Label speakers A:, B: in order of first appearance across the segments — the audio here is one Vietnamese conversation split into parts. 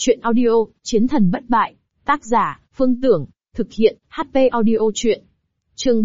A: Chuyện audio, Chiến thần bất bại. Tác giả, Phương Tưởng. Thực hiện, HP Audio Chuyện. Chương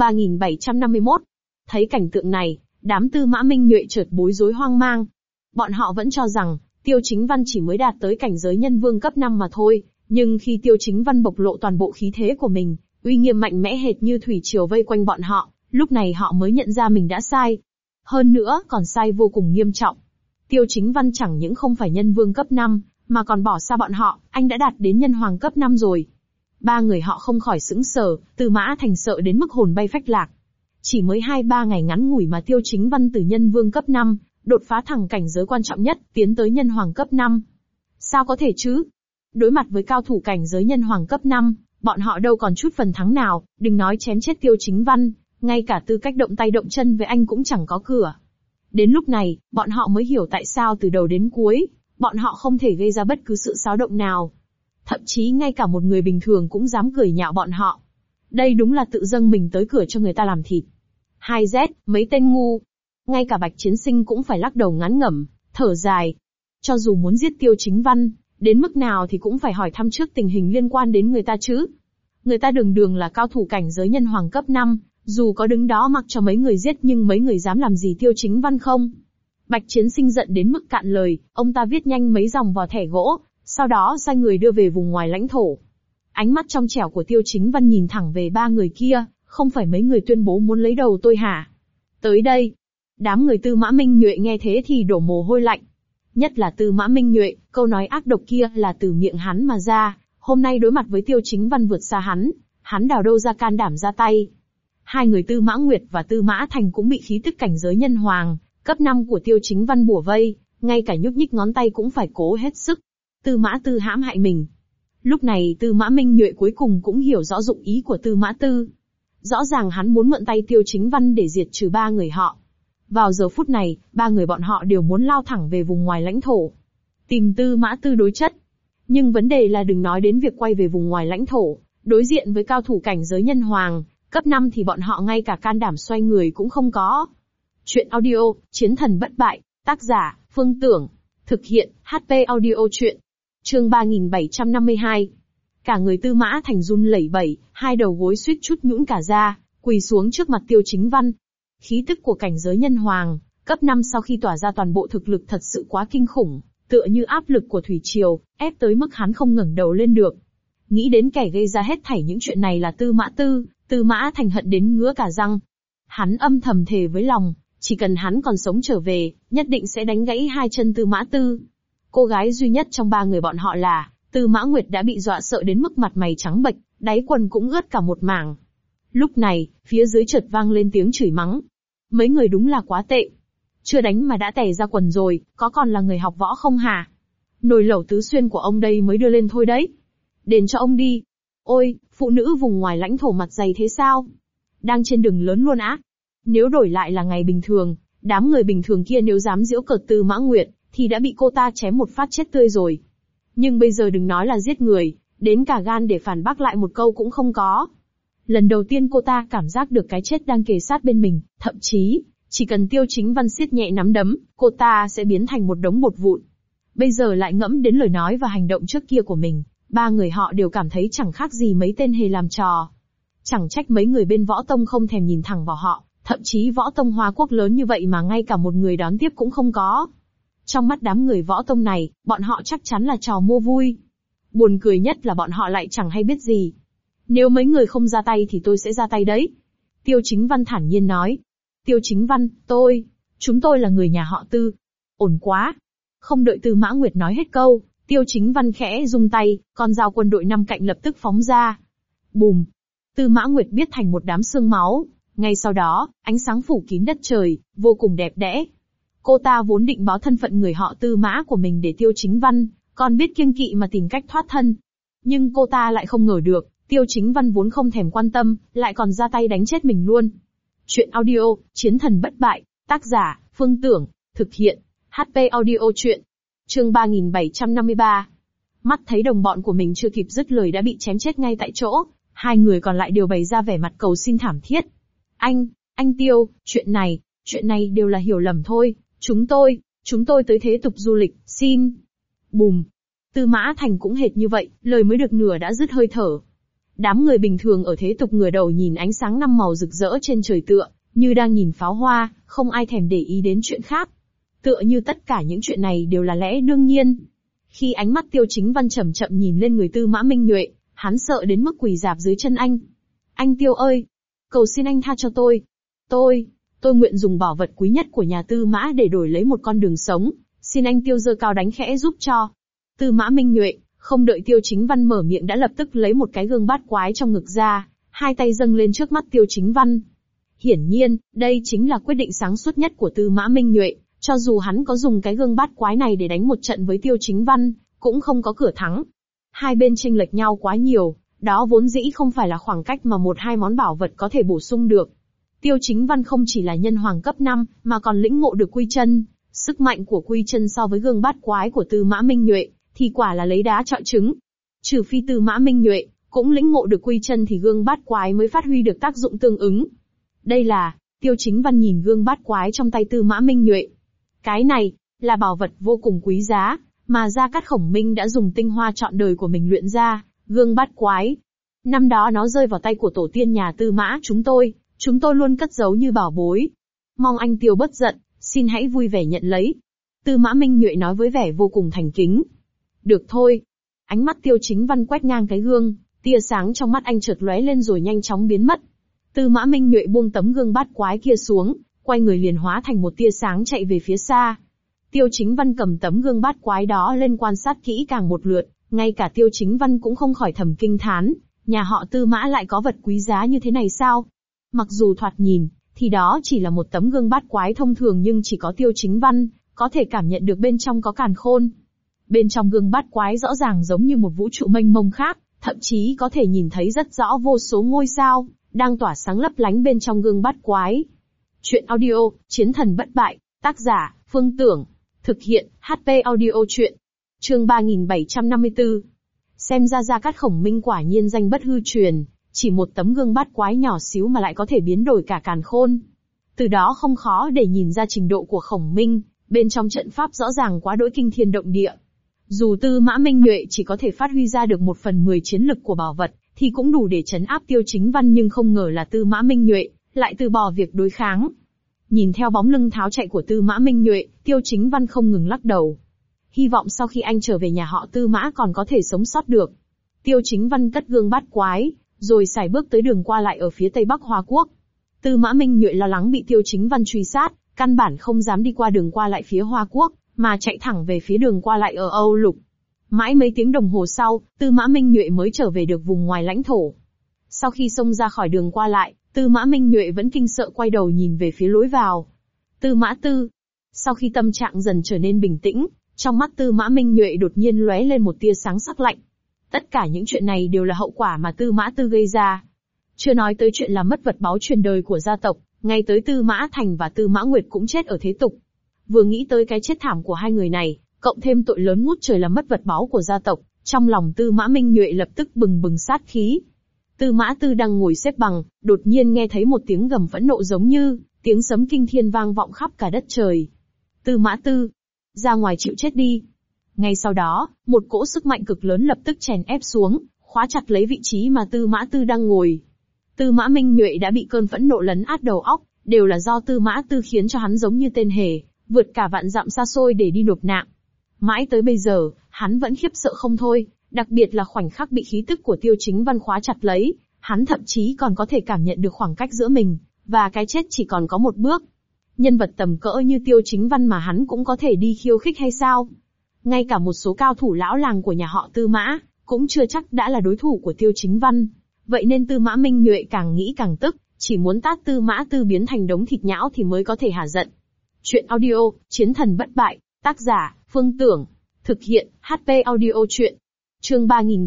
A: 3751. Thấy cảnh tượng này, đám Tư Mã Minh Nhuệ chợt bối rối hoang mang. Bọn họ vẫn cho rằng, Tiêu Chính Văn chỉ mới đạt tới cảnh giới nhân vương cấp 5 mà thôi, nhưng khi Tiêu Chính Văn bộc lộ toàn bộ khí thế của mình, uy nghiêm mạnh mẽ hệt như thủy triều vây quanh bọn họ, lúc này họ mới nhận ra mình đã sai. Hơn nữa, còn sai vô cùng nghiêm trọng. Tiêu Chính Văn chẳng những không phải nhân vương cấp 5, mà còn bỏ xa bọn họ, anh đã đạt đến nhân hoàng cấp 5 rồi. Ba người họ không khỏi sững sờ, Tư Mã Thành sợ đến mức hồn bay phách lạc. Chỉ mới 2-3 ngày ngắn ngủi mà Tiêu Chính Văn từ nhân vương cấp 5, đột phá thẳng cảnh giới quan trọng nhất, tiến tới nhân hoàng cấp 5. Sao có thể chứ? Đối mặt với cao thủ cảnh giới nhân hoàng cấp 5, bọn họ đâu còn chút phần thắng nào, đừng nói chém chết Tiêu Chính Văn, ngay cả tư cách động tay động chân với anh cũng chẳng có cửa. Đến lúc này, bọn họ mới hiểu tại sao từ đầu đến cuối, bọn họ không thể gây ra bất cứ sự xáo động nào. Thậm chí ngay cả một người bình thường cũng dám cười nhạo bọn họ. Đây đúng là tự dâng mình tới cửa cho người ta làm thịt. 2Z, mấy tên ngu. Ngay cả Bạch Chiến Sinh cũng phải lắc đầu ngán ngẩm, thở dài. Cho dù muốn giết Tiêu Chính Văn, đến mức nào thì cũng phải hỏi thăm trước tình hình liên quan đến người ta chứ. Người ta đường đường là cao thủ cảnh giới nhân hoàng cấp 5, dù có đứng đó mặc cho mấy người giết nhưng mấy người dám làm gì Tiêu Chính Văn không? Bạch Chiến Sinh giận đến mức cạn lời, ông ta viết nhanh mấy dòng vào thẻ gỗ, sau đó sai người đưa về vùng ngoài lãnh thổ. Ánh mắt trong trẻo của Tiêu Chính Văn nhìn thẳng về ba người kia, không phải mấy người tuyên bố muốn lấy đầu tôi hả? Tới đây. Đám người Tư Mã Minh Nhuệ nghe thế thì đổ mồ hôi lạnh. Nhất là Tư Mã Minh Nhuệ, câu nói ác độc kia là từ miệng hắn mà ra, hôm nay đối mặt với Tiêu Chính Văn vượt xa hắn đào đâu ra can đảm ra tay. Hai người Tư Mã Nguyệt và Tư Mã Thành cũng bị khí tức cảnh giới nhân hoàng cấp 5 của Tiêu Chính Văn bủa vây, ngay cả nhúc nhích ngón tay cũng phải cố hết sức. Tư Mã Tư hãm hại mình. Lúc này Tư Mã Minh Nhuệ cuối cùng cũng hiểu rõ dụng ý của Tư Mã Tư. Rõ ràng hắn muốn mượn tay Tiêu Chính Văn để diệt trừ ba người họ. Vào giờ phút này, ba người bọn họ đều muốn lao thẳng về vùng ngoài lãnh thổ, tìm Tư Mã Tư đối chất. Nhưng vấn đề là đừng nói đến việc quay về vùng ngoài lãnh thổ, đối diện với cao thủ cảnh giới nhân hoàng cấp 5 thì bọn họ ngay cả can đảm xoay người cũng không có. Chuyện audio, Chiến thần bất bại. Tác giả, Phương Tưởng. Thực hiện, HP Audio Chuyện. Chương 3752. Cả người Tư Mã Thành run lẩy bẩy, hai đầu gối suýt chút nhũn cả ra, quỳ xuống trước mặt Tiêu Chính Văn. Khí tức của cảnh giới nhân hoàng cấp 5 sau khi tỏa ra toàn bộ thực lực thật sự quá kinh khủng, tựa như áp lực của thủy triều, ép tới mức hắn không ngẩng đầu lên được. Nghĩ đến kẻ gây ra hết thảy những chuyện này là Tư Mã Tư, Tư Mã Thành hận đến ngứa cả răng. Hắn âm thầm thề với lòng, chỉ cần hắn còn sống trở về, nhất định sẽ đánh gãy hai chân Tư Mã Tư. Cô gái duy nhất trong ba người bọn họ là Tư Mã Nguyệt đã bị dọa sợ đến mức mặt mày trắng bệch, đáy quần cũng ướt cả một mảng. Lúc này, phía dưới chợt vang lên tiếng chửi mắng. Mấy người đúng là quá tệ. Chưa đánh mà đã tè ra quần rồi, có còn là người học võ không hả? Nồi lẩu tứ xuyên của ông đây mới đưa lên thôi đấy. Đền cho ông đi. Ôi, phụ nữ vùng ngoài lãnh thổ mặt dày thế sao? Đang trên đường lớn luôn á. Nếu đổi lại là ngày bình thường, đám người bình thường kia nếu dám giễu cợt Tư Mã Nguyệt, thì đã bị cô ta chém một phát chết tươi rồi. Nhưng bây giờ đừng nói là giết người, đến cả gan để phản bác lại một câu cũng không có. Lần đầu tiên cô ta cảm giác được cái chết đang kề sát bên mình, thậm chí, chỉ cần Tiêu Chính Văn siết nhẹ nắm đấm, cô ta sẽ biến thành một đống bột vụn. Bây giờ lại ngẫm đến lời nói và hành động trước kia của mình, ba người họ đều cảm thấy chẳng khác gì mấy tên hề làm trò. Chẳng trách mấy người bên Võ Tông không thèm nhìn thẳng vào họ, thậm chí Võ Tông Hoa Quốc lớn như vậy mà ngay cả một người đón tiếp cũng không có. Trong mắt đám người Võ Tông này, bọn họ chắc chắn là trò mua vui. Buồn cười nhất là bọn họ lại chẳng hay biết gì. Nếu mấy người không ra tay thì tôi sẽ ra tay đấy. Tiêu Chính Văn thản nhiên nói. Tiêu Chính Văn, chúng tôi là người nhà họ Tư. Ổn quá. Không đợi Tư Mã Nguyệt nói hết câu, Tiêu Chính Văn khẽ rung tay, con dao quân đội 5 cạnh lập tức phóng ra. Bùm. Tư Mã Nguyệt biết thành một đám xương máu. Ngay sau đó, ánh sáng phủ kín đất trời, vô cùng đẹp đẽ. Cô ta vốn định báo thân phận người họ Tư Mã của mình để Tiêu Chính Văn, còn biết kiêng kỵ mà tìm cách thoát thân. Nhưng cô ta lại không ngờ được, Tiêu Chính Văn vốn không thèm quan tâm, lại còn ra tay đánh chết mình luôn. Chuyện audio, Chiến thần bất bại. Tác giả, Phương Tưởng. Thực hiện, HP Audio Chuyện. Chương 3753. Mắt thấy đồng bọn của mình chưa kịp dứt lời đã bị chém chết ngay tại chỗ, hai người còn lại đều bày ra vẻ mặt cầu xin thảm thiết. Anh Tiêu, chuyện này đều là hiểu lầm thôi, chúng tôi tới thế tục du lịch, xin. Bùm. Tư Mã Thành cũng hệt như vậy, lời mới được nửa đã dứt hơi thở. Đám người bình thường ở thế tục ngửa đầu nhìn ánh sáng năm màu rực rỡ trên trời tựa, như đang nhìn pháo hoa, không ai thèm để ý đến chuyện khác. Tựa như tất cả những chuyện này đều là lẽ đương nhiên. Khi ánh mắt Tiêu Chính Văn chậm chậm nhìn lên người Tư Mã Minh Nhuệ, hắn sợ đến mức quỳ rạp dưới chân anh. Anh Tiêu ơi! Cầu xin anh tha cho tôi. Tôi nguyện dùng bảo vật quý nhất của nhà Tư Mã để đổi lấy một con đường sống. Xin anh Tiêu giơ cao đánh khẽ giúp cho. Tư Mã Minh Nhuệ, không đợi Tiêu Chính Văn mở miệng đã lập tức lấy một cái gương bát quái trong ngực ra, hai tay dâng lên trước mắt Tiêu Chính Văn. Hiển nhiên, đây chính là quyết định sáng suốt nhất của Tư Mã Minh Nhuệ, cho dù hắn có dùng cái gương bát quái này để đánh một trận với Tiêu Chính Văn, cũng không có cửa thắng. Hai bên chênh lệch nhau quá nhiều, đó vốn dĩ không phải là khoảng cách mà một hai món bảo vật có thể bổ sung được. Tiêu Chính Văn không chỉ là nhân hoàng cấp 5, mà còn lĩnh ngộ được quy chân. Sức mạnh của quy chân so với gương bát quái của Tư Mã Minh Nhuệ, thì quả là lấy đá chọi trứng. Trừ phi Tư Mã Minh Nhuệ cũng lĩnh ngộ được quy chân thì gương bát quái mới phát huy được tác dụng tương ứng. Đây là, Tiêu Chính Văn nhìn gương bát quái trong tay Tư Mã Minh Nhuệ. Cái này, là bảo vật vô cùng quý giá, mà Gia Cát Khổng Minh đã dùng tinh hoa trọn đời của mình luyện ra, gương bát quái. Năm đó nó rơi vào tay của tổ tiên nhà Tư Mã chúng tôi luôn cất giấu như bảo bối. Mong anh Tiêu bất giận, xin hãy vui vẻ nhận lấy. Tư Mã Minh Nhuệ nói với vẻ vô cùng thành kính. Được thôi. Ánh mắt Tiêu Chính Văn quét ngang cái gương, tia sáng trong mắt anh chợt lóe lên rồi nhanh chóng biến mất. Tư Mã Minh Nhuệ buông tấm gương bát quái kia xuống, quay người liền hóa thành một tia sáng chạy về phía xa. Tiêu Chính Văn cầm tấm gương bát quái đó lên quan sát kỹ càng một lượt, ngay cả Tiêu Chính Văn cũng không khỏi thầm kinh thán, nhà họ Tư Mã lại có vật quý giá như thế này sao? Mặc dù thoạt nhìn, thì đó chỉ là một tấm gương bát quái thông thường nhưng chỉ có Tiêu Chính Văn có thể cảm nhận được bên trong có càn khôn. Bên trong gương bát quái rõ ràng giống như một vũ trụ mênh mông khác, thậm chí có thể nhìn thấy rất rõ vô số ngôi sao đang tỏa sáng lấp lánh bên trong gương bát quái. Chuyện audio, Chiến thần bất bại, tác giả, Phương Tưởng, thực hiện, HP audio truyện. Chương 3754. Xem ra Gia Cát Khổng Minh quả nhiên danh bất hư truyền, chỉ một tấm gương bát quái nhỏ xíu mà lại có thể biến đổi cả càn khôn. Từ đó không khó để nhìn ra trình độ của Khổng Minh, bên trong trận pháp rõ ràng quá đỗi kinh thiên động địa. Dù Tư Mã Minh Nhuệ chỉ có thể phát huy ra được 1/10 chiến lực của bảo vật, thì cũng đủ để trấn áp Tiêu Chính Văn, nhưng không ngờ là Tư Mã Minh Nhuệ lại từ bỏ việc đối kháng. Nhìn theo bóng lưng tháo chạy của Tư Mã Minh Nhuệ, Tiêu Chính Văn không ngừng lắc đầu. Hy vọng sau khi anh trở về nhà họ Tư Mã còn có thể sống sót được. Tiêu Chính Văn cất gương bát quái, rồi sải bước tới đường qua lại ở phía tây bắc Hoa Quốc. Tư Mã Minh Nhuệ lo lắng bị Tiêu Chính Văn truy sát, căn bản không dám đi qua đường qua lại phía Hoa Quốc, mà chạy thẳng về phía đường qua lại ở Âu Lục. Mãi mấy tiếng đồng hồ sau, Tư Mã Minh Nhuệ mới trở về được vùng ngoài lãnh thổ. Sau khi xông ra khỏi đường qua lại, Tư Mã Minh Nhuệ vẫn kinh sợ quay đầu nhìn về phía lối vào. Tư Mã Tư. Sau khi tâm trạng dần trở nên bình tĩnh, trong mắt Tư Mã Minh Nhuệ đột nhiên lóe lên một tia sáng sắc lạnh. Tất cả những chuyện này đều là hậu quả mà Tư Mã Tư gây ra. Chưa nói tới chuyện làm mất vật báu truyền đời của gia tộc, ngay tới Tư Mã Thành và Tư Mã Nguyệt cũng chết ở thế tục. Vừa nghĩ tới cái chết thảm của hai người này, cộng thêm tội lớn ngút trời làm mất vật báu của gia tộc, trong lòng Tư Mã Minh Nhuệ lập tức bừng bừng sát khí. Tư Mã Tư đang ngồi xếp bằng, đột nhiên nghe thấy một tiếng gầm phẫn nộ giống như tiếng sấm kinh thiên vang vọng khắp cả đất trời. Tư Mã Tư, ra ngoài chịu chết đi. Ngay sau đó, một cỗ sức mạnh cực lớn lập tức chèn ép xuống, khóa chặt lấy vị trí mà Tư Mã Tư đang ngồi. Tư Mã Minh Nhuệ đã bị cơn phẫn nộ lấn át đầu óc, đều là do Tư Mã Tư khiến cho hắn giống như tên hề, vượt cả vạn dặm xa xôi để đi nộp mạng. Mãi tới bây giờ, hắn vẫn khiếp sợ không thôi, đặc biệt là khoảnh khắc bị khí tức của Tiêu Chính Văn khóa chặt lấy, hắn thậm chí còn có thể cảm nhận được khoảng cách giữa mình và cái chết chỉ còn có một bước. Nhân vật tầm cỡ như Tiêu Chính Văn mà hắn cũng có thể đi khiêu khích hay sao? Ngay cả một số cao thủ lão làng của nhà họ Tư Mã cũng chưa chắc đã là đối thủ của Tiêu Chính Văn. Vậy nên Tư Mã Minh Nhuệ càng nghĩ càng tức, chỉ muốn tát Tư Mã Tư biến thành đống thịt nhão thì mới có thể hả giận. Chuyện audio, Chiến thần bất bại, tác giả, Phương Tưởng, thực hiện, HP audio truyện. Chương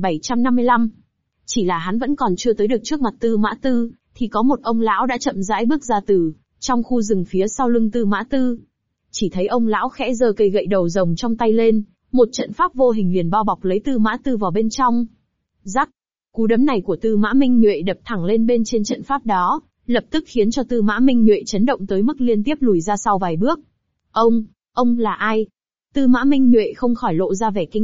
A: 3755. Chỉ là hắn vẫn còn chưa tới được trước mặt Tư Mã Tư, thì có một ông lão đã chậm rãi bước ra từ trong khu rừng phía sau lưng Tư Mã Tư. Chỉ thấy ông lão khẽ giơ cây gậy đầu rồng trong tay lên, một trận pháp vô hình liền bao bọc lấy Tư Mã Tư vào bên trong. Rắc, cú đấm này của Tư Mã Minh Nhuệ đập thẳng lên bên trên trận pháp đó, lập tức khiến cho Tư Mã Minh Nhuệ chấn động tới mức liên tiếp lùi ra sau vài bước. Ông là ai? Tư Mã Minh Nhuệ không khỏi lộ ra vẻ kinh ngạc,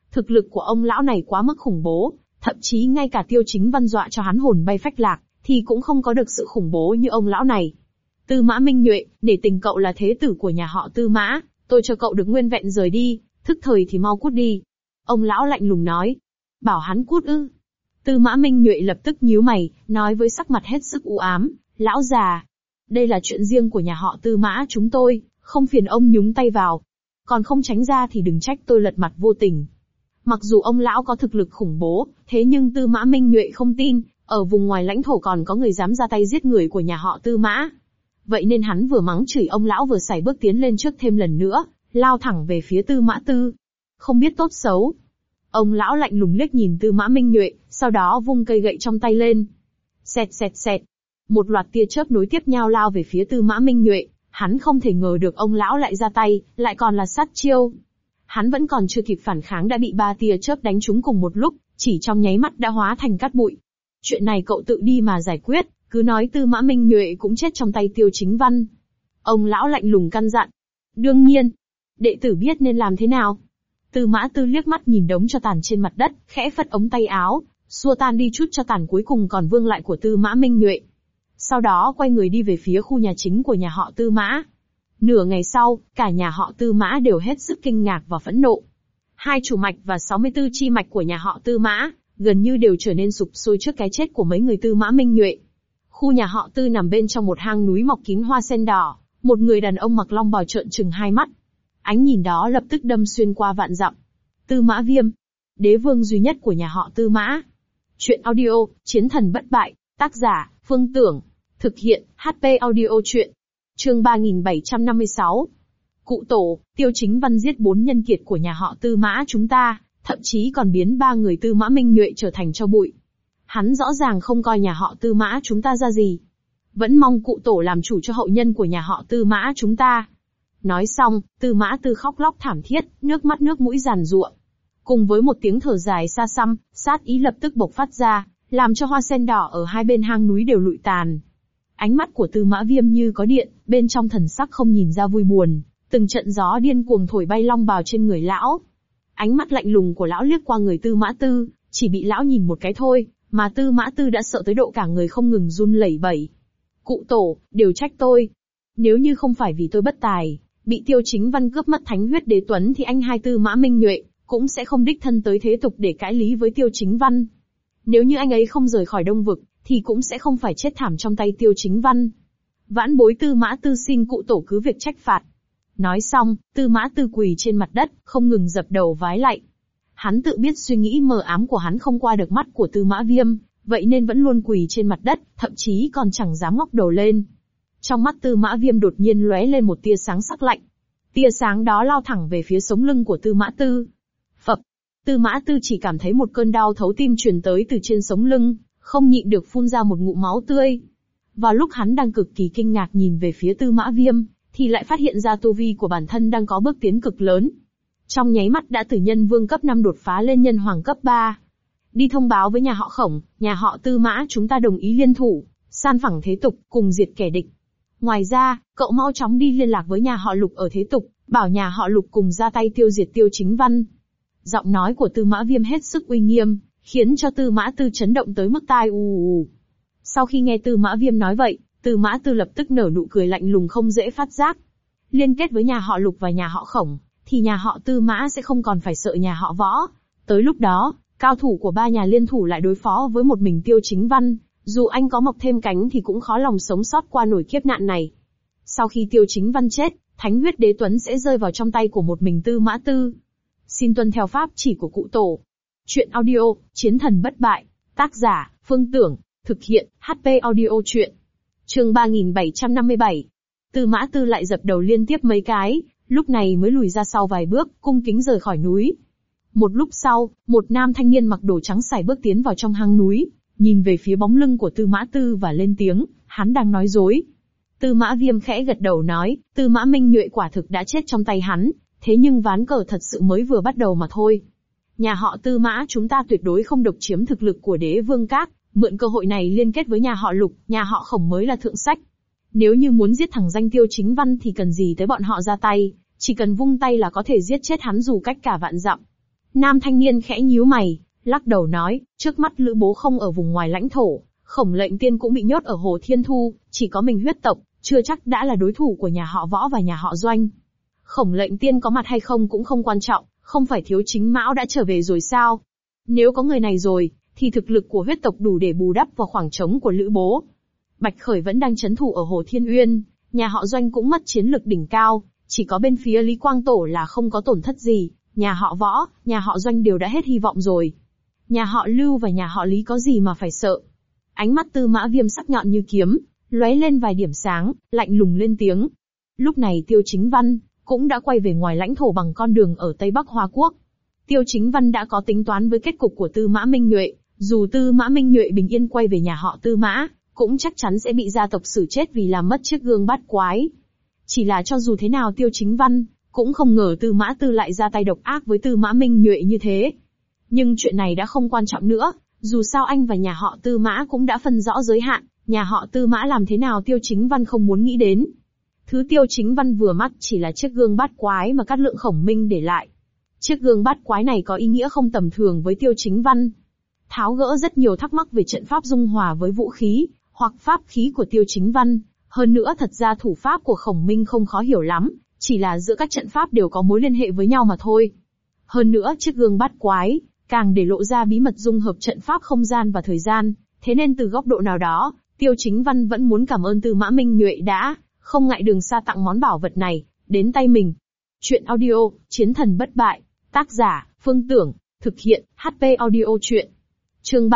A: Thực lực của ông lão này quá mức khủng bố, thậm chí ngay cả Tiêu Chính Văn dọa cho hắn hồn bay phách lạc, thì cũng không có được sự khủng bố như ông lão này. Tư Mã Minh Nhuệ, để tình cậu là thế tử của nhà họ Tư Mã, tôi cho cậu được nguyên vẹn rời đi, thức thời thì mau cút đi. Ông lão lạnh lùng nói. Bảo hắn cút ư? Tư Mã Minh Nhuệ lập tức nhíu mày, nói với sắc mặt hết sức u ám, lão già, đây là chuyện riêng của nhà họ Tư Mã chúng tôi, không phiền ông nhúng tay vào. Còn không tránh ra thì đừng trách tôi lật mặt vô tình. Mặc dù ông lão có thực lực khủng bố, thế nhưng Tư Mã Minh Nhuệ không tin, ở vùng ngoài lãnh thổ còn có người dám ra tay giết người của nhà họ Tư Mã. Vậy nên hắn vừa mắng chửi ông lão vừa sải bước tiến lên trước thêm lần nữa, lao thẳng về phía Tư Mã Tư. Không biết tốt xấu. Ông lão lạnh lùng liếc nhìn Tư Mã Minh Nhuệ, sau đó vung cây gậy trong tay lên. Xẹt xẹt xẹt. Một loạt tia chớp nối tiếp nhau lao về phía Tư Mã Minh Nhuệ, hắn không thể ngờ được ông lão lại ra tay, lại còn là sát chiêu. Hắn vẫn còn chưa kịp phản kháng đã bị 3 tia chớp đánh trúng cùng một lúc, chỉ trong nháy mắt đã hóa thành cát bụi. Chuyện này cậu tự đi mà giải quyết, cứ nói Tư Mã Minh Nhuệ cũng chết trong tay Tiêu Chính Văn. Ông lão lạnh lùng căn dặn. Đương nhiên, đệ tử biết nên làm thế nào. Tư Mã Tư liếc mắt nhìn đống tro tàn trên mặt đất, khẽ phất ống tay áo, xua tan đi chút tro tàn cuối cùng còn vương lại của Tư Mã Minh Nhuệ. Sau đó quay người đi về phía khu nhà chính của nhà họ Tư Mã. Nửa ngày sau, cả nhà họ Tư Mã đều hết sức kinh ngạc và phẫn nộ. 2 chủ mạch và 64 chi mạch của nhà họ Tư Mã, gần như đều trở nên sụp sôi trước cái chết của mấy người Tư Mã Minh Nhuệ. Khu nhà họ Tư nằm bên trong một hang núi mọc kín hoa sen đỏ, một người đàn ông mặc long bào trợn trừng hai mắt. Ánh nhìn đó lập tức đâm xuyên qua vạn dặm. Tư Mã Viêm, đế vương duy nhất của nhà họ Tư Mã. Chuyện audio, Chiến thần bất bại, tác giả, Phương Tưởng. Thực hiện, HP audio chuyện. Chương 3756. Cụ tổ, Tiêu Chính Văn giết 4 nhân kiệt của nhà họ Tư Mã chúng ta, thậm chí còn biến 3 người Tư Mã Minh Nhuệ trở thành tro bụi. Hắn rõ ràng không coi nhà họ Tư Mã chúng ta ra gì. Vẫn mong cụ tổ làm chủ cho hậu nhân của nhà họ Tư Mã chúng ta. Nói xong, Tư Mã Tư khóc lóc thảm thiết, nước mắt nước mũi giàn giụa. Cùng với một tiếng thở dài xa xăm, sát ý lập tức bộc phát ra, làm cho hoa sen đỏ ở hai bên hang núi đều lụi tàn. Ánh mắt của Tư Mã Viêm như có điện, bên trong thần sắc không nhìn ra vui buồn, từng trận gió điên cuồng thổi bay long bào trên người lão. Ánh mắt lạnh lùng của lão liếc qua người Tư Mã Tư, chỉ bị lão nhìn một cái thôi, mà Tư Mã Tư đã sợ tới độ cả người không ngừng run lẩy bẩy. Cụ tổ, điều trách tôi. Nếu như không phải vì tôi bất tài, bị Tiêu Chính Văn cướp mất thánh huyết đế tuấn thì anh hai Tư Mã Minh Nhuệ cũng sẽ không đích thân tới thế tục để cãi lý với Tiêu Chính Văn. Nếu như anh ấy không rời khỏi Đông Vực, thì cũng sẽ không phải chết thảm trong tay Tiêu Chính Văn. Vãn bối Tư Mã Tư xin cụ tổ cứ việc trách phạt. Nói xong, Tư Mã Tư quỳ trên mặt đất, không ngừng dập đầu vái lạy. Hắn tự biết suy nghĩ mờ ám của hắn không qua được mắt của Tư Mã Viêm, vậy nên vẫn luôn quỳ trên mặt đất, thậm chí còn chẳng dám ngóc đầu lên. Trong mắt Tư Mã Viêm đột nhiên lóe lên một tia sáng sắc lạnh. Tia sáng đó lao thẳng về phía sống lưng của Tư Mã Tư. Phập, Tư Mã Tư chỉ cảm thấy một cơn đau thấu tim truyền tới từ trên sống lưng, không nhịn được phun ra một ngụm máu tươi. Vào lúc hắn đang cực kỳ kinh ngạc nhìn về phía Tư Mã Viêm, thì lại phát hiện ra tu vi của bản thân đang có bước tiến cực lớn. Trong nháy mắt đã từ nhân vương cấp 5 đột phá lên nhân hoàng cấp 3. Đi thông báo với nhà họ Khổng, nhà họ Tư Mã chúng ta đồng ý liên thủ, san phẳng thế tục, cùng diệt kẻ địch. Ngoài ra, cậu mau chóng đi liên lạc với nhà họ Lục ở thế tục, bảo nhà họ Lục cùng ra tay tiêu diệt Tiêu Chính Văn. Giọng nói của Tư Mã Viêm hết sức uy nghiêm, khiến cho Tư Mã Tư chấn động tới mức tai ù. Sau khi nghe Tư Mã Viêm nói vậy, Tư Mã Tư lập tức nở nụ cười lạnh lùng không dễ phát giác. Liên kết với nhà họ Lục và nhà họ Khổng, thì nhà họ Tư Mã sẽ không còn phải sợ nhà họ Võ. Tới lúc đó, cao thủ của ba nhà liên thủ lại đối phó với một mình Tiêu Chính Văn, dù anh có mọc thêm cánh thì cũng khó lòng sống sót qua nổi kiếp nạn này. Sau khi Tiêu Chính Văn chết, thánh huyết đế tuấn sẽ rơi vào trong tay của một mình Tư Mã Tư. Xin tuân theo pháp chỉ của cụ tổ. Chuyện audio, Chiến thần bất bại. Tác giả, Phương Tưởng. Thực hiện, HP audio chuyện. Chương 3757. Tư Mã Tư lại dập đầu liên tiếp mấy cái, lúc này mới lùi ra sau vài bước, cung kính rời khỏi núi. Một lúc sau, một nam thanh niên mặc đồ trắng sải bước tiến vào trong hang núi, nhìn về phía bóng lưng của Tư Mã Tư và lên tiếng, hắn đang nói dối. Tư Mã Viêm khẽ gật đầu nói, Tư Mã Minh Nhuệ quả thực đã chết trong tay hắn, thế nhưng ván cờ thật sự mới vừa bắt đầu mà thôi. Nhà họ Tư Mã chúng ta tuyệt đối không độc chiếm thực lực của đế vương các, mượn cơ hội này liên kết với nhà họ Lục, nhà họ Khổng mới là thượng sách. Nếu như muốn giết thẳng danh Tiêu Chính Văn thì cần gì tới bọn họ ra tay, chỉ cần vung tay là có thể giết chết hắn dù cách cả vạn dặm. Nam thanh niên khẽ nhíu mày, lắc đầu nói, trước mắt Lữ Bố không ở vùng ngoài lãnh thổ, Khổng Lệnh Tiên cũng bị nhốt ở Hồ Thiên Thu, chỉ có mình huyết tộc, chưa chắc đã là đối thủ của nhà họ Võ và nhà họ Doanh. Khổng Lệnh Tiên có mặt hay không cũng không quan trọng, không phải Thiếu Chính Mão đã trở về rồi sao? Nếu có người này rồi, thì thực lực của huyết tộc đủ để bù đắp vào khoảng trống của Lữ Bố. Bạch Khởi vẫn đang trấn thủ ở Hồ Thiên Uyên, nhà họ Doanh cũng mất chiến lực đỉnh cao, chỉ có bên phía Lý Quang Tổ là không có tổn thất gì, nhà họ Võ, nhà họ Doanh đều đã hết hy vọng rồi. Nhà họ Lưu và nhà họ Lý có gì mà phải sợ? Ánh mắt Tư Mã Viêm sắc nhọn như kiếm, lóe lên vài điểm sáng, lạnh lùng lên tiếng. Lúc này Tiêu Chính Văn cũng đã quay về ngoài lãnh thổ bằng con đường ở Tây Bắc Hoa Quốc. Tiêu Chính Văn đã có tính toán với kết cục của Tư Mã Minh Nhuệ, dù Tư Mã Minh Nhuệ bình yên quay về nhà họ Tư Mã, cũng chắc chắn sẽ bị gia tộc xử chết vì làm mất chiếc gương bát quái. Chỉ là cho dù thế nào Tiêu Chính Văn cũng không ngờ Tư Mã Tư lại ra tay độc ác với Tư Mã Minh Nhuệ như thế. Nhưng chuyện này đã không quan trọng nữa, dù sao anh và nhà họ Tư Mã cũng đã phân rõ giới hạn, nhà họ Tư Mã làm thế nào Tiêu Chính Văn không muốn nghĩ đến. Thứ Tiêu Chính Văn vừa mắt chỉ là chiếc gương bát quái mà Cát Lượng Khổng Minh để lại. Chiếc gương bát quái này có ý nghĩa không tầm thường với Tiêu Chính Văn. Tháo gỡ rất nhiều thắc mắc về trận pháp dung hòa với vũ khí, hoặc pháp khí của Tiêu Chính Văn. Hơn nữa thật ra thủ pháp của Khổng Minh không khó hiểu lắm, chỉ là giữa các trận pháp đều có mối liên hệ với nhau mà thôi. Hơn nữa chiếc gương bát quái, càng để lộ ra bí mật dung hợp trận pháp không gian và thời gian, thế nên từ góc độ nào đó, Tiêu Chính Văn vẫn muốn cảm ơn Tư Mã Minh Nhuệ đã không ngại đường xa tặng món bảo vật này đến tay mình. Chuyện audio, Chiến thần bất bại, tác giả, Phương Tưởng, thực hiện, HP audio truyện. Chương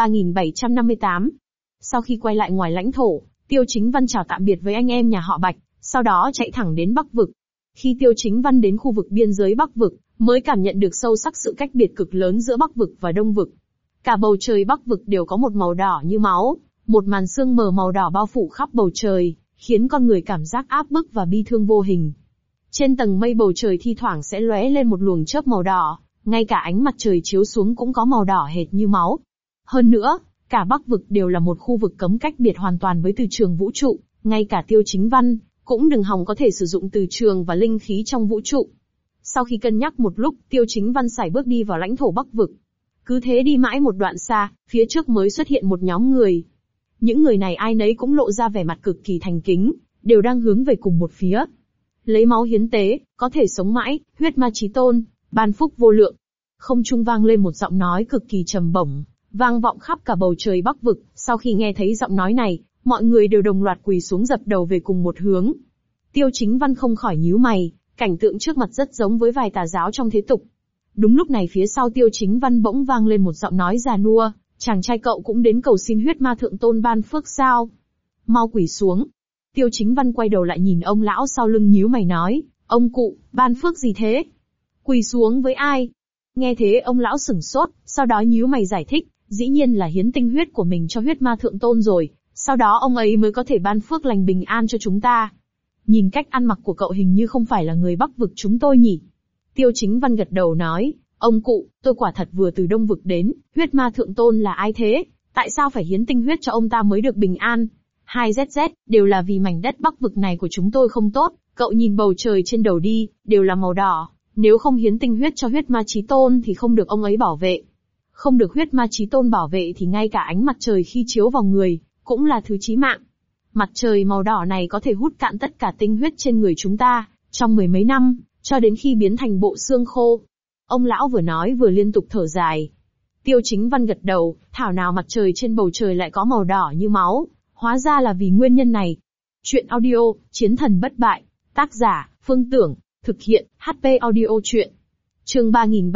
A: 3758. Sau khi quay lại ngoài lãnh thổ, Tiêu Chính Văn chào tạm biệt với anh em nhà họ Bạch, sau đó chạy thẳng đến Bắc Vực. Khi Tiêu Chính Văn đến khu vực biên giới Bắc Vực, mới cảm nhận được sâu sắc sự cách biệt cực lớn giữa Bắc Vực và Đông Vực. Cả bầu trời Bắc Vực đều có một màu đỏ như máu, một màn sương mờ màu đỏ bao phủ khắp bầu trời, khiến con người cảm giác áp bức và bi thương vô hình. Trên tầng mây bầu trời thi thoảng sẽ lóe lên một luồng chớp màu đỏ, ngay cả ánh mặt trời chiếu xuống cũng có màu đỏ hệt như máu. Hơn nữa, cả Bắc Vực đều là một khu vực cấm cách biệt hoàn toàn với từ trường vũ trụ, ngay cả Tiêu Chính Văn cũng đừng hòng có thể sử dụng từ trường và linh khí trong vũ trụ. Sau khi cân nhắc một lúc, Tiêu Chính Văn sải bước đi vào lãnh thổ Bắc Vực. Cứ thế đi mãi một đoạn xa, phía trước mới xuất hiện một nhóm người. Những người này ai nấy cũng lộ ra vẻ mặt cực kỳ thành kính, đều đang hướng về cùng một phía. Lấy máu hiến tế, có thể sống mãi, huyết ma chí tôn, ban phúc vô lượng. Không trung vang lên một giọng nói cực kỳ trầm bổng, vang vọng khắp cả bầu trời Bắc Vực. Sau khi nghe thấy giọng nói này, mọi người đều đồng loạt quỳ xuống dập đầu về cùng một hướng. Tiêu Chính Văn không khỏi nhíu mày, cảnh tượng trước mặt rất giống với vài tà giáo trong thế tục. Đúng lúc này phía sau Tiêu Chính Văn bỗng vang lên một giọng nói già nua, chàng trai cậu cũng đến cầu xin huyết ma thượng tôn ban phước sao? Mau quỳ xuống. Tiêu Chính Văn quay đầu lại nhìn ông lão sau lưng nhíu mày nói, ông cụ, ban phước gì thế? Quỳ xuống với ai? Nghe thế ông lão sửng sốt, sau đó nhíu mày giải thích, dĩ nhiên là hiến tinh huyết của mình cho huyết ma thượng tôn rồi, sau đó ông ấy mới có thể ban phước lành bình an cho chúng ta. Nhìn cách ăn mặc của cậu hình như không phải là người Bắc Vực chúng tôi nhỉ? Tiêu Chính Văn gật đầu nói, ông cụ, tôi quả thật vừa từ Đông Vực đến, huyết ma thượng tôn là ai thế? Tại sao phải hiến tinh huyết cho ông ta mới được bình an? 2ZZ, đều là vì mảnh đất Bắc Vực này của chúng tôi không tốt, cậu nhìn bầu trời trên đầu đi, đều là màu đỏ, nếu không hiến tinh huyết cho huyết ma chí tôn thì không được ông ấy bảo vệ. Không được huyết ma chí tôn bảo vệ thì ngay cả ánh mặt trời khi chiếu vào người, cũng là thứ chí mạng. Mặt trời màu đỏ này có thể hút cạn tất cả tinh huyết trên người chúng ta, trong mười mấy năm, cho đến khi biến thành bộ xương khô. Ông lão vừa nói vừa liên tục thở dài. Tiêu Chính Văn gật đầu, thảo nào mặt trời trên bầu trời lại có màu đỏ như máu, hóa ra là vì nguyên nhân này. Chuyện audio, Chiến thần bất bại, tác giả, Phương Tưởng, thực hiện, HP audio truyện. Chương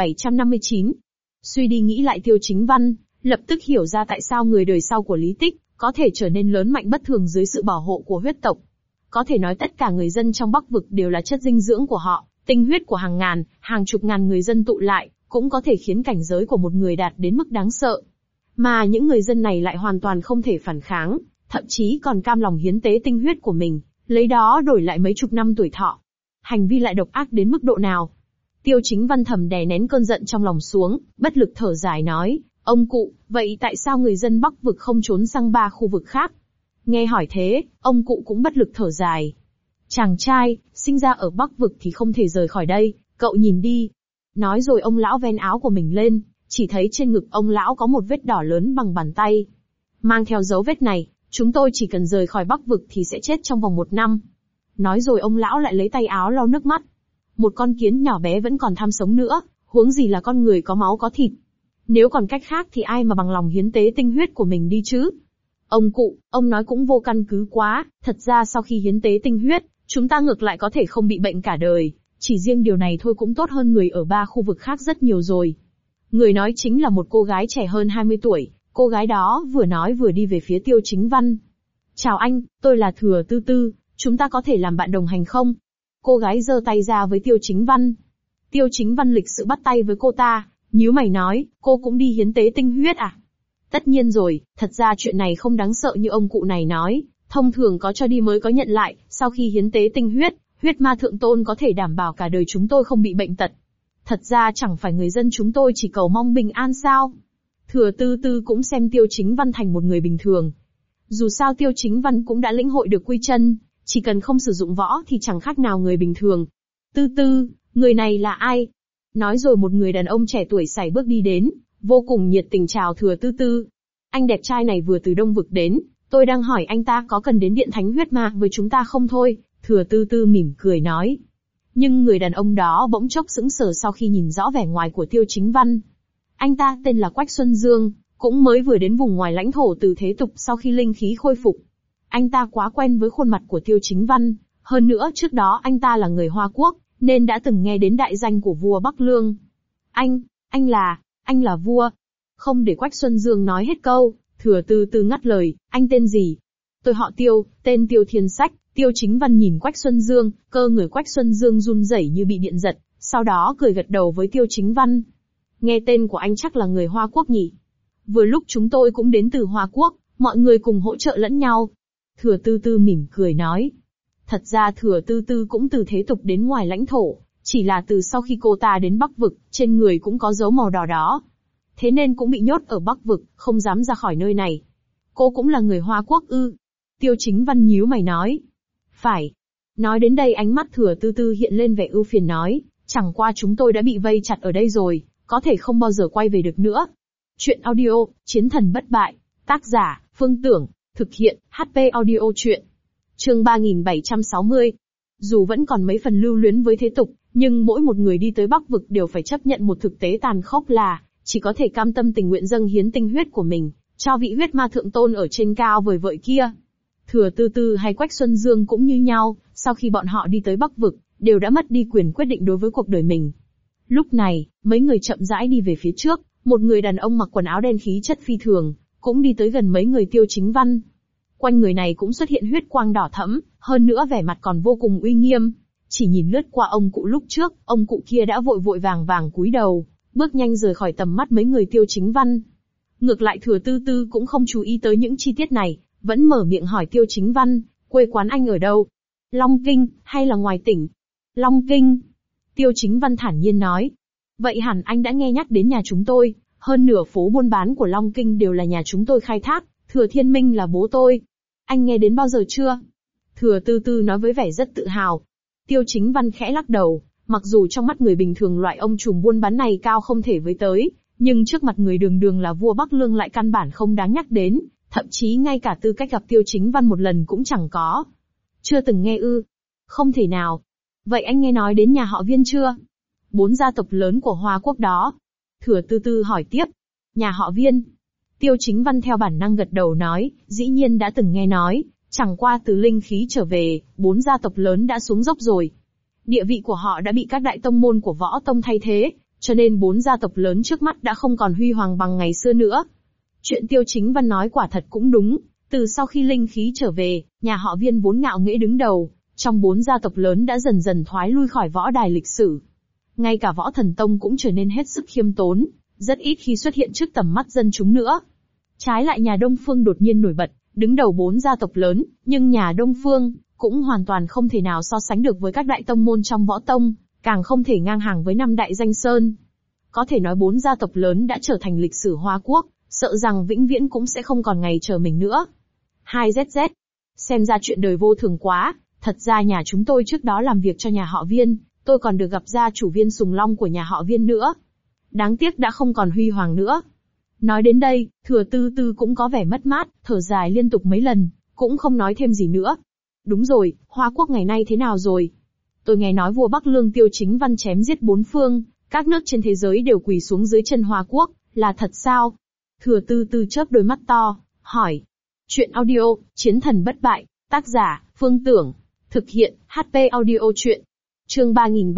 A: 3759. Suy đi nghĩ lại Tiêu Chính Văn, lập tức hiểu ra tại sao người đời sau của Lý Tích có thể trở nên lớn mạnh bất thường dưới sự bảo hộ của huyết tộc. Có thể nói tất cả người dân trong Bắc Vực đều là chất dinh dưỡng của họ, tinh huyết của hàng ngàn, hàng chục ngàn người dân tụ lại, cũng có thể khiến cảnh giới của một người đạt đến mức đáng sợ. Mà những người dân này lại hoàn toàn không thể phản kháng, thậm chí còn cam lòng hiến tế tinh huyết của mình, lấy đó đổi lại mấy chục năm tuổi thọ. Hành vi lại độc ác đến mức độ nào? Tiêu Chính Văn thầm đè nén cơn giận trong lòng xuống, bất lực thở dài nói, ông cụ, vậy tại sao người dân Bắc Vực không trốn sang 3 khu vực khác? Nghe hỏi thế, ông cụ cũng bất lực thở dài. Chàng trai, sinh ra ở Bắc Vực thì không thể rời khỏi đây, cậu nhìn đi. Nói rồi ông lão vén áo của mình lên, chỉ thấy trên ngực ông lão có một vết đỏ lớn bằng bàn tay. Mang theo dấu vết này, chúng tôi chỉ cần rời khỏi Bắc vực thì sẽ chết trong vòng 1 năm. Nói rồi ông lão lại lấy tay áo lau nước mắt. Một con kiến nhỏ bé vẫn còn tham sống nữa, huống gì là con người có máu có thịt. Nếu còn cách khác thì ai mà bằng lòng hiến tế tinh huyết của mình đi chứ? Ông cụ, ông nói cũng vô căn cứ quá, thật ra sau khi hiến tế tinh huyết, chúng ta ngược lại có thể không bị bệnh cả đời, chỉ riêng điều này thôi cũng tốt hơn người ở 3 khu vực khác rất nhiều rồi. Người nói chính là một cô gái trẻ hơn 20 tuổi, cô gái đó vừa nói vừa đi về phía Tiêu Chính Văn. Chào anh, tôi là Thừa Tư Tư, chúng ta có thể làm bạn đồng hành không? Cô gái giơ tay ra với Tiêu Chính Văn. Tiêu Chính Văn lịch sự bắt tay với cô ta, nhíu mày nói, cô cũng đi hiến tế tinh huyết à? Tất nhiên rồi, thật ra chuyện này không đáng sợ như ông cụ này nói, thông thường có cho đi mới có nhận lại, sau khi hiến tế tinh huyết, huyết ma thượng tôn có thể đảm bảo cả đời chúng tôi không bị bệnh tật. Thật ra chẳng phải người dân chúng tôi chỉ cầu mong bình an sao? Thừa Tư Tư cũng xem Tiêu Chính Văn thành một người bình thường. Dù sao Tiêu Chính Văn cũng đã lĩnh hội được quy chân, chỉ cần không sử dụng võ thì chẳng khác nào người bình thường. Tư Tư, người này là ai? Nói rồi một người đàn ông trẻ tuổi sải bước đi đến, vô cùng nhiệt tình chào Thừa Tư Tư. Anh đẹp trai này vừa từ Đông vực đến, tôi đang hỏi anh ta có cần đến Điện Thánh Huyết Ma với chúng ta không thôi, Thừa Tư Tư mỉm cười nói. Nhưng người đàn ông đó bỗng chốc sững sờ sau khi nhìn rõ vẻ ngoài của Tiêu Chính Văn. Anh ta tên là Quách Xuân Dương, cũng mới vừa đến vùng ngoài lãnh thổ từ thế tục sau khi linh khí khôi phục. Anh ta quá quen với khuôn mặt của Tiêu Chính Văn, hơn nữa trước đó anh ta là người Hoa Quốc, nên đã từng nghe đến đại danh của vua Bắc Lương. Anh là vua. Không để Quách Xuân Dương nói hết câu, Thừa Tư Tư ngắt lời, anh tên gì? Tôi họ Tiêu, tên Tiêu Thiên Sách. Tiêu Chính Văn nhìn Quách Xuân Dương, cơ người Quách Xuân Dương run rẩy như bị điện giật, sau đó cười gật đầu với Tiêu Chính Văn. Nghe tên của anh chắc là người Hoa Quốc nhỉ? Vừa lúc chúng tôi cũng đến từ Hoa Quốc, mọi người cùng hỗ trợ lẫn nhau. Thừa Tư Tư mỉm cười nói. Thật ra Thừa Tư Tư cũng từ thế tục đến ngoài lãnh thổ, chỉ là từ sau khi cô ta đến Bắc vực, trên người cũng có dấu màu đỏ đó. Thế nên cũng bị nhốt ở Bắc vực, không dám ra khỏi nơi này. Cô cũng là người Hoa Quốc ư? Tiêu Chính Văn nhíu mày nói. Phải. Nói đến đây ánh mắt Thừa Tư Tư hiện lên vẻ ưu phiền nói, chẳng qua chúng tôi đã bị vây chặt ở đây rồi, có thể không bao giờ quay về được nữa. Chuyện audio, Chiến thần bất bại, tác giả, Phương Tưởng, thực hiện, HP Audio Chuyện. Chương 3760. Dù vẫn còn mấy phần lưu luyến với thế tục, nhưng mỗi một người đi tới Bắc vực đều phải chấp nhận một thực tế tàn khốc là, chỉ có thể cam tâm tình nguyện dâng hiến tinh huyết của mình, cho vị huyết ma thượng tôn ở trên cao vời vợi kia. Thừa Tư Tư hay Quách Xuân Dương cũng như nhau, sau khi bọn họ đi tới Bắc vực, đều đã mất đi quyền quyết định đối với cuộc đời mình. Lúc này, mấy người chậm rãi đi về phía trước, một người đàn ông mặc quần áo đen khí chất phi thường, cũng đi tới gần mấy người Tiêu Chính Văn. Quanh người này cũng xuất hiện huyết quang đỏ thẫm, hơn nữa vẻ mặt còn vô cùng uy nghiêm. Chỉ nhìn lướt qua ông cụ lúc trước, ông cụ kia đã vội vội vàng vàng cúi đầu, bước nhanh rời khỏi tầm mắt mấy người Tiêu Chính Văn. Ngược lại Thừa Tư Tư cũng không chú ý tới những chi tiết này, vẫn mở miệng hỏi Tiêu Chính Văn, quê quán anh ở đâu? Long Kinh, hay là ngoài tỉnh? Long Kinh. Tiêu Chính Văn thản nhiên nói. Vậy hẳn anh đã nghe nhắc đến nhà chúng tôi, hơn nửa phố buôn bán của Long Kinh đều là nhà chúng tôi khai thác, Thừa Thiên Minh là bố tôi. Anh nghe đến bao giờ chưa? Thừa Tư Tư nói với vẻ rất tự hào. Tiêu Chính Văn khẽ lắc đầu, mặc dù trong mắt người bình thường loại ông trùm buôn bán này cao không thể với tới, nhưng trước mặt người đường đường là vua Bắc Lương lại căn bản không đáng nhắc đến, thậm chí ngay cả tư cách gặp Tiêu Chính Văn một lần cũng chẳng có. Chưa từng nghe ư? Không thể nào. Vậy anh nghe nói đến nhà họ Viên chưa? 4 gia tộc lớn của Hoa Quốc đó. Thừa Tư Tư hỏi tiếp. Nhà họ Viên. Tiêu Chính Văn theo bản năng gật đầu nói, dĩ nhiên đã từng nghe nói, chẳng qua từ linh khí trở về, 4 gia tộc lớn đã xuống dốc rồi. Địa vị của họ đã bị các đại tông môn của võ tông thay thế, cho nên 4 gia tộc lớn trước mắt đã không còn huy hoàng bằng ngày xưa nữa. Chuyện Tiêu Chính Văn nói quả thật cũng đúng, từ sau khi linh khí trở về, nhà họ Viên vốn ngạo nghễ đứng đầu, trong 4 gia tộc lớn đã dần dần thoái lui khỏi võ đài lịch sử. Ngay cả Võ Thần Tông cũng trở nên hết sức khiêm tốn, rất ít khi xuất hiện trước tầm mắt dân chúng nữa. Trái lại nhà Đông Phương đột nhiên nổi bật, đứng đầu 4 gia tộc lớn, nhưng nhà Đông Phương cũng hoàn toàn không thể nào so sánh được với các đại tông môn trong võ tông, càng không thể ngang hàng với 5 đại danh sơn. Có thể nói 4 gia tộc lớn đã trở thành lịch sử Hoa Quốc, sợ rằng vĩnh viễn cũng sẽ không còn ngày chờ mình nữa. 2ZZ. Xem ra chuyện đời vô thường quá, thật ra nhà chúng tôi trước đó làm việc cho nhà họ Viên, tôi còn được gặp gia chủ Viên Sùng Long của nhà họ Viên nữa. Đáng tiếc đã không còn huy hoàng nữa. Nói đến đây, Thừa Tư Tư cũng có vẻ mất mát, thở dài liên tục mấy lần, cũng không nói thêm gì nữa. Đúng rồi, Hoa Quốc ngày nay thế nào rồi? Tôi nghe nói vua Bắc Lương Tiêu Chính Văn chém giết bốn phương, các nước trên thế giới đều quỳ xuống dưới chân Hoa Quốc, là thật sao? Thừa Tư Tư chớp đôi mắt to, hỏi. Chuyện audio, Chiến thần bất bại, tác giả, Phương Tưởng, thực hiện, HP audio chuyện. Chương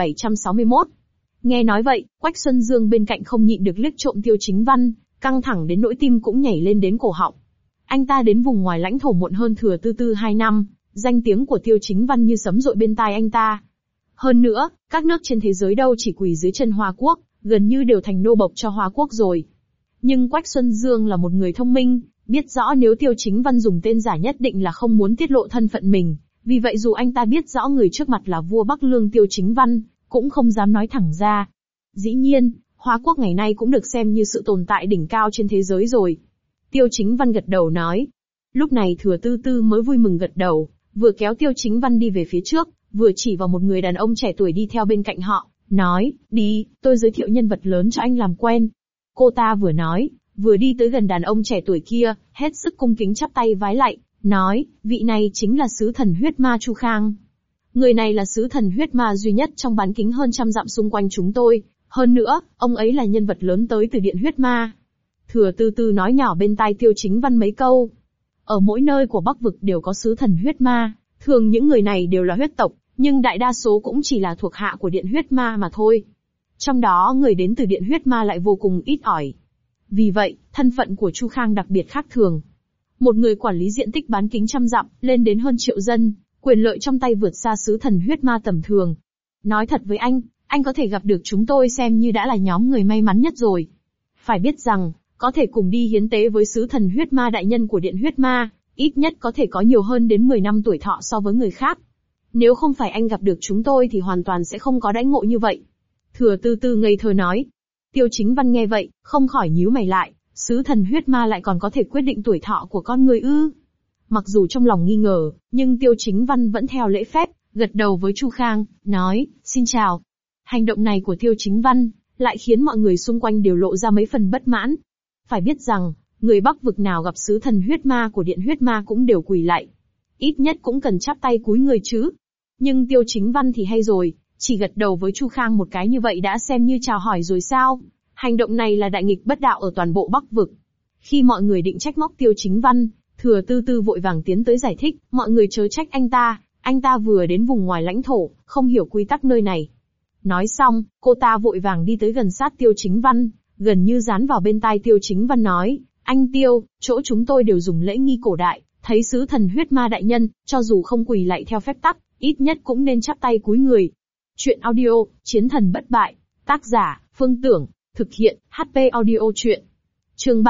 A: 3761. Nghe nói vậy, Quách Xuân Dương bên cạnh không nhịn được liếc trộm Tiêu Chính Văn, căng thẳng đến nỗi tim cũng nhảy lên đến cổ họng. Anh ta đến vùng ngoài lãnh thổ muộn hơn Thừa Tư Tư 2 năm, danh tiếng của Tiêu Chính Văn như sấm dội bên tai anh ta. Hơn nữa, các nước trên thế giới đâu chỉ quỳ dưới chân Hoa Quốc, gần như đều thành nô bộc cho Hoa Quốc rồi. Nhưng Quách Xuân Dương là một người thông minh, biết rõ nếu Tiêu Chính Văn dùng tên giả nhất định là không muốn tiết lộ thân phận mình, vì vậy dù anh ta biết rõ người trước mặt là vua Bắc Lương Tiêu Chính Văn, cũng không dám nói thẳng ra. Dĩ nhiên, Hoa Quốc ngày nay cũng được xem như sự tồn tại đỉnh cao trên thế giới rồi. Tiêu Chính Văn gật đầu nói. Lúc này Thừa Tư Tư mới vui mừng gật đầu, vừa kéo Tiêu Chính Văn đi về phía trước, vừa chỉ vào một người đàn ông trẻ tuổi đi theo bên cạnh họ, nói, đi, tôi giới thiệu nhân vật lớn cho anh làm quen. Cô ta vừa nói, vừa đi tới gần đàn ông trẻ tuổi kia, hết sức cung kính chắp tay vái lạy, nói, vị này chính là sứ thần huyết ma Chu Khang. Người này là sứ thần huyết ma duy nhất trong bán kính hơn trăm dặm xung quanh chúng tôi, hơn nữa, ông ấy là nhân vật lớn tới từ điện huyết ma. Thừa Tư Tư nói nhỏ bên tai Tiêu Chính Văn mấy câu. Ở mỗi nơi của Bắc vực đều có sứ thần huyết ma, thường những người này đều là huyết tộc, nhưng đại đa số cũng chỉ là thuộc hạ của điện huyết ma mà thôi. Trong đó người đến từ điện huyết ma lại vô cùng ít ỏi. Vì vậy, thân phận của Chu Khang đặc biệt khác thường. Một người quản lý diện tích bán kính trăm dặm, lên đến hơn triệu dân, quyền lợi trong tay vượt xa sứ thần huyết ma tầm thường. Nói thật với anh có thể gặp được chúng tôi xem như đã là nhóm người may mắn nhất rồi. Phải biết rằng, có thể cùng đi hiến tế với sứ thần huyết ma đại nhân của điện huyết ma, ít nhất có thể có nhiều hơn đến 10 năm tuổi thọ so với người khác. Nếu không phải anh gặp được chúng tôi thì hoàn toàn sẽ không có đãi ngộ như vậy. Thừa Tư Tư ngây thơ nói. Tiêu Chính Văn nghe vậy, không khỏi nhíu mày lại, sứ thần huyết ma lại còn có thể quyết định tuổi thọ của con người ư? Mặc dù trong lòng nghi ngờ, nhưng Tiêu Chính Văn vẫn theo lễ phép, gật đầu với Chu Khang, nói, xin chào. Hành động này của Tiêu Chính Văn, lại khiến mọi người xung quanh đều lộ ra mấy phần bất mãn. Phải biết rằng, người Bắc vực nào gặp sứ thần huyết ma của điện huyết ma cũng đều quỳ lạy. Ít nhất cũng cần chắp tay cúi người chứ. Nhưng Tiêu Chính Văn thì hay rồi, chỉ gật đầu với Chu Khang một cái như vậy đã xem như chào hỏi rồi sao? Hành động này là đại nghịch bất đạo ở toàn bộ Bắc vực. Khi mọi người định trách móc Tiêu Chính Văn, Thừa Tư Tư vội vàng tiến tới giải thích, mọi người chớ trách anh ta vừa đến vùng ngoài lãnh thổ, không hiểu quy tắc nơi này. Nói xong, cô ta vội vàng đi tới gần sát Tiêu Chính Văn, gần như dán vào bên tai Tiêu Chính Văn nói, anh Tiêu, chỗ chúng tôi đều dùng lễ nghi cổ đại, thấy sứ thần huyết ma đại nhân, cho dù không quỳ lạy theo phép tắc, ít nhất cũng nên chắp tay cúi người. Chuyện audio, Chiến thần bất bại, tác giả, Phương Tưởng, thực hiện, HP audio chuyện. Chương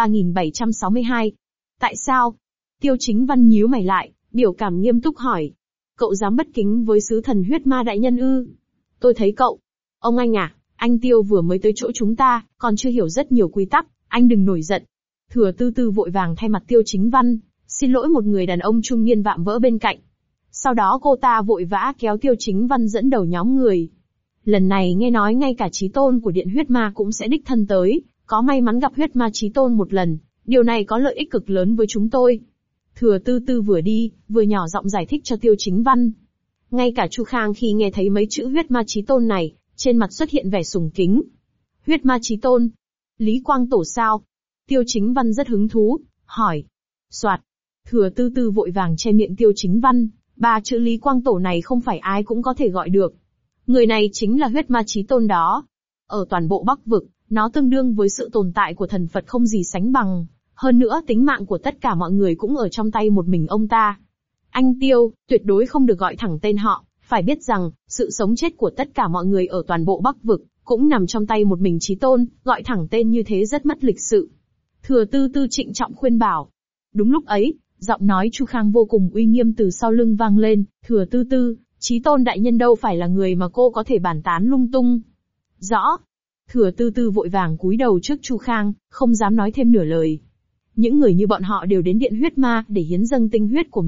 A: 3762. Tại sao? Tiêu Chính Văn nhíu mày lại, biểu cảm nghiêm túc hỏi. Cậu dám bất kính với sứ thần huyết ma đại nhân ư? Tôi thấy cậu. Ông anh à, anh Tiêu vừa mới tới chỗ chúng ta, còn chưa hiểu rất nhiều quy tắc, anh đừng nổi giận. Thừa Tư Tư vội vàng thay mặt Tiêu Chính Văn, xin lỗi một người đàn ông trung niên vạm vỡ bên cạnh. Sau đó cô ta vội vã kéo Tiêu Chính Văn dẫn đầu nhóm người. Lần này nghe nói ngay cả chí tôn của điện huyết ma cũng sẽ đích thân tới, có may mắn gặp huyết ma chí tôn một lần, điều này có lợi ích cực lớn với chúng tôi. Thừa Tư Tư vừa đi, vừa nhỏ giọng giải thích cho Tiêu Chính Văn. Ngay cả Chu Khang khi nghe thấy mấy chữ huyết ma chí tôn này, trên mặt xuất hiện vẻ sùng kính. Huyết ma chí tôn? Lý Quang Tổ sao? Tiêu Chính Văn rất hứng thú, hỏi. Soạt. Thừa Tư Tư vội vàng che miệng Tiêu Chính Văn, 3 chữ Lý Quang Tổ này không phải ai cũng có thể gọi được. Người này chính là huyết ma chí tôn đó. Ở toàn bộ Bắc vực, nó tương đương với sự tồn tại của thần Phật không gì sánh bằng. Hơn nữa tính mạng của tất cả mọi người cũng ở trong tay một mình ông ta. Anh Tiêu, tuyệt đối không được gọi thẳng tên họ, phải biết rằng, sự sống chết của tất cả mọi người ở toàn bộ Bắc vực, cũng nằm trong tay một mình chí tôn, gọi thẳng tên như thế rất mất lịch sự. Thừa Tư Tư trịnh trọng khuyên bảo. Đúng lúc ấy, giọng nói Chu Khang vô cùng uy nghiêm từ sau lưng vang lên, Thừa Tư Tư, chí tôn đại nhân đâu phải là người mà cô có thể bàn tán lung tung. Rõ. Thừa Tư Tư vội vàng cúi đầu trước Chu Khang, không dám nói thêm nửa lời. Những người như bọn họ đều đến điện huyết ma để hiến dâng tinh huyết của mình,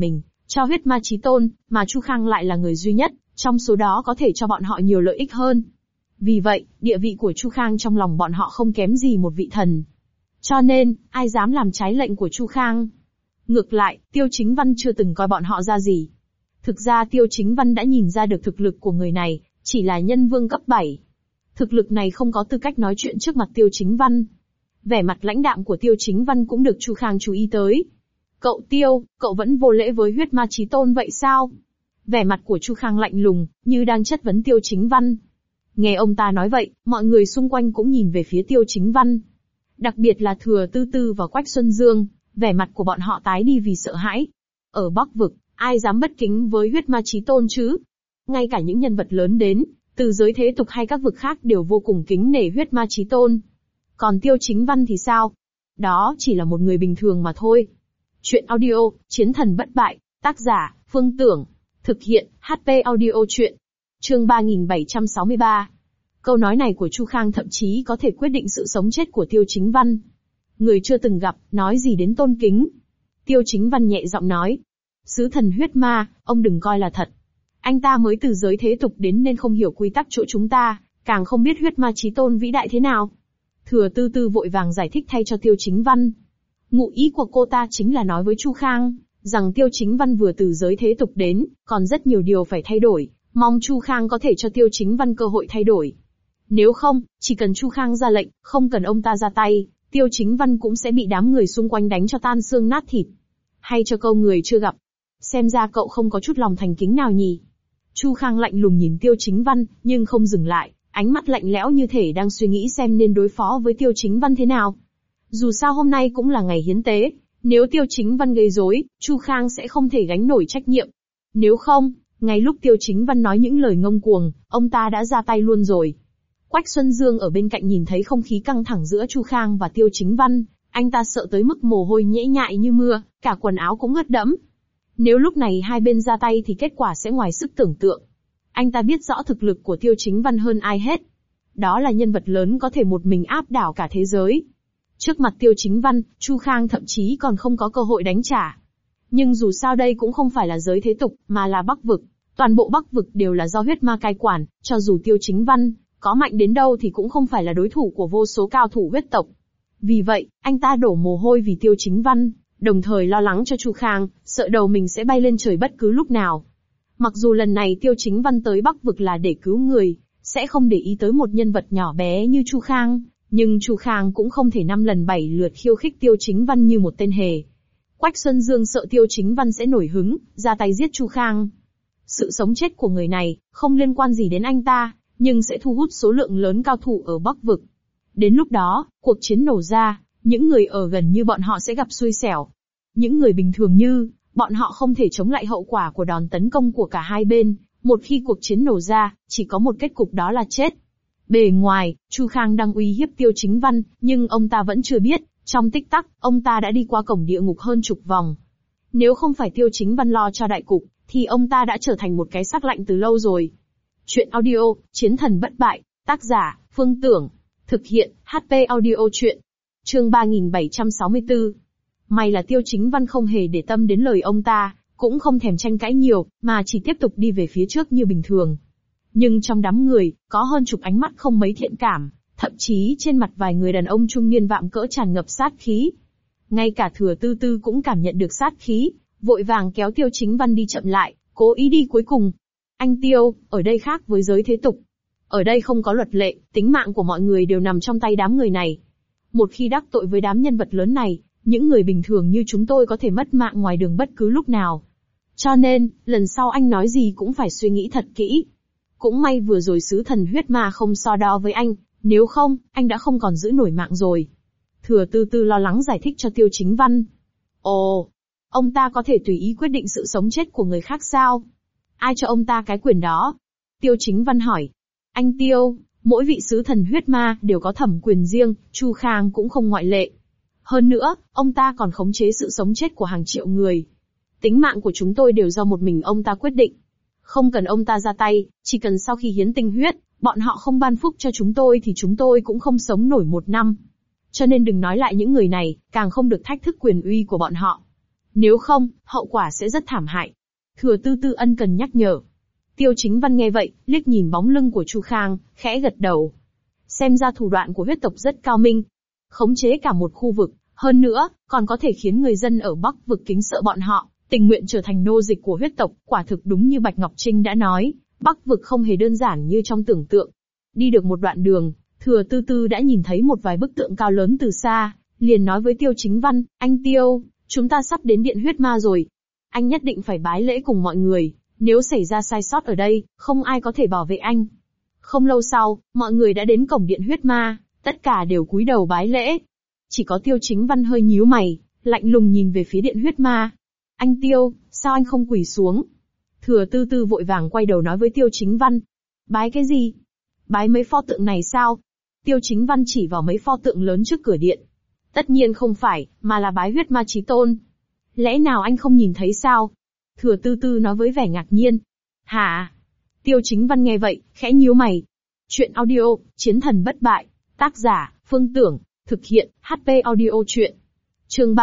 A: cho huyết ma chí tôn, mà Chu Khang lại là người duy nhất, trong số đó có thể cho bọn họ nhiều lợi ích hơn. Vì vậy, địa vị của Chu Khang trong lòng bọn họ không kém gì một vị thần. Cho nên, ai dám làm trái lệnh của Chu Khang? Ngược lại, Tiêu Chính Văn chưa từng coi bọn họ ra gì. Thực ra Tiêu Chính Văn đã nhìn ra được thực lực của người này, chỉ là nhân vương cấp 7. Thực lực này không có tư cách nói chuyện trước mặt Tiêu Chính Văn. Vẻ mặt lãnh đạm của Tiêu Chính Văn cũng được Chu Khang chú ý tới. Cậu Tiêu, cậu vẫn vô lễ với huyết ma chí tôn vậy sao? Vẻ mặt của Chu Khang lạnh lùng, như đang chất vấn Tiêu Chính Văn. Nghe ông ta nói vậy, mọi người xung quanh cũng nhìn về phía Tiêu Chính Văn. Đặc biệt là Thừa Tư Tư và Quách Xuân Dương, vẻ mặt của bọn họ tái đi vì sợ hãi. Ở Bắc Vực, ai dám bất kính với huyết ma chí tôn chứ? Ngay cả những nhân vật lớn đến, từ giới thế tục hay các vực khác đều vô cùng kính nể huyết ma chí tôn. Còn Tiêu Chính Văn thì sao? Đó chỉ là một người bình thường mà thôi. Chuyện audio, Chiến thần bất bại, tác giả, Phương Tưởng. Thực hiện, HP audio chuyện. Chương 3763. Câu nói này của Chu Khang thậm chí có thể quyết định sự sống chết của Tiêu Chính Văn. Người chưa từng gặp, nói gì đến tôn kính. Tiêu Chính Văn nhẹ giọng nói. Sứ thần huyết ma, ông đừng coi là thật. Anh ta mới từ giới thế tục đến nên không hiểu quy tắc chỗ chúng ta, càng không biết huyết ma chí tôn vĩ đại thế nào. Thừa Tư Tư vội vàng giải thích thay cho Tiêu Chính Văn. Ngụ ý của cô ta chính là nói với Chu Khang, rằng Tiêu Chính Văn vừa từ giới thế tục đến, còn rất nhiều điều phải thay đổi, mong Chu Khang có thể cho Tiêu Chính Văn cơ hội thay đổi. Nếu không, chỉ cần Chu Khang ra lệnh, không cần ông ta ra tay, Tiêu Chính Văn cũng sẽ bị đám người xung quanh đánh cho tan xương nát thịt. Hay cho câu người chưa gặp. Xem ra cậu không có chút lòng thành kính nào nhỉ. Chu Khang lạnh lùng nhìn Tiêu Chính Văn, nhưng không dừng lại, ánh mắt lạnh lẽo như thể đang suy nghĩ xem nên đối phó với Tiêu Chính Văn thế nào. Dù sao hôm nay cũng là ngày hiến tế, nếu Tiêu Chính Văn gây rối, Chu Khang sẽ không thể gánh nổi trách nhiệm. Nếu không, ngay lúc Tiêu Chính Văn nói những lời ngông cuồng, ông ta đã ra tay luôn rồi. Quách Xuân Dương ở bên cạnh nhìn thấy không khí căng thẳng giữa Chu Khang và Tiêu Chính Văn, anh ta sợ tới mức mồ hôi nhễ nhại như mưa, cả quần áo cũng ướt đẫm. Nếu lúc này hai bên ra tay thì kết quả sẽ ngoài sức tưởng tượng. Anh ta biết rõ thực lực của Tiêu Chính Văn hơn ai hết. Đó là nhân vật lớn có thể một mình áp đảo cả thế giới. Trước mặt Tiêu Chính Văn, Chu Khang thậm chí còn không có cơ hội đánh trả. Nhưng dù sao đây cũng không phải là giới thế tục, mà là Bắc Vực. Toàn bộ Bắc Vực đều là do huyết ma cai quản, cho dù Tiêu Chính Văn có mạnh đến đâu thì cũng không phải là đối thủ của vô số cao thủ huyết tộc. Vì vậy, anh ta đổ mồ hôi vì Tiêu Chính Văn, đồng thời lo lắng cho Chu Khang, sợ đầu mình sẽ bay lên trời bất cứ lúc nào. Mặc dù lần này Tiêu Chính Văn tới Bắc Vực là để cứu người, sẽ không để ý tới một nhân vật nhỏ bé như Chu Khang, nhưng Chu Khang cũng không thể 5 lần 7 lượt khiêu khích Tiêu Chính Văn như một tên hề. Quách Xuân Dương sợ Tiêu Chính Văn sẽ nổi hứng, ra tay giết Chu Khang. Sự sống chết của người này, không liên quan gì đến anh ta, nhưng sẽ thu hút số lượng lớn cao thủ ở Bắc Vực. Đến lúc đó, cuộc chiến nổ ra, những người ở gần như bọn họ sẽ gặp xui xẻo. Những người bình thường như, bọn họ không thể chống lại hậu quả của đòn tấn công của cả hai bên, một khi cuộc chiến nổ ra, chỉ có một kết cục đó là chết. Bề ngoài, Chu Khang đang uy hiếp Tiêu Chính Văn, nhưng ông ta vẫn chưa biết, trong tích tắc, ông ta đã đi qua cổng địa ngục hơn chục vòng. Nếu không phải Tiêu Chính Văn lo cho đại cục, thì ông ta đã trở thành một cái xác lạnh từ lâu rồi. Chuyện audio, Chiến thần bất bại, tác giả, Phương Tưởng. Thực hiện, HP audio chuyện. Chương 3764. May là Tiêu Chính Văn không hề để tâm đến lời ông ta, cũng không thèm tranh cãi nhiều, mà chỉ tiếp tục đi về phía trước như bình thường. Nhưng trong đám người, có hơn chục ánh mắt không mấy thiện cảm, thậm chí trên mặt vài người đàn ông trung niên vạm cỡ tràn ngập sát khí. Ngay cả Thừa Tư Tư cũng cảm nhận được sát khí, vội vàng kéo Tiêu Chính Văn đi chậm lại, cố ý đi cuối cùng. Anh Tiêu, ở đây khác với giới thế tục. Ở đây không có luật lệ, tính mạng của mọi người đều nằm trong tay đám người này. Một khi đắc tội với đám nhân vật lớn này, những người bình thường như chúng tôi có thể mất mạng ngoài đường bất cứ lúc nào. Cho nên, lần sau anh nói gì cũng phải suy nghĩ thật kỹ. Cũng may vừa rồi sứ thần huyết ma không so đo với anh, nếu không, anh đã không còn giữ nổi mạng rồi. Thừa Tư Tư lo lắng giải thích cho Tiêu Chính Văn. Ồ, ông ta có thể tùy ý quyết định sự sống chết của người khác sao? Ai cho ông ta cái quyền đó? Tiêu Chính Văn hỏi. Anh Tiêu, mỗi vị sứ thần huyết ma đều có thẩm quyền riêng, Chu Khang cũng không ngoại lệ. Hơn nữa, ông ta còn khống chế sự sống chết của hàng triệu người. Tính mạng của chúng tôi đều do một mình ông ta quyết định. Không cần ông ta ra tay, chỉ cần sau khi hiến tinh huyết, bọn họ không ban phúc cho chúng tôi thì chúng tôi cũng không sống nổi 1 năm. Cho nên đừng nói lại những người này, càng không được thách thức quyền uy của bọn họ. Nếu không, hậu quả sẽ rất thảm hại. Thừa Tư Tư ân cần nhắc nhở. Tiêu Chính Văn nghe vậy, liếc nhìn bóng lưng của Chu Khang, khẽ gật đầu. Xem ra thủ đoạn của huyết tộc rất cao minh. Khống chế cả một khu vực, hơn nữa, còn có thể khiến người dân ở Bắc vực kính sợ bọn họ, tình nguyện trở thành nô dịch của huyết tộc, quả thực đúng như Bạch Ngọc Trinh đã nói, Bắc vực không hề đơn giản như trong tưởng tượng. Đi được một đoạn đường, Thừa Tư Tư đã nhìn thấy một vài bức tượng cao lớn từ xa, liền nói với Tiêu Chính Văn, anh Tiêu, chúng ta sắp đến điện huyết ma rồi. Anh nhất định phải bái lễ cùng mọi người, nếu xảy ra sai sót ở đây, không ai có thể bảo vệ anh. Không lâu sau, mọi người đã đến cổng điện huyết ma, tất cả đều cúi đầu bái lễ. Chỉ có Tiêu Chính Văn hơi nhíu mày, lạnh lùng nhìn về phía điện huyết ma. Anh Tiêu, sao anh không quỳ xuống? Thừa Tư Tư vội vàng quay đầu nói với Tiêu Chính Văn. Bái cái gì? Bái mấy pho tượng này sao? Tiêu Chính Văn chỉ vào mấy pho tượng lớn trước cửa điện. Tất nhiên không phải, mà là bái huyết ma chí tôn. Lẽ nào anh không nhìn thấy sao? Thừa Tư Tư nói với vẻ ngạc nhiên. Hả? Tiêu Chính Văn nghe vậy, khẽ nhíu mày. Chuyện audio, Chiến thần bất bại. Tác giả, Phương Tưởng. Thực hiện, HP audio chuyện. Chương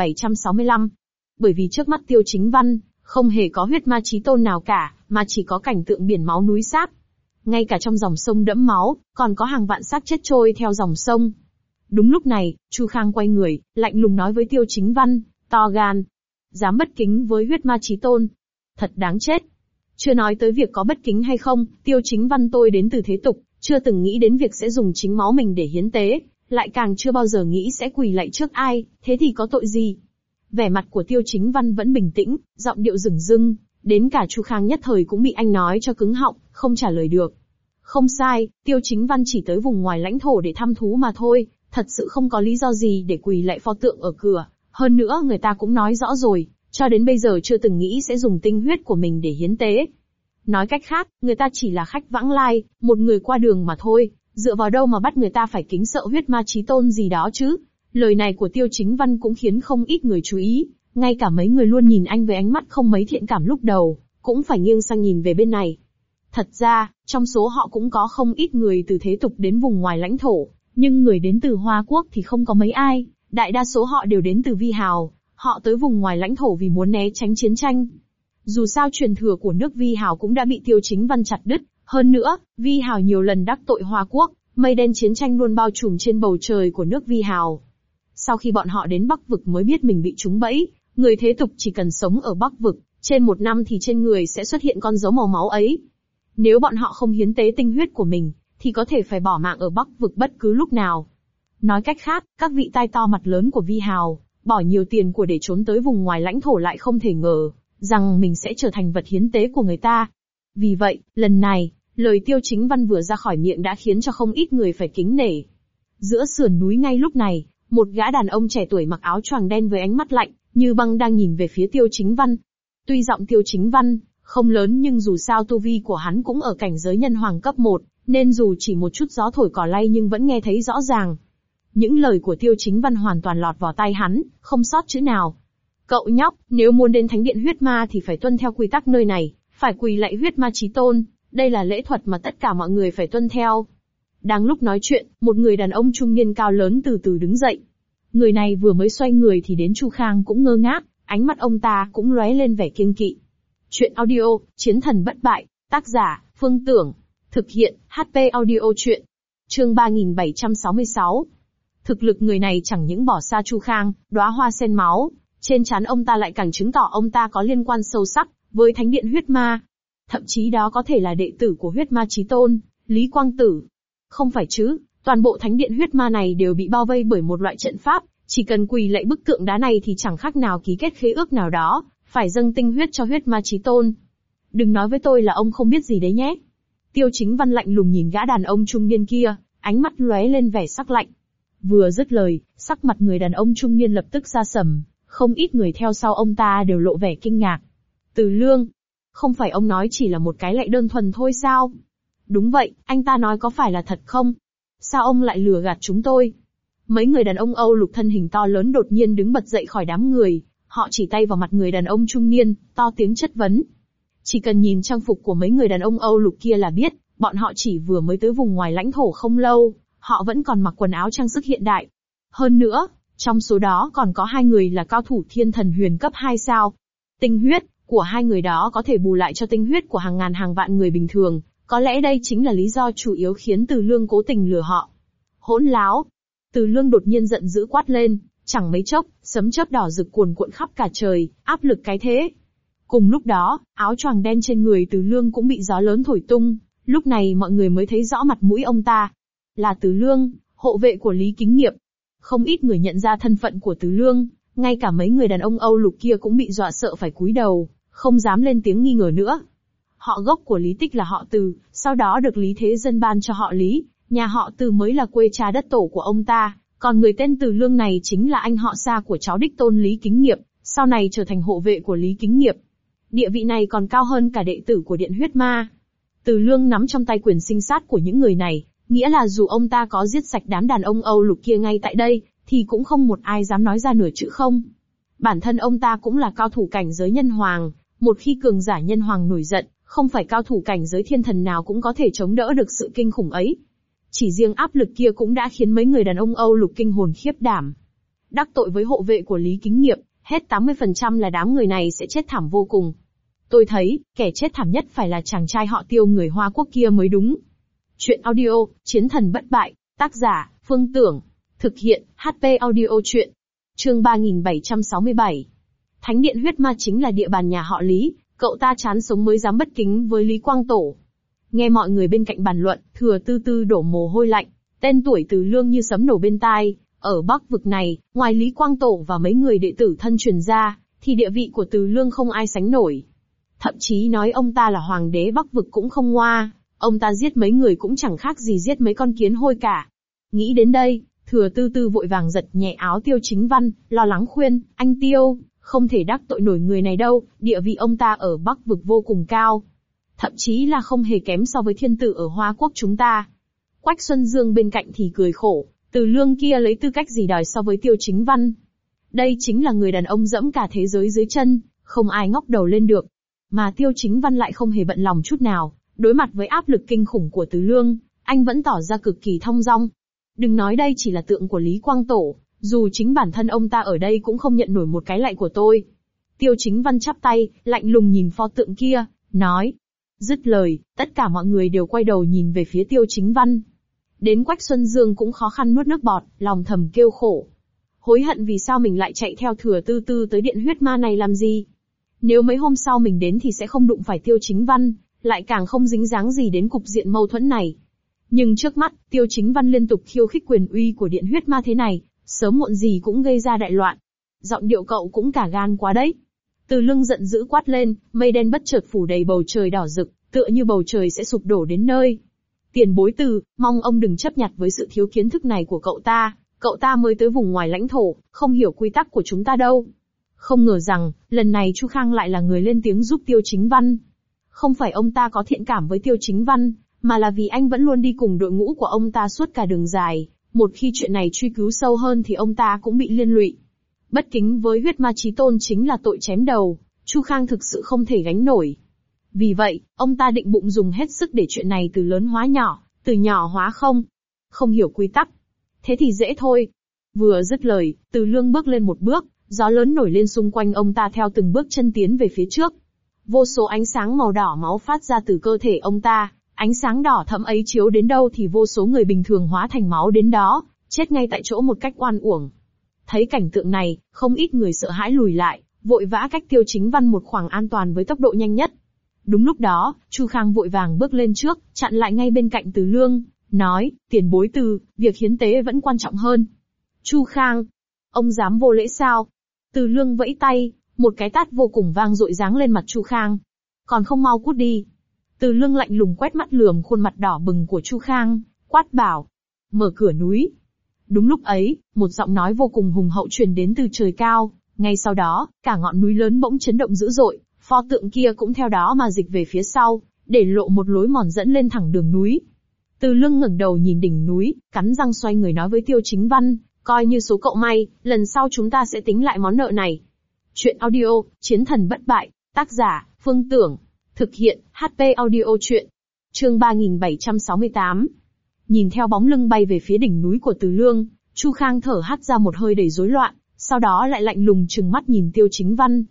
A: 3765. Bởi vì trước mắt Tiêu Chính Văn, không hề có huyết ma chí tôn nào cả, mà chỉ có cảnh tượng biển máu núi xác. Ngay cả trong dòng sông đẫm máu, còn có hàng vạn xác chết trôi theo dòng sông. Đúng lúc này, Chu Khang quay người, lạnh lùng nói với Tiêu Chính Văn, to gan. Dám bất kính với huyết ma chí tôn. Thật đáng chết. Chưa nói tới việc có bất kính hay không, Tiêu Chính Văn tôi đến từ thế tục, chưa từng nghĩ đến việc sẽ dùng chính máu mình để hiến tế, lại càng chưa bao giờ nghĩ sẽ quỳ lạy trước ai, thế thì có tội gì? Vẻ mặt của Tiêu Chính Văn vẫn bình tĩnh, giọng điệu dửng dưng, đến cả Chu Khang nhất thời cũng bị anh nói cho cứng họng, không trả lời được. Không sai, Tiêu Chính Văn chỉ tới vùng ngoài lãnh thổ để thăm thú mà thôi, thật sự không có lý do gì để quỳ lạy pho tượng ở cửa. Hơn nữa người ta cũng nói rõ rồi, cho đến bây giờ chưa từng nghĩ sẽ dùng tinh huyết của mình để hiến tế. Nói cách khác, người ta chỉ là khách vãng lai, một người qua đường mà thôi, dựa vào đâu mà bắt người ta phải kính sợ huyết ma chí tôn gì đó chứ? Lời này của Tiêu Chính Văn cũng khiến không ít người chú ý, ngay cả mấy người luôn nhìn anh với ánh mắt không mấy thiện cảm lúc đầu, cũng phải nghiêng sang nhìn về bên này. Thật ra, trong số họ cũng có không ít người từ thế tục đến vùng ngoài lãnh thổ, nhưng người đến từ Hoa Quốc thì không có mấy ai, đại đa số họ đều đến từ Vi Hào, họ tới vùng ngoài lãnh thổ vì muốn né tránh chiến tranh. Dù sao truyền thừa của nước Vi Hào cũng đã bị Tiêu Chính Văn chặt đứt, hơn nữa, Vi Hào nhiều lần đắc tội Hoa Quốc, mây đen chiến tranh luôn bao trùm trên bầu trời của nước Vi Hào. Sau khi bọn họ đến Bắc vực mới biết mình bị trúng bẫy, người thế tục chỉ cần sống ở Bắc vực, trên một năm thì trên người sẽ xuất hiện con dấu màu máu ấy. Nếu bọn họ không hiến tế tinh huyết của mình, thì có thể phải bỏ mạng ở Bắc vực bất cứ lúc nào. Nói cách khác, các vị tai to mặt lớn của Vi Hào, bỏ nhiều tiền của để trốn tới vùng ngoài lãnh thổ lại không thể ngờ, rằng mình sẽ trở thành vật hiến tế của người ta. Vì vậy, lần này, lời Tiêu Chính Văn vừa ra khỏi miệng đã khiến cho không ít người phải kính nể. Giữa sườn núi ngay lúc này, một gã đàn ông trẻ tuổi mặc áo choàng đen với ánh mắt lạnh, như băng đang nhìn về phía Tiêu Chính Văn. Tuy giọng Tiêu Chính Văn không lớn nhưng dù sao tu vi của hắn cũng ở cảnh giới nhân hoàng cấp 1, nên dù chỉ một chút gió thổi cỏ lay nhưng vẫn nghe thấy rõ ràng. Những lời của Tiêu Chính Văn hoàn toàn lọt vào tai hắn, không sót chữ nào. Cậu nhóc, nếu muốn đến thánh điện huyết ma thì phải tuân theo quy tắc nơi này, phải quỳ lạy huyết ma chí tôn, đây là lễ thuật mà tất cả mọi người phải tuân theo. Đang lúc nói chuyện, một người đàn ông trung niên cao lớn từ từ đứng dậy. Người này vừa mới xoay người thì đến Chu Khang cũng ngơ ngác, ánh mắt ông ta cũng lóe lên vẻ kiêng kỵ. Chuyện audio, Chiến thần bất bại, tác giả, Phương Tưởng. Thực hiện, HP audio chuyện. Chương 3766. Thực lực người này chẳng những bỏ xa Chu Khang, đóa hoa sen máu, trên trán ông ta lại càng chứng tỏ ông ta có liên quan sâu sắc với thánh điện huyết ma. Thậm chí đó có thể là đệ tử của huyết ma chí tôn, Lý Quang Tử. Không phải chứ, toàn bộ thánh điện huyết ma này đều bị bao vây bởi một loại trận pháp, chỉ cần quỳ lạy bức tượng đá này thì chẳng khác nào ký kết khế ước nào đó, phải dâng tinh huyết cho huyết ma chí tôn. Đừng nói với tôi là ông không biết gì đấy nhé. Tiêu Chính Văn lạnh lùng nhìn gã đàn ông trung niên kia, ánh mắt lóe lên vẻ sắc lạnh. Vừa dứt lời, sắc mặt người đàn ông trung niên lập tức sa sầm, không ít người theo sau ông ta đều lộ vẻ kinh ngạc. Từ Lương, không phải ông nói chỉ là một cái lạy đơn thuần thôi sao? Đúng vậy, anh ta nói có phải là thật không? Sao ông lại lừa gạt chúng tôi? Mấy người đàn ông Âu Lục thân hình to lớn đột nhiên đứng bật dậy khỏi đám người, họ chỉ tay vào mặt người đàn ông trung niên, to tiếng chất vấn. Chỉ cần nhìn trang phục của mấy người đàn ông Âu Lục kia là biết, bọn họ chỉ vừa mới tới vùng ngoài lãnh thổ không lâu, họ vẫn còn mặc quần áo trang sức hiện đại. Hơn nữa, trong số đó còn có 2 người là cao thủ thiên thần huyền cấp 2 sao. Tinh huyết của hai người đó có thể bù lại cho tinh huyết của hàng ngàn hàng vạn người bình thường, có lẽ đây chính là lý do chủ yếu khiến Từ Lương cố tình lừa họ. Hỗn láo! Từ Lương đột nhiên giận dữ quát lên, chẳng mấy chốc, sấm chớp đỏ rực cuồn cuộn khắp cả trời, áp lực cái thế. Cùng lúc đó, áo choàng đen trên người Từ Lương cũng bị gió lớn thổi tung, lúc này mọi người mới thấy rõ mặt mũi ông ta. Là Từ Lương, hộ vệ của Lý Kính Nghiệp. Không ít người nhận ra thân phận của Từ Lương, ngay cả mấy người đàn ông Âu Lục kia cũng bị dọa sợ phải cúi đầu, không dám lên tiếng nghi ngờ nữa. Họ gốc của Lý Tích là họ Từ, sau đó được Lý Thế Dân ban cho họ Lý, nhà họ Từ mới là quê cha đất tổ của ông ta, còn người tên Từ Lương này chính là anh họ xa của cháu đích tôn Lý Kính Nghiệp, sau này trở thành hộ vệ của Lý Kính Nghiệp. Địa vị này còn cao hơn cả đệ tử của Điện Huyết Ma. Từ Lương nắm trong tay quyền sinh sát của những người này, nghĩa là dù ông ta có giết sạch đám đàn ông Âu Lục kia ngay tại đây, thì cũng không một ai dám nói ra nửa chữ không. Bản thân ông ta cũng là cao thủ cảnh giới nhân hoàng, một khi cường giả nhân hoàng nổi giận, không phải cao thủ cảnh giới thiên thần nào cũng có thể chống đỡ được sự kinh khủng ấy. Chỉ riêng áp lực kia cũng đã khiến mấy người đàn ông Âu Lục kinh hồn khiếp đảm. Đắc tội với hộ vệ của Lý Kính Nghiệp, hết 80% là đám người này sẽ chết thảm vô cùng. Tôi thấy, kẻ chết thảm nhất phải là chàng trai họ Tiêu người Hoa Quốc kia mới đúng. Chuyện audio, Chiến thần bất bại, tác giả, Phương Tưởng. Thực hiện, HP audio chuyện. Chương 3767. Thánh điện huyết ma chính là địa bàn nhà họ Lý, cậu ta chán sống mới dám bất kính với Lý Quang Tổ. Nghe mọi người bên cạnh bàn luận, Thừa Tư Tư đổ mồ hôi lạnh, tên tuổi Từ Lương như sấm nổ bên tai. Ở Bắc vực này, ngoài Lý Quang Tổ và mấy người đệ tử thân truyền ra, thì địa vị của Từ Lương không ai sánh nổi. Thậm chí nói ông ta là hoàng đế Bắc vực cũng không ngoa, ông ta giết mấy người cũng chẳng khác gì giết mấy con kiến hôi cả. Nghĩ đến đây, Thừa Tư Tư vội vàng giật nhẹ áo Tiêu Chính Văn, lo lắng khuyên, anh Tiêu, không thể đắc tội nổi người này đâu, địa vị ông ta ở Bắc vực vô cùng cao. Thậm chí là không hề kém so với thiên tử ở Hoa Quốc chúng ta. Quách Xuân Dương bên cạnh thì cười khổ, Từ Lương kia lấy tư cách gì đòi so với Tiêu Chính Văn. Đây chính là người đàn ông dẫm cả thế giới dưới chân, không ai ngóc đầu lên được. Mà Tiêu Chính Văn lại không hề bận lòng chút nào, đối mặt với áp lực kinh khủng của Từ Lương, anh vẫn tỏ ra cực kỳ thong dong. Đừng nói đây chỉ là tượng của Lý Quang Tổ, dù chính bản thân ông ta ở đây cũng không nhận nổi một cái lạy của tôi. Tiêu Chính Văn chắp tay, lạnh lùng nhìn pho tượng kia, nói. Dứt lời, tất cả mọi người đều quay đầu nhìn về phía Tiêu Chính Văn. Đến Quách Xuân Dương cũng khó khăn nuốt nước bọt, lòng thầm kêu khổ. Hối hận vì sao mình lại chạy theo Thừa Tư Tư tới điện huyết ma này làm gì. Nếu mấy hôm sau mình đến thì sẽ không đụng phải Tiêu Chính Văn, lại càng không dính dáng gì đến cục diện mâu thuẫn này. Nhưng trước mắt, Tiêu Chính Văn liên tục khiêu khích quyền uy của điện huyết ma thế này, sớm muộn gì cũng gây ra đại loạn. Giọng điệu cậu cũng cả gan quá đấy. Từ Lương giận dữ quát lên, mây đen bất chợt phủ đầy bầu trời đỏ rực, tựa như bầu trời sẽ sụp đổ đến nơi. Tiền bối Từ, mong ông đừng chấp nhặt với sự thiếu kiến thức này của cậu ta mới tới vùng ngoài lãnh thổ, không hiểu quy tắc của chúng ta đâu. Không ngờ rằng, lần này Chu Khang lại là người lên tiếng giúp Tiêu Chính Văn. Không phải ông ta có thiện cảm với Tiêu Chính Văn, mà là vì anh vẫn luôn đi cùng đội ngũ của ông ta suốt cả đường dài, một khi chuyện này truy cứu sâu hơn thì ông ta cũng bị liên lụy. Bất kính với huyết ma chí tôn chính là tội chém đầu, Chu Khang thực sự không thể gánh nổi. Vì vậy, ông ta định bụng dùng hết sức để chuyện này từ lớn hóa nhỏ, từ nhỏ hóa không hiểu quy tắc. Thế thì dễ thôi. Vừa dứt lời, Từ Lương bước lên một bước, gió lớn nổi lên xung quanh ông ta theo từng bước chân tiến về phía trước. Vô số ánh sáng màu đỏ máu phát ra từ cơ thể ông ta, ánh sáng đỏ thẫm ấy chiếu đến đâu thì vô số người bình thường hóa thành máu đến đó, chết ngay tại chỗ một cách oan uổng. Thấy cảnh tượng này, không ít người sợ hãi lùi lại, vội vã cách Tiêu Chính Văn một khoảng an toàn với tốc độ nhanh nhất. Đúng lúc đó, Chu Khang vội vàng bước lên trước, chặn lại ngay bên cạnh Từ Lương, nói, tiền bối Từ, việc hiến tế vẫn quan trọng hơn. Chu Khang, ông dám vô lễ sao? Từ Lương vẫy tay, một cái tát vô cùng vang dội giáng lên mặt Chu Khang. Còn không mau cút đi. Từ Lương lạnh lùng quét mắt lườm khuôn mặt đỏ bừng của Chu Khang, quát bảo, mở cửa núi. Đúng lúc ấy, một giọng nói vô cùng hùng hậu truyền đến từ trời cao, ngay sau đó, cả ngọn núi lớn bỗng chấn động dữ dội, pho tượng kia cũng theo đó mà dịch về phía sau, để lộ một lối mòn dẫn lên thẳng đường núi. Từ Lương ngẩng đầu nhìn đỉnh núi, cắn răng xoay người nói với Tiêu Chính Văn, coi như số cậu may, lần sau chúng ta sẽ tính lại món nợ này. Chuyện audio, Chiến thần bất bại, tác giả, Phương Tưởng. Thực hiện, HP audio chuyện. Chương 3768. Nhìn theo bóng lưng bay về phía đỉnh núi của Từ Lương, Chu Khang thở hắt ra một hơi đầy rối loạn, sau đó lại lạnh lùng trừng mắt nhìn Tiêu Chính Văn.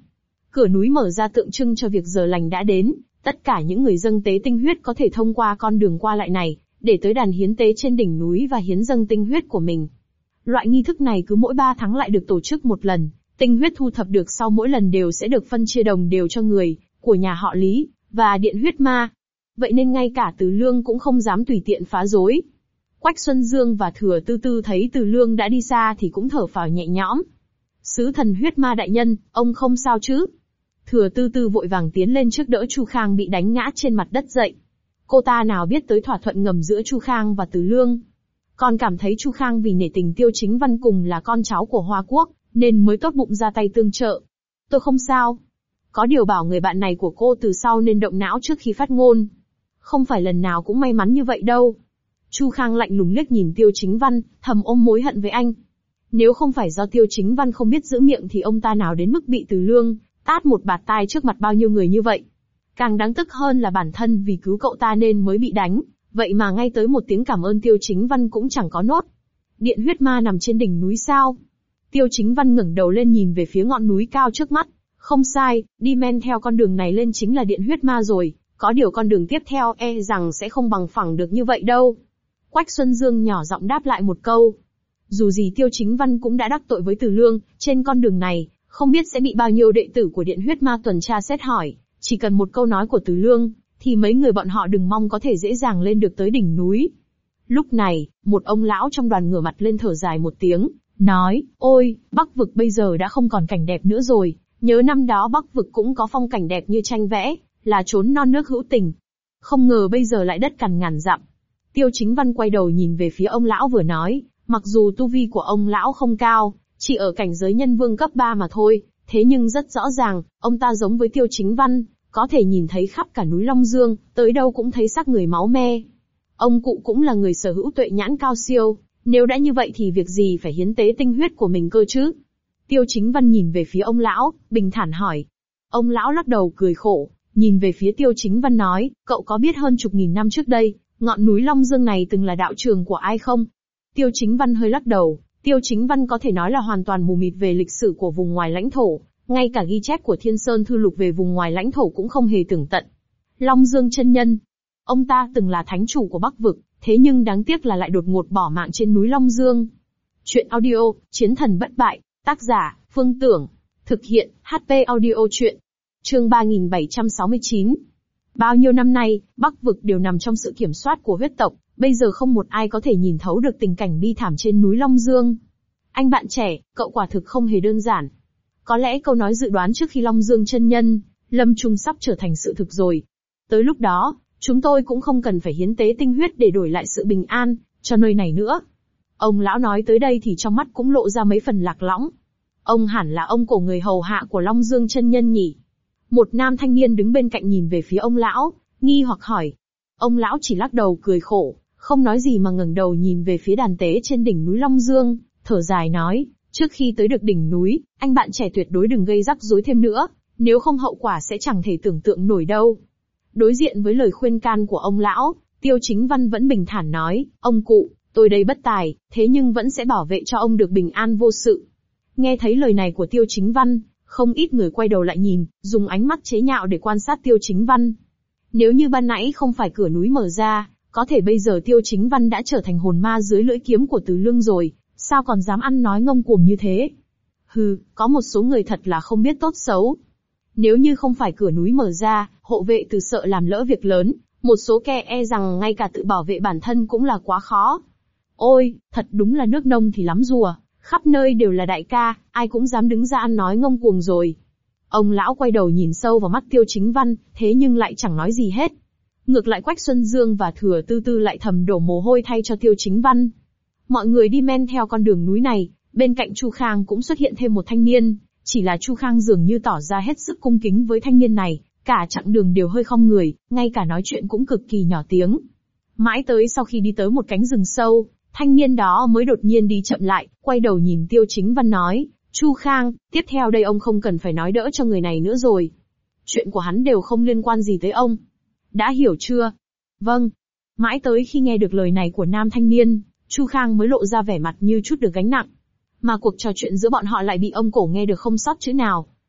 A: Cửa núi mở ra tượng trưng cho việc giờ lành đã đến, tất cả những người dâng tế tinh huyết có thể thông qua con đường qua lại này, để tới đàn hiến tế trên đỉnh núi và hiến dâng tinh huyết của mình. Loại nghi thức này cứ mỗi 3 tháng lại được tổ chức một lần, tinh huyết thu thập được sau mỗi lần đều sẽ được phân chia đồng đều cho người của nhà họ Lý và điện huyết ma. Vậy nên ngay cả Từ Lương cũng không dám tùy tiện phá rối. Quách Xuân Dương và Thừa Tư Tư thấy Từ Lương đã đi xa thì cũng thở phào nhẹ nhõm. Sứ thần huyết ma đại nhân, ông không sao chứ? Thừa Tư Tư vội vàng tiến lên trước đỡ Chu Khang bị đánh ngã trên mặt đất dậy. Cô ta nào biết tới thỏa thuận ngầm giữa Chu Khang và Từ Lương. Còn cảm thấy Chu Khang vì nể tình Tiêu Chính Văn cùng là con cháu của Hoa Quốc, nên mới tốt bụng ra tay tương trợ. Tôi không sao. Có điều bảo người bạn này của cô từ sau nên động não trước khi phát ngôn. Không phải lần nào cũng may mắn như vậy đâu. Chu Khang lạnh lùng liếc nhìn Tiêu Chính Văn, thầm ôm mối hận với anh. Nếu không phải do Tiêu Chính Văn không biết giữ miệng thì ông ta nào đến mức bị Từ Lương tát một bạt tai trước mặt bao nhiêu người như vậy. Càng đáng tức hơn là bản thân vì cứu cậu ta nên mới bị đánh, vậy mà ngay tới một tiếng cảm ơn Tiêu Chính Văn cũng chẳng có nốt. Điện huyết ma nằm trên đỉnh núi sao? Tiêu Chính Văn ngẩng đầu lên nhìn về phía ngọn núi cao trước mắt. Không sai, đi men theo con đường này lên chính là điện huyết ma rồi, có điều con đường tiếp theo rằng sẽ không bằng phẳng được như vậy đâu. Quách Xuân Dương nhỏ giọng đáp lại một câu. Dù gì Tiêu Chính Văn cũng đã đắc tội với Từ Lương, trên con đường này, không biết sẽ bị bao nhiêu đệ tử của điện huyết ma tuần tra xét hỏi, chỉ cần một câu nói của Từ Lương, thì mấy người bọn họ đừng mong có thể dễ dàng lên được tới đỉnh núi. Lúc này, một ông lão trong đoàn ngửa mặt lên thở dài một tiếng, nói, ôi, Bắc vực bây giờ đã không còn cảnh đẹp nữa rồi, nhớ năm đó Bắc vực cũng có phong cảnh đẹp như tranh vẽ, là chốn non nước hữu tình. Không ngờ bây giờ lại đất cằn ngàn dặm. Tiêu Chính Văn quay đầu nhìn về phía ông lão vừa nói, mặc dù tu vi của ông lão không cao, chỉ ở cảnh giới nhân vương cấp 3 mà thôi, thế nhưng rất rõ ràng, ông ta giống với Tiêu Chính Văn, có thể nhìn thấy khắp cả núi Long Dương, tới đâu cũng thấy xác người máu me. Ông cụ cũng là người sở hữu tuệ nhãn cao siêu, nếu đã như vậy thì việc gì phải hiến tế tinh huyết của mình cơ chứ? Tiêu Chính Văn nhìn về phía ông lão, bình thản hỏi. Ông lão lắc đầu cười khổ, nhìn về phía Tiêu Chính Văn nói, cậu có biết hơn chục nghìn năm trước đây, ngọn núi Long Dương này từng là đạo trường của ai không? Tiêu Chính Văn hơi lắc đầu, Tiêu Chính Văn có thể nói là hoàn toàn mù mịt về lịch sử của vùng ngoài lãnh thổ, ngay cả ghi chép của Thiên Sơn Thư Lục về vùng ngoài lãnh thổ cũng không hề tường tận. Long Dương chân nhân, ông ta từng là thánh chủ của Bắc vực, thế nhưng đáng tiếc là lại đột ngột bỏ mạng trên núi Long Dương. Chuyện audio, Chiến thần bất bại, tác giả, Phương Tưởng, thực hiện, HP audio chuyện. Chương 3769. Bao nhiêu năm nay, Bắc vực đều nằm trong sự kiểm soát của huyết tộc, bây giờ không một ai có thể nhìn thấu được tình cảnh bi thảm trên núi Long Dương. Anh bạn trẻ, cậu quả thực không hề đơn giản. Có lẽ câu nói dự đoán trước khi Long Dương chân nhân lâm chung sắp trở thành sự thực rồi. Tới lúc đó, chúng tôi cũng không cần phải hiến tế tinh huyết để đổi lại sự bình an cho nơi này nữa. Ông lão nói tới đây thì trong mắt cũng lộ ra mấy phần lạc lõng. Ông hẳn là ông cổ người hầu hạ của Long Dương chân nhân nhỉ? Một nam thanh niên đứng bên cạnh nhìn về phía ông lão, nghi hoặc hỏi. Ông lão chỉ lắc đầu cười khổ, không nói gì mà ngẩng đầu nhìn về phía đàn tế trên đỉnh núi Long Dương, thở dài nói, trước khi tới được đỉnh núi, anh bạn trẻ tuyệt đối đừng gây rắc rối thêm nữa, nếu không hậu quả sẽ chẳng thể tưởng tượng nổi đâu. Đối diện với lời khuyên can của ông lão, Tiêu Chính Văn vẫn bình thản nói, ông cụ, tôi đây bất tài, thế nhưng vẫn sẽ bảo vệ cho ông được bình an vô sự. Nghe thấy lời này của Tiêu Chính Văn, không ít người quay đầu lại nhìn, dùng ánh mắt chế nhạo để quan sát Tiêu Chính Văn. Nếu như ban nãy không phải cửa núi mở ra, có thể bây giờ Tiêu Chính Văn đã trở thành hồn ma dưới lưỡi kiếm của Từ Lương rồi, sao còn dám ăn nói ngông cuồng như thế? Hừ, có một số người thật là không biết tốt xấu. Nếu như không phải cửa núi mở ra, hộ vệ Từ sợ làm lỡ việc lớn, một số kẻ rằng ngay cả tự bảo vệ bản thân cũng là quá khó. Ôi, thật đúng là nước nông thì lắm rùa, khắp nơi đều là đại ca, ai cũng dám đứng ra ăn nói ngông cuồng rồi. Ông lão quay đầu nhìn sâu vào mắt Tiêu Chính Văn, thế nhưng lại chẳng nói gì hết. Ngược lại Quách Xuân Dương và Thừa Tư Tư lại thầm đổ mồ hôi thay cho Tiêu Chính Văn. Mọi người đi men theo con đường núi này, bên cạnh Chu Khang cũng xuất hiện thêm một thanh niên, chỉ là Chu Khang dường như tỏ ra hết sức cung kính với thanh niên này, cả chặng đường đều hơi khom người, ngay cả nói chuyện cũng cực kỳ nhỏ tiếng. Mãi tới sau khi đi tới một cánh rừng sâu, thanh niên đó mới đột nhiên đi chậm lại, quay đầu nhìn Tiêu Chính Văn nói, Chu Khang, tiếp theo đây ông không cần phải nói đỡ cho người này nữa rồi. Chuyện của hắn đều không liên quan gì tới ông. Đã hiểu chưa? Vâng. Mãi tới khi nghe được lời này của nam thanh niên, Chu Khang mới lộ ra vẻ mặt như chút được gánh nặng. Mà cuộc trò chuyện giữa bọn họ lại bị ông cổ nghe được không sót chữ nào.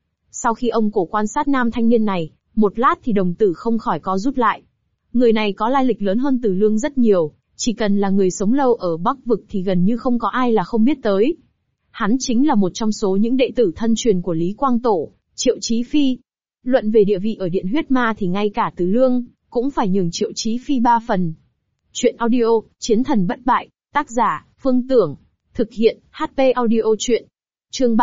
A: Sau khi ông cổ quan sát nam thanh niên này, một lát thì đồng tử không khỏi co rút lại. Người này có lai lịch lớn hơn Từ Lương rất nhiều, chỉ cần là người sống lâu ở Bắc Vực thì gần như không có ai là không biết tới. Hắn chính là một trong số những đệ tử thân truyền của Lý Quang Tổ, Triệu Chí Phi. Luận về địa vị ở Điện Huyết Ma thì ngay cả Từ Lương cũng phải nhường Triệu Chí Phi 3 phần. Chuyện audio, Chiến thần bất bại, tác giả, Phương Tưởng. Thực hiện, HP audio chuyện. Chương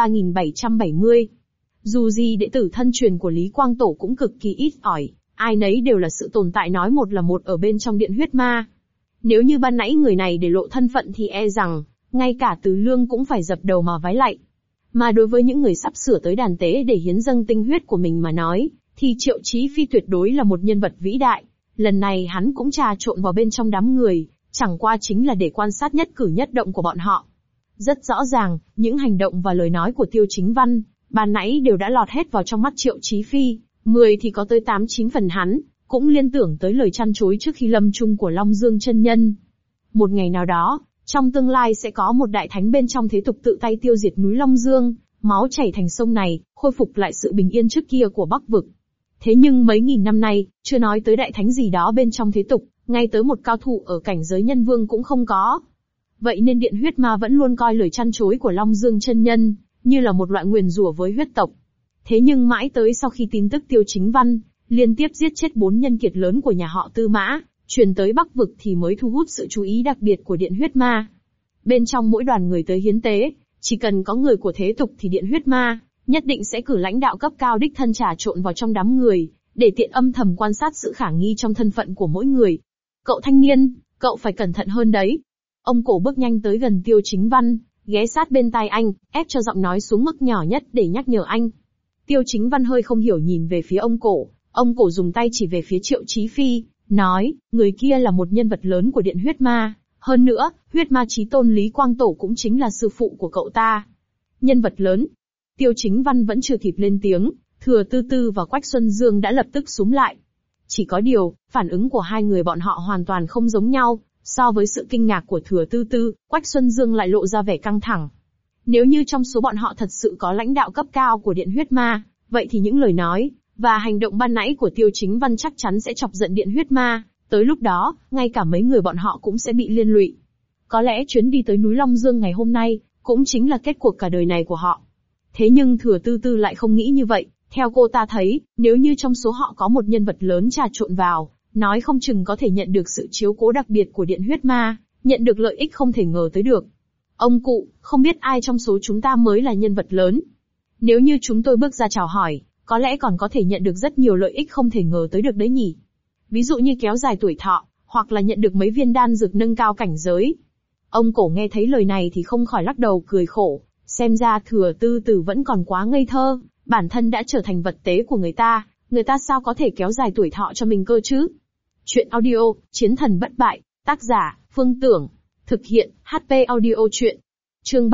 A: 3770. Dù gì đệ tử thân truyền của Lý Quang Tổ cũng cực kỳ ít ỏi, ai nấy đều là sự tồn tại nói một là một ở bên trong Điện Huyết Ma. Nếu như ban nãy người này để lộ thân phận thì e rằng, ngay cả Từ Lương cũng phải dập đầu mà vái lạy. Mà đối với những người sắp sửa tới đàn tế để hiến dâng tinh huyết của mình mà nói, thì Triệu Chí Phi tuyệt đối là một nhân vật vĩ đại. Lần này hắn cũng trà trộn vào bên trong đám người, chẳng qua chính là để quan sát nhất cử nhất động của bọn họ. Rất rõ ràng, những hành động và lời nói của Tiêu Chính Văn, ban nãy đều đã lọt hết vào trong mắt Triệu Chí Phi, 10 thì có tới 8-9 phần hắn, cũng liên tưởng tới lời chăn chối trước khi lâm chung của Long Dương chân nhân. Một ngày nào đó, trong tương lai sẽ có một đại thánh bên trong thế tục tự tay tiêu diệt núi Long Dương, máu chảy thành sông này, khôi phục lại sự bình yên trước kia của Bắc Vực. Thế nhưng mấy nghìn năm nay, chưa nói tới đại thánh gì đó bên trong thế tục, ngay tới một cao thủ ở cảnh giới nhân vương cũng không có. Vậy nên Điện Huyết Ma vẫn luôn coi lời chăn chối của Long Dương chân nhân như là một loại nguyền rủa với huyết tộc. Thế nhưng mãi tới sau khi tin tức Tiêu Chính Văn liên tiếp giết chết 4 nhân kiệt lớn của nhà họ Tư Mã truyền tới Bắc Vực thì mới thu hút sự chú ý đặc biệt của Điện Huyết Ma. Bên trong mỗi đoàn người tới hiến tế, chỉ cần có người của thế tục thì Điện Huyết Ma nhất định sẽ cử lãnh đạo cấp cao đích thân trà trộn vào trong đám người, để tiện âm thầm quan sát sự khả nghi trong thân phận của mỗi người. Cậu thanh niên, cậu phải cẩn thận hơn đấy. Ông cổ bước nhanh tới gần Tiêu Chính Văn, ghé sát bên tai anh, ép cho giọng nói xuống mức nhỏ nhất để nhắc nhở anh. Tiêu Chính Văn hơi không hiểu nhìn về phía ông cổ dùng tay chỉ về phía Triệu Chí Phi, nói, người kia là một nhân vật lớn của Điện Huyết Ma, hơn nữa, Huyết Ma chí tôn Lý Quang Tổ cũng chính là sư phụ của cậu ta. Nhân vật lớn. Tiêu Chính Văn vẫn chưa kịp lên tiếng, Thừa Tư Tư và Quách Xuân Dương đã lập tức xúm lại. Chỉ có điều, phản ứng của hai người bọn họ hoàn toàn không giống nhau, so với sự kinh ngạc của Thừa Tư Tư, Quách Xuân Dương lại lộ ra vẻ căng thẳng. Nếu như trong số bọn họ thật sự có lãnh đạo cấp cao của Điện Huyết Ma, vậy thì những lời nói và hành động ban nãy của Tiêu Chính Văn chắc chắn sẽ chọc giận Điện Huyết Ma, tới lúc đó, ngay cả mấy người bọn họ cũng sẽ bị liên lụy. Có lẽ chuyến đi tới núi Long Dương ngày hôm nay, cũng chính là kết cuộc cả đời này của họ. Thế nhưng Thừa Tư Tư lại không nghĩ như vậy, theo cô ta thấy, nếu như trong số họ có một nhân vật lớn trà trộn vào, nói không chừng có thể nhận được sự chiếu cố đặc biệt của Điện Huyết Ma, nhận được lợi ích không thể ngờ tới được. Ông cụ, không biết ai trong số chúng ta mới là nhân vật lớn. Nếu như chúng tôi bước ra chào hỏi, có lẽ còn có thể nhận được rất nhiều lợi ích không thể ngờ tới được đấy nhỉ. Ví dụ như kéo dài tuổi thọ, hoặc là nhận được mấy viên đan dược nâng cao cảnh giới. Ông cổ nghe thấy lời này thì không khỏi lắc đầu cười khổ, xem ra Thừa Tư Tư vẫn còn quá ngây thơ, bản thân đã trở thành vật tế của người ta sao có thể kéo dài tuổi thọ cho mình cơ chứ. Chuyện audio, Chiến thần bất bại, tác giả, Phương Tưởng. Thực hiện, HP audio chuyện. Chương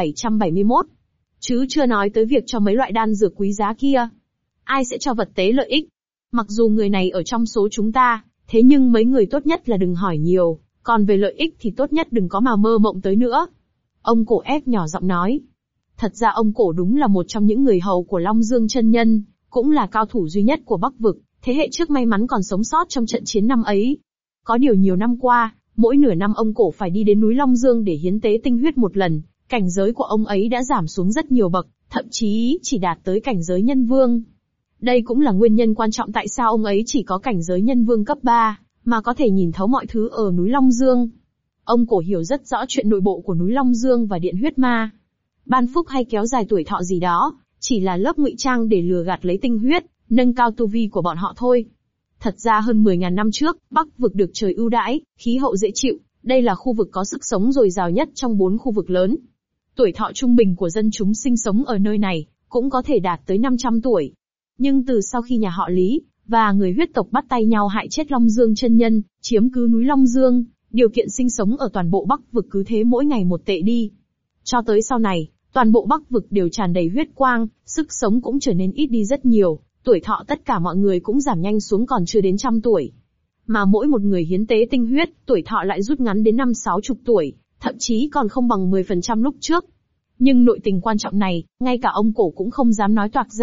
A: 3771. Chứ chưa nói tới việc cho mấy loại đan dược quý giá kia. Ai sẽ cho vật tế lợi ích? Mặc dù người này ở trong số chúng ta, thế nhưng mấy người tốt nhất là đừng hỏi nhiều, còn về lợi ích thì tốt nhất đừng có mà mơ mộng tới nữa. Ông cổ ép nhỏ giọng nói. Thật ra ông cổ đúng là một trong những người hầu của Long Dương chân nhân, cũng là cao thủ duy nhất của Bắc Vực, thế hệ trước may mắn còn sống sót trong trận chiến năm ấy. Có điều nhiều năm qua, mỗi nửa năm ông cổ phải đi đến núi Long Dương để hiến tế tinh huyết một lần, cảnh giới của ông ấy đã giảm xuống rất nhiều bậc, thậm chí chỉ đạt tới cảnh giới nhân vương. Đây cũng là nguyên nhân quan trọng tại sao ông ấy chỉ có cảnh giới nhân vương cấp 3, mà có thể nhìn thấu mọi thứ ở núi Long Dương. Ông cổ hiểu rất rõ chuyện nội bộ của núi Long Dương và Điện Huyết Ma. Ban phúc hay kéo dài tuổi thọ gì đó, chỉ là lớp ngụy trang để lừa gạt lấy tinh huyết, nâng cao tu vi của bọn họ thôi. Thật ra hơn 10.000 năm trước, Bắc Vực được trời ưu đãi, khí hậu dễ chịu, đây là khu vực có sức sống dồi dào nhất trong 4 khu vực lớn. Tuổi thọ trung bình của dân chúng sinh sống ở nơi này, cũng có thể đạt tới 500 tuổi. Nhưng từ sau khi nhà họ Lý, và người huyết tộc bắt tay nhau hại chết Long Dương chân nhân, chiếm cứ núi Long Dương, điều kiện sinh sống ở toàn bộ Bắc Vực cứ thế mỗi ngày một tệ đi. Cho tới sau này, toàn bộ Bắc Vực đều tràn đầy huyết quang, sức sống cũng trở nên ít đi rất nhiều, tuổi thọ tất cả mọi người cũng giảm nhanh xuống còn chưa đến 100 tuổi. Mà mỗi một người hiến tế tinh huyết, tuổi thọ lại rút ngắn đến 50-60 tuổi, thậm chí còn không bằng 10% lúc trước. Nhưng nội tình quan trọng này, ngay cả ông cổ cũng không dám nói toạc ra,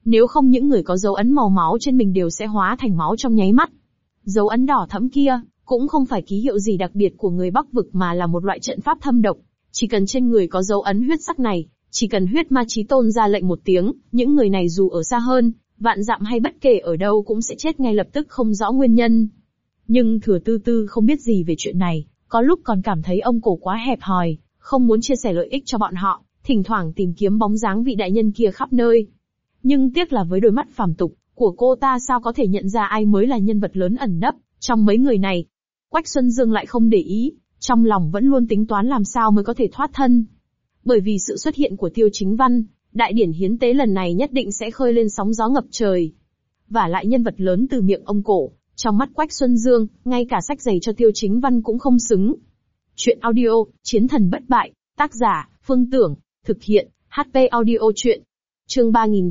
A: Nếu không những người có dấu ấn màu máu trên mình đều sẽ hóa thành máu trong nháy mắt. Dấu ấn đỏ thẫm kia, cũng không phải ký hiệu gì đặc biệt của người Bắc vực mà là một loại trận pháp thâm độc. Chỉ cần trên người có dấu ấn huyết sắc này, chỉ cần huyết ma chí tôn ra lệnh một tiếng, những người này dù ở xa hơn, vạn dặm hay bất kể ở đâu cũng sẽ chết ngay lập tức không rõ nguyên nhân. Nhưng Thừa Tư Tư không biết gì về chuyện này, có lúc còn cảm thấy ông cổ quá hẹp hòi, không muốn chia sẻ lợi ích cho bọn họ, thỉnh thoảng tìm kiếm bóng dáng vị đại nhân kia khắp nơi. Nhưng tiếc là với đôi mắt phàm tục của cô ta sao có thể nhận ra ai mới là nhân vật lớn ẩn nấp trong mấy người này. Quách Xuân Dương lại không để ý, trong lòng vẫn luôn tính toán làm sao mới có thể thoát thân. Bởi vì sự xuất hiện của Tiêu Chính Văn, đại điển hiến tế lần này nhất định sẽ khơi lên sóng gió ngập trời. Và lại nhân vật lớn từ miệng ông cổ, trong mắt Quách Xuân Dương, ngay cả sách giày cho Tiêu Chính Văn cũng không xứng. Chuyện audio, Chiến thần bất bại, tác giả, Phương Tưởng, thực hiện, HP Audio Chuyện. Chương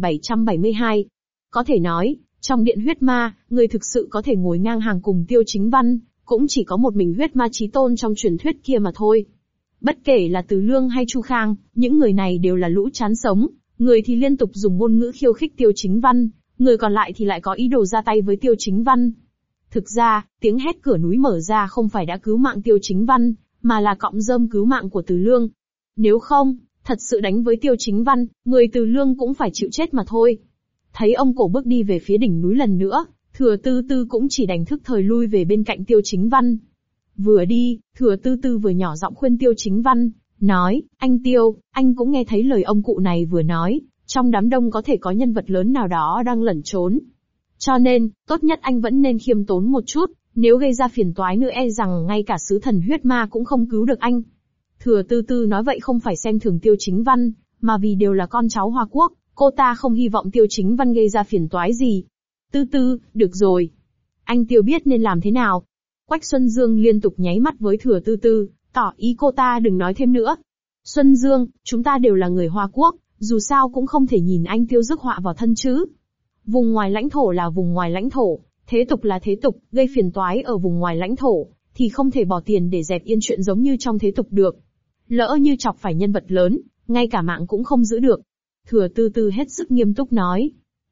A: 3772. Có thể nói, trong điện huyết ma, người thực sự có thể ngồi ngang hàng cùng Tiêu Chính Văn, cũng chỉ có một mình huyết ma chí tôn trong truyền thuyết kia mà thôi. Bất kể là Từ Lương hay Chu Khang, những người này đều là lũ chán sống, người thì liên tục dùng ngôn ngữ khiêu khích Tiêu Chính Văn, người còn lại thì lại có ý đồ ra tay với Tiêu Chính Văn. Thực ra, tiếng hét cửa núi mở ra không phải đã cứu mạng Tiêu Chính Văn, mà là cọng rơm cứu mạng của Từ Lương. Nếu không, thật sự đánh với Tiêu Chính Văn, người Từ Lương cũng phải chịu chết mà thôi. Thấy ông cổ bước đi về phía đỉnh núi lần nữa, Thừa Tư Tư cũng chỉ đành thức thời lui về bên cạnh Tiêu Chính Văn. Vừa đi, Thừa Tư Tư vừa nhỏ giọng khuyên Tiêu Chính Văn, nói, anh Tiêu, anh cũng nghe thấy lời ông cụ này vừa nói, trong đám đông có thể có nhân vật lớn nào đó đang lẩn trốn. Cho nên, tốt nhất anh vẫn nên khiêm tốn một chút, nếu gây ra phiền toái nữa e rằng ngay cả sứ thần huyết ma cũng không cứu được anh. Thừa Tư Tư nói vậy không phải xem thường Tiêu Chính Văn, mà vì đều là con cháu Hoa Quốc, cô ta không hy vọng Tiêu Chính Văn gây ra phiền toái gì. Tư Tư, được rồi. Anh Tiêu biết nên làm thế nào. Quách Xuân Dương liên tục nháy mắt với Thừa Tư Tư, tỏ ý cô ta đừng nói thêm nữa. Xuân Dương, chúng ta đều là người Hoa Quốc, dù sao cũng không thể nhìn anh Tiêu rước họa vào thân chứ. Vùng ngoài lãnh thổ là vùng ngoài lãnh thổ, thế tục là thế tục, gây phiền toái ở vùng ngoài lãnh thổ, thì không thể bỏ tiền để dẹp yên chuyện giống như trong thế tục được. Lỡ như chọc phải nhân vật lớn, ngay cả mạng cũng không giữ được. Thừa Tư Tư hết sức nghiêm túc nói.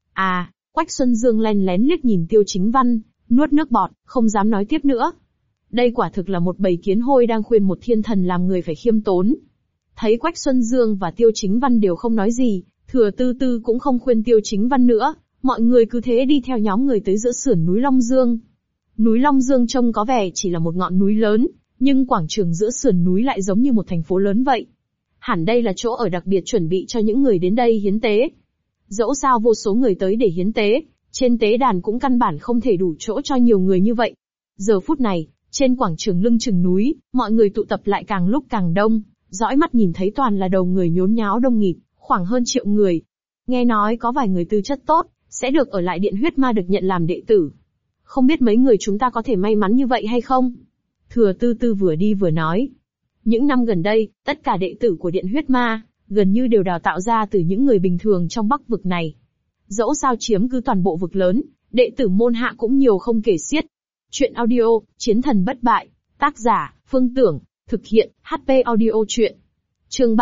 A: À, Quách Xuân Dương len lén liếc nhìn Tiêu Chính Văn, nuốt nước bọt, không dám nói tiếp nữa. Đây quả thực là một bầy kiến hôi đang khuyên một thiên thần làm người phải khiêm tốn. Thấy Quách Xuân Dương và Tiêu Chính Văn đều không nói gì, Thừa Tư Tư cũng không khuyên Tiêu Chính Văn nữa, mọi người cứ thế đi theo nhóm người tới giữa sườn núi Long Dương. Núi Long Dương trông có vẻ chỉ là một ngọn núi lớn, nhưng quảng trường giữa sườn núi lại giống như một thành phố lớn vậy. Hẳn đây là chỗ ở đặc biệt chuẩn bị cho những người đến đây hiến tế. Dẫu sao vô số người tới để hiến tế, trên tế đàn cũng căn bản không thể đủ chỗ cho nhiều người như vậy. Giờ phút này, trên quảng trường lưng chừng núi, mọi người tụ tập lại càng lúc càng đông, dõi mắt nhìn thấy toàn là đầu người nhốn nháo đông nghịt, khoảng hơn 1 triệu người. Nghe nói có vài người tư chất tốt, sẽ được ở lại điện huyết ma được nhận làm đệ tử. Không biết mấy người chúng ta có thể may mắn như vậy hay không? Thừa Tư Tư vừa đi vừa nói. Những năm gần đây, tất cả đệ tử của điện huyết ma, gần như đều đào tạo ra từ những người bình thường trong Bắc vực này. Dẫu sao chiếm cứ toàn bộ vực lớn, đệ tử môn hạ cũng nhiều không kể xiết. Chuyện audio, Chiến thần bất bại, tác giả, Phương Tưởng, thực hiện, HP Audio Chuyện. Chương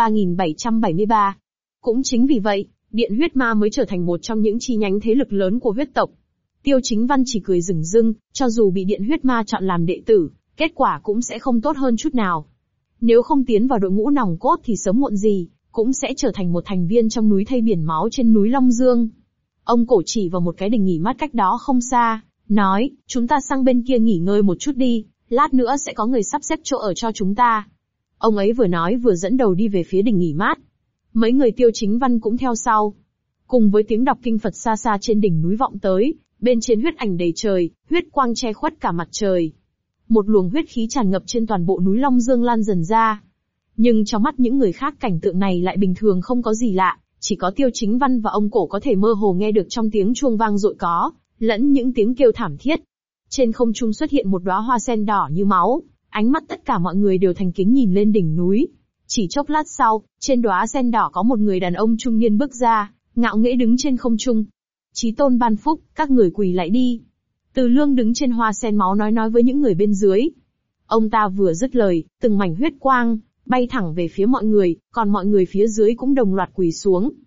A: 3773. Cũng chính vì vậy, điện huyết ma mới trở thành một trong những chi nhánh thế lực lớn của huyết tộc. Tiêu Chính Văn chỉ cười rừng rưng, cho dù bị điện huyết ma chọn làm đệ tử, kết quả cũng sẽ không tốt hơn chút nào. Nếu không tiến vào đội ngũ nòng cốt thì sớm muộn gì, cũng sẽ trở thành một thành viên trong núi thây biển máu trên núi Long Dương. Ông cổ chỉ vào một cái đình nghỉ mát cách đó không xa, nói, chúng ta sang bên kia nghỉ ngơi một chút đi, lát nữa sẽ có người sắp xếp chỗ ở cho chúng ta. Ông ấy vừa nói vừa dẫn đầu đi về phía đình nghỉ mát. Mấy người Tiêu Chính Văn cũng theo sau. Cùng với tiếng đọc kinh Phật xa xa trên đỉnh núi vọng tới, bên trên huyết ảnh đầy trời, huyết quang che khuất cả mặt trời. Một luồng huyết khí tràn ngập trên toàn bộ núi Long Dương lan dần ra. Nhưng trong mắt những người khác cảnh tượng này lại bình thường không có gì lạ, chỉ có Tiêu Chính Văn và ông cổ có thể mơ hồ nghe được trong tiếng chuông vang dội có, lẫn những tiếng kêu thảm thiết. Trên không trung xuất hiện một đóa hoa sen đỏ như máu, ánh mắt tất cả mọi người đều thành kính nhìn lên đỉnh núi. Chỉ chốc lát sau, trên đóa sen đỏ có một người đàn ông trung niên bước ra, ngạo nghễ đứng trên không trung. Chí tôn ban phúc, các người quỳ lại đi. Từ Lương đứng trên hoa sen máu nói với những người bên dưới. Ông ta vừa dứt lời, từng mảnh huyết quang bay thẳng về phía mọi người, còn mọi người phía dưới cũng đồng loạt quỳ xuống.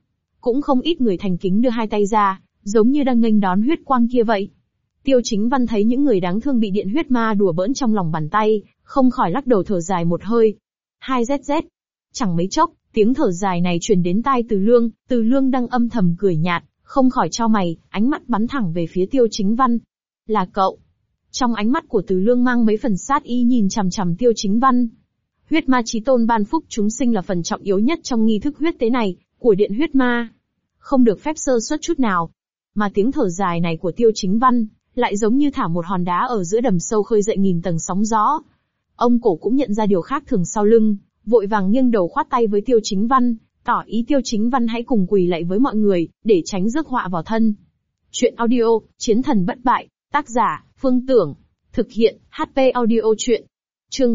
A: cũng không ít người thành kính đưa hai tay ra, giống như đang nghênh đón huyết quang kia vậy. Tiêu Chính Văn thấy những người đáng thương bị điện huyết ma đùa bỡn trong lòng bàn tay, không khỏi lắc đầu thở dài một hơi. 2ZZ. Chẳng mấy chốc, tiếng thở dài này truyền đến tai Từ Lương đang âm thầm cười nhạt, không khỏi chau mày, ánh mắt bắn thẳng về phía Tiêu Chính Văn. Là cậu. Trong ánh mắt của Từ Lương mang mấy phần sát ý nhìn chằm chằm Tiêu Chính Văn. Huyết ma chí tôn ban phúc chúng sinh là phần trọng yếu nhất trong nghi thức huyết tế này, của điện huyết ma. Không được phép sơ suất chút nào. Mà tiếng thở dài này của Tiêu Chính Văn, lại giống như thả một hòn đá ở giữa đầm sâu khơi dậy nghìn tầng sóng gió. Ông cổ cũng nhận ra điều khác thường sau lưng, vội vàng nghiêng đầu khoát tay với Tiêu Chính Văn, tỏ ý Tiêu Chính Văn hãy cùng quỳ lạy với mọi người, để tránh rước họa vào thân. Chuyện audio, Chiến thần bất bại, tác giả, Phương Tưởng. Thực hiện, HP audio chuyện. Chương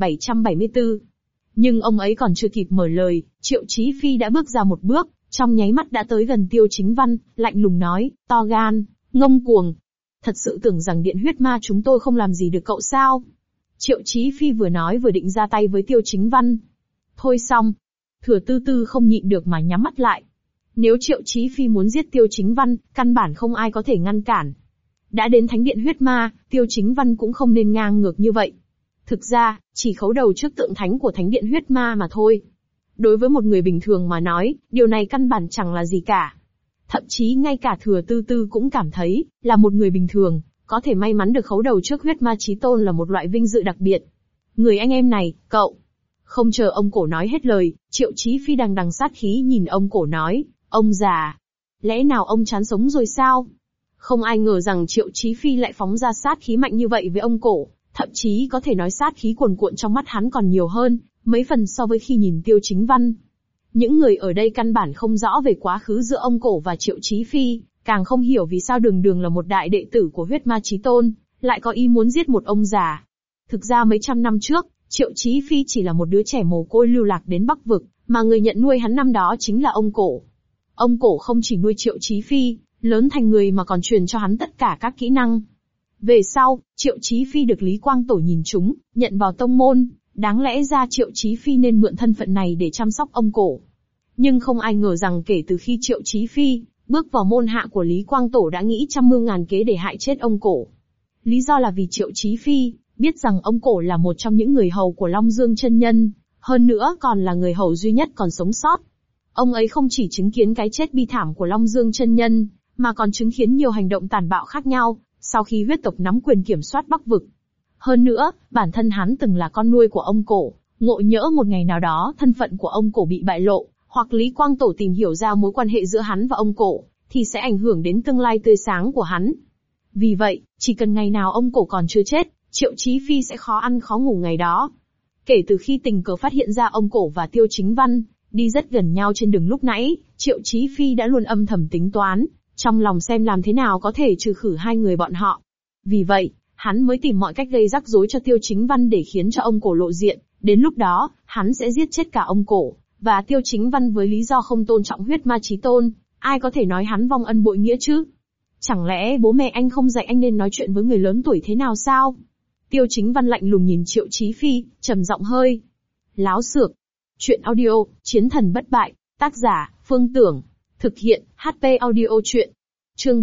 A: 3774. Nhưng ông ấy còn chưa kịp mở lời, Triệu Chí Phi đã bước ra một bước, trong nháy mắt đã tới gần Tiêu Chính Văn, lạnh lùng nói, to gan, ngông cuồng. Thật sự tưởng rằng điện huyết ma chúng tôi không làm gì được cậu sao? Triệu Chí Phi vừa nói vừa định ra tay với Tiêu Chính Văn. Thôi xong. Thừa Tư Tư không nhịn được mà nhắm mắt lại. Nếu Triệu Chí Phi muốn giết Tiêu Chính Văn, căn bản không ai có thể ngăn cản. Đã đến thánh điện huyết ma, Tiêu Chính Văn cũng không nên ngang ngược như vậy. Thực ra, chỉ khấu đầu trước tượng thánh của thánh điện huyết ma mà thôi. Đối với một người bình thường mà nói, điều này căn bản chẳng là gì cả. Thậm chí ngay cả Thừa Tư Tư cũng cảm thấy, là một người bình thường, có thể may mắn được khấu đầu trước huyết ma chí tôn là một loại vinh dự đặc biệt. Người anh em này, cậu. Không chờ ông cổ nói hết lời, Triệu Chí Phi đằng đằng sát khí nhìn ông cổ nói, ông già. Lẽ nào ông chán sống rồi sao? Không ai ngờ rằng Triệu Chí Phi lại phóng ra sát khí mạnh như vậy với ông cổ, thậm chí có thể nói sát khí cuồn cuộn trong mắt hắn còn nhiều hơn, mấy phần so với khi nhìn Tiêu Chính Văn. Những người ở đây căn bản không rõ về quá khứ giữa ông cổ và Triệu Chí Phi, càng không hiểu vì sao đường đường là một đại đệ tử của huyết ma chí tôn, lại có ý muốn giết một ông già. Thực ra mấy trăm năm trước, Triệu Chí Phi chỉ là một đứa trẻ mồ côi lưu lạc đến Bắc Vực, mà người nhận nuôi hắn năm đó chính là ông cổ. Ông cổ không chỉ nuôi Triệu Chí Phi, lớn thành người mà còn truyền cho hắn tất cả các kỹ năng. Về sau, Triệu Chí Phi được Lý Quang Tổ nhìn trúng, nhận vào tông môn, đáng lẽ ra Triệu Chí Phi nên mượn thân phận này để chăm sóc ông cổ. Nhưng không ai ngờ rằng kể từ khi Triệu Chí Phi bước vào môn hạ của Lý Quang Tổ đã nghĩ trăm mưu ngàn kế để hại chết ông cổ. Lý do là vì Triệu Chí Phi biết rằng ông cổ là một trong những người hầu của Long Dương chân nhân, hơn nữa còn là người hầu duy nhất còn sống sót. Ông ấy không chỉ chứng kiến cái chết bi thảm của Long Dương chân nhân, mà còn chứng kiến nhiều hành động tàn bạo khác nhau, sau khi huyết tộc nắm quyền kiểm soát Bắc Vực. Hơn nữa, bản thân hắn từng là con nuôi của ông cổ, ngộ nhỡ một ngày nào đó thân phận của ông cổ bị bại lộ, hoặc Lý Quang Tổ tìm hiểu ra mối quan hệ giữa hắn và ông cổ, thì sẽ ảnh hưởng đến tương lai tươi sáng của hắn. Vì vậy, chỉ cần ngày nào ông cổ còn chưa chết, Triệu Chí Phi sẽ khó ăn khó ngủ ngày đó. Kể từ khi tình cờ phát hiện ra ông cổ và Tiêu Chính Văn đi rất gần nhau trên đường lúc nãy, Triệu Chí Phi đã luôn âm thầm tính toán, trong lòng xem làm thế nào có thể trừ khử hai người bọn họ. Vì vậy, hắn mới tìm mọi cách gây rắc rối cho Tiêu Chính Văn để khiến cho ông cổ lộ diện, đến lúc đó, hắn sẽ giết chết cả ông cổ và Tiêu Chính Văn với lý do không tôn trọng huyết ma chí tôn, ai có thể nói hắn vong ân bội nghĩa chứ? Chẳng lẽ bố mẹ anh không dạy anh nên nói chuyện với người lớn tuổi thế nào sao? Tiêu Chính Văn lạnh lùng nhìn Triệu Chí Phi, trầm giọng hơi láo xược. Chuyện audio, Chiến thần bất bại, tác giả, Phương Tưởng. Thực hiện, HP audio chuyện. Chương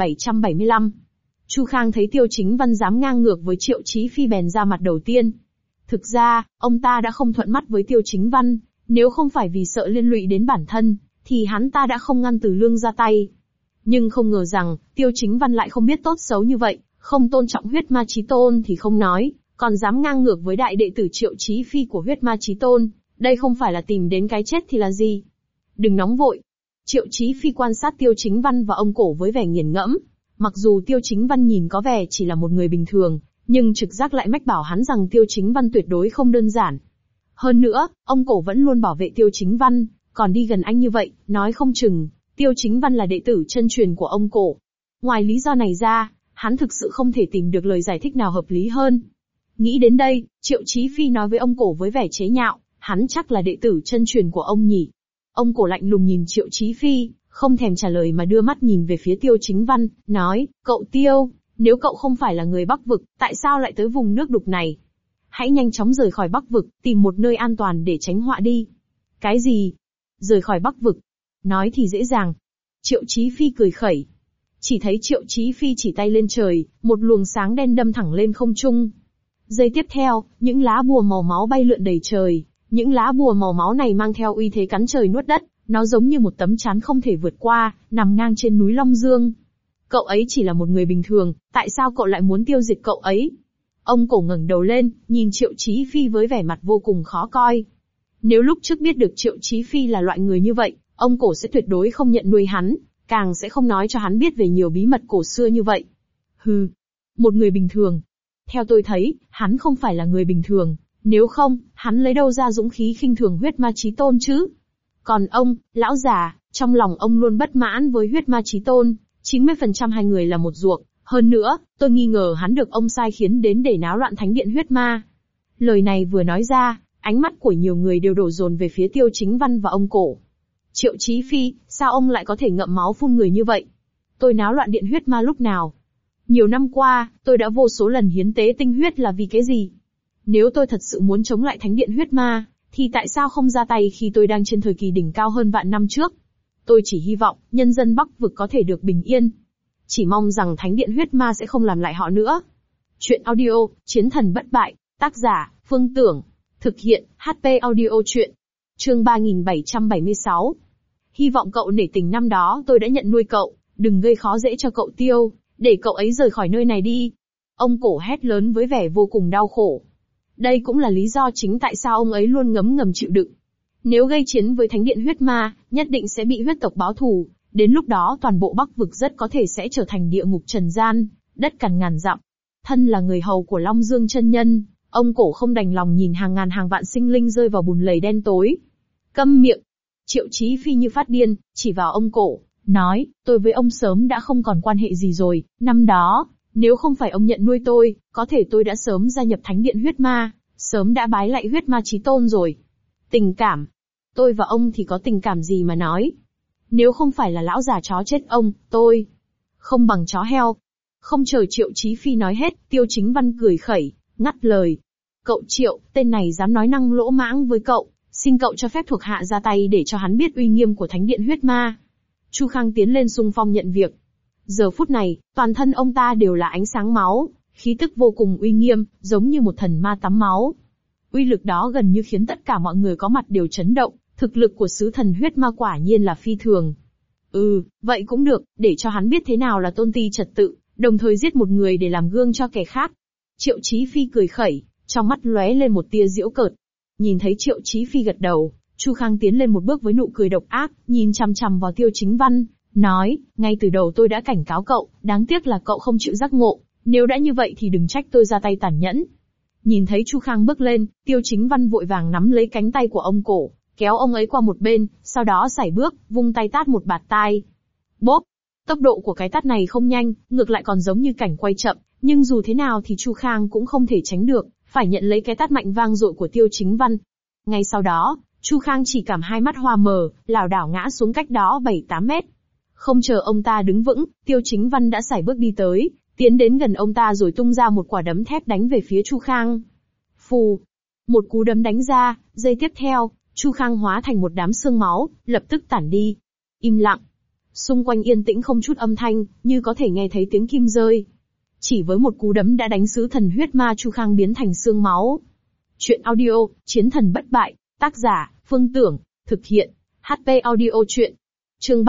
A: 3775. Chu Khang thấy Tiêu Chính Văn dám ngang ngược với Triệu Chí Phi bèn ra mặt đầu tiên. Thực ra, ông ta đã không thuận mắt với Tiêu Chính Văn, nếu không phải vì sợ liên lụy đến bản thân, thì hắn ta đã không ngăn Từ Lương ra tay. Nhưng không ngờ rằng, Tiêu Chính Văn lại không biết tốt xấu như vậy, không tôn trọng huyết ma chí tôn thì không nói, còn dám ngang ngược với đại đệ tử Triệu Chí Phi của huyết ma chí tôn, đây không phải là tìm đến cái chết thì là gì? Đừng nóng vội. Triệu Chí Phi quan sát Tiêu Chính Văn và ông cổ với vẻ nghiền ngẫm. Mặc dù Tiêu Chính Văn nhìn có vẻ chỉ là một người bình thường, nhưng trực giác lại mách bảo hắn rằng Tiêu Chính Văn tuyệt đối không đơn giản. Hơn nữa, ông cổ vẫn luôn bảo vệ Tiêu Chính Văn, còn đi gần anh như vậy, nói không chừng, Tiêu Chính Văn là đệ tử chân truyền của ông cổ. Ngoài lý do này ra, hắn thực sự không thể tìm được lời giải thích nào hợp lý hơn. Nghĩ đến đây, Triệu Chí Phi nói với ông cổ với vẻ chế nhạo, hắn chắc là đệ tử chân truyền của ông nhỉ. Ông cổ lạnh lùng nhìn Triệu Chí Phi, không thèm trả lời mà đưa mắt nhìn về phía Tiêu Chính Văn, nói, cậu Tiêu, nếu cậu không phải là người Bắc Vực, tại sao lại tới vùng nước đục này? Hãy nhanh chóng rời khỏi Bắc Vực, tìm một nơi an toàn để tránh họa đi. Cái gì? Rời khỏi Bắc Vực? Nói thì dễ dàng. Triệu Chí Phi cười khẩy. Chỉ thấy Triệu Chí Phi chỉ tay lên trời, một luồng sáng đen đâm thẳng lên không trung. Giây tiếp theo, những lá bùa màu máu bay lượn đầy trời. Những lá bùa màu máu này mang theo uy thế cắn trời nuốt đất, nó giống như một tấm chắn không thể vượt qua, nằm ngang trên núi Long Dương. Cậu ấy chỉ là một người bình thường, tại sao cậu lại muốn tiêu diệt cậu ấy? Ông cổ ngẩng đầu lên, nhìn Triệu Chí Phi với vẻ mặt vô cùng khó coi. Nếu lúc trước biết được Triệu Chí Phi là loại người như vậy, ông cổ sẽ tuyệt đối không nhận nuôi hắn, càng sẽ không nói cho hắn biết về nhiều bí mật cổ xưa như vậy. Hừ, một người bình thường. Theo tôi thấy, hắn không phải là người bình thường, nếu không, hắn lấy đâu ra dũng khí khinh thường huyết ma chí tôn chứ? Còn ông, lão già, trong lòng ông luôn bất mãn với huyết ma chí tôn, 90% hai người là một ruột. Hơn nữa, tôi nghi ngờ hắn được ông sai khiến đến để náo loạn thánh điện huyết ma. Lời này vừa nói ra, ánh mắt của nhiều người đều đổ dồn về phía Tiêu Chính Văn và ông cổ. Triệu Chí Phi, sao ông lại có thể ngậm máu phun người như vậy? Tôi náo loạn điện huyết ma lúc nào? Nhiều năm qua, tôi đã vô số lần hiến tế tinh huyết là vì cái gì? Nếu tôi thật sự muốn chống lại thánh điện huyết ma, thì tại sao không ra tay khi tôi đang trên thời kỳ đỉnh cao hơn vạn năm trước? Tôi chỉ hy vọng, nhân dân Bắc Vực có thể được bình yên. Chỉ mong rằng thánh điện huyết ma sẽ không làm lại họ nữa. Chuyện audio, Chiến thần bất bại, tác giả, Phương Tưởng. Thực hiện, HP audio chuyện. Chương 3776. Hy vọng cậu nể tình năm đó tôi đã nhận nuôi cậu, đừng gây khó dễ cho cậu Tiêu, để cậu ấy rời khỏi nơi này đi. Ông cổ hét lớn với vẻ vô cùng đau khổ. Đây cũng là lý do chính tại sao ông ấy luôn ngấm ngầm chịu đựng. Nếu gây chiến với thánh điện huyết ma, nhất định sẽ bị huyết tộc báo thù. Đến lúc đó toàn bộ Bắc Vực rất có thể sẽ trở thành địa ngục trần gian, đất cằn ngàn dặm. Thân là người hầu của Long Dương chân nhân, ông cổ không đành lòng nhìn hàng ngàn hàng vạn sinh linh rơi vào bùn lầy đen tối. Câm miệng! Triệu Chí Phi như phát điên, chỉ vào ông cổ, nói, tôi với ông sớm đã không còn quan hệ gì rồi, năm đó, nếu không phải ông nhận nuôi tôi, có thể tôi đã sớm gia nhập thánh điện huyết ma, sớm đã bái lạy huyết ma chí tôn rồi. Tình cảm? Tôi và ông thì có tình cảm gì mà nói? Nếu không phải là lão già chó chết ông, tôi không bằng chó heo. Không chờ Triệu Chí Phi nói hết, Tiêu Chính Văn cười khẩy, ngắt lời. Cậu Triệu, tên này dám nói năng lỗ mãng với cậu, xin cậu cho phép thuộc hạ ra tay để cho hắn biết uy nghiêm của thánh điện huyết ma. Chu Khang tiến lên xung phong nhận việc. Giờ phút này, toàn thân ông ta đều là ánh sáng máu, khí tức vô cùng uy nghiêm, giống như một thần ma tắm máu. Uy lực đó gần như khiến tất cả mọi người có mặt đều chấn động. Thực lực của sứ thần huyết ma quả nhiên là phi thường. Vậy cũng được, để cho hắn biết thế nào là tôn ti trật tự, đồng thời giết một người để làm gương cho kẻ khác. Triệu Chí Phi cười khẩy, trong mắt lóe lên một tia giễu cợt. Nhìn thấy Triệu Chí Phi gật đầu, Chu Khang tiến lên một bước với nụ cười độc ác, nhìn chằm chằm vào Tiêu Chính Văn, nói, ngay từ đầu tôi đã cảnh cáo cậu, đáng tiếc là cậu không chịu giác ngộ, nếu đã như vậy thì đừng trách tôi ra tay tàn nhẫn. Nhìn thấy Chu Khang bước lên, Tiêu Chính Văn vội vàng nắm lấy cánh tay của ông cổ, kéo ông ấy qua một bên, sau đó sải bước, vung tay tát một bạt tai. Bốp! Tốc độ của cái tát này không nhanh, ngược lại còn giống như cảnh quay chậm, nhưng dù thế nào thì Chu Khang cũng không thể tránh được, phải nhận lấy cái tát mạnh vang dội của Tiêu Chính Văn. Ngay sau đó, Chu Khang chỉ cảm hai mắt hoa mờ, lảo đảo ngã xuống cách đó 7-8 mét. Không chờ ông ta đứng vững, Tiêu Chính Văn đã sải bước đi tới, tiến đến gần ông ta rồi tung ra một quả đấm thép đánh về phía Chu Khang. Phù! Một cú đấm đánh ra, giây tiếp theo, Chu Khang hóa thành một đám xương máu, lập tức tản đi. Im lặng. Xung quanh yên tĩnh không chút âm thanh, như có thể nghe thấy tiếng kim rơi. Chỉ với một cú đấm đã đánh sứ thần huyết ma Chu Khang biến thành xương máu. Chuyện audio, Chiến thần bất bại, tác giả, Phương Tưởng, thực hiện, HP audio chuyện. Chương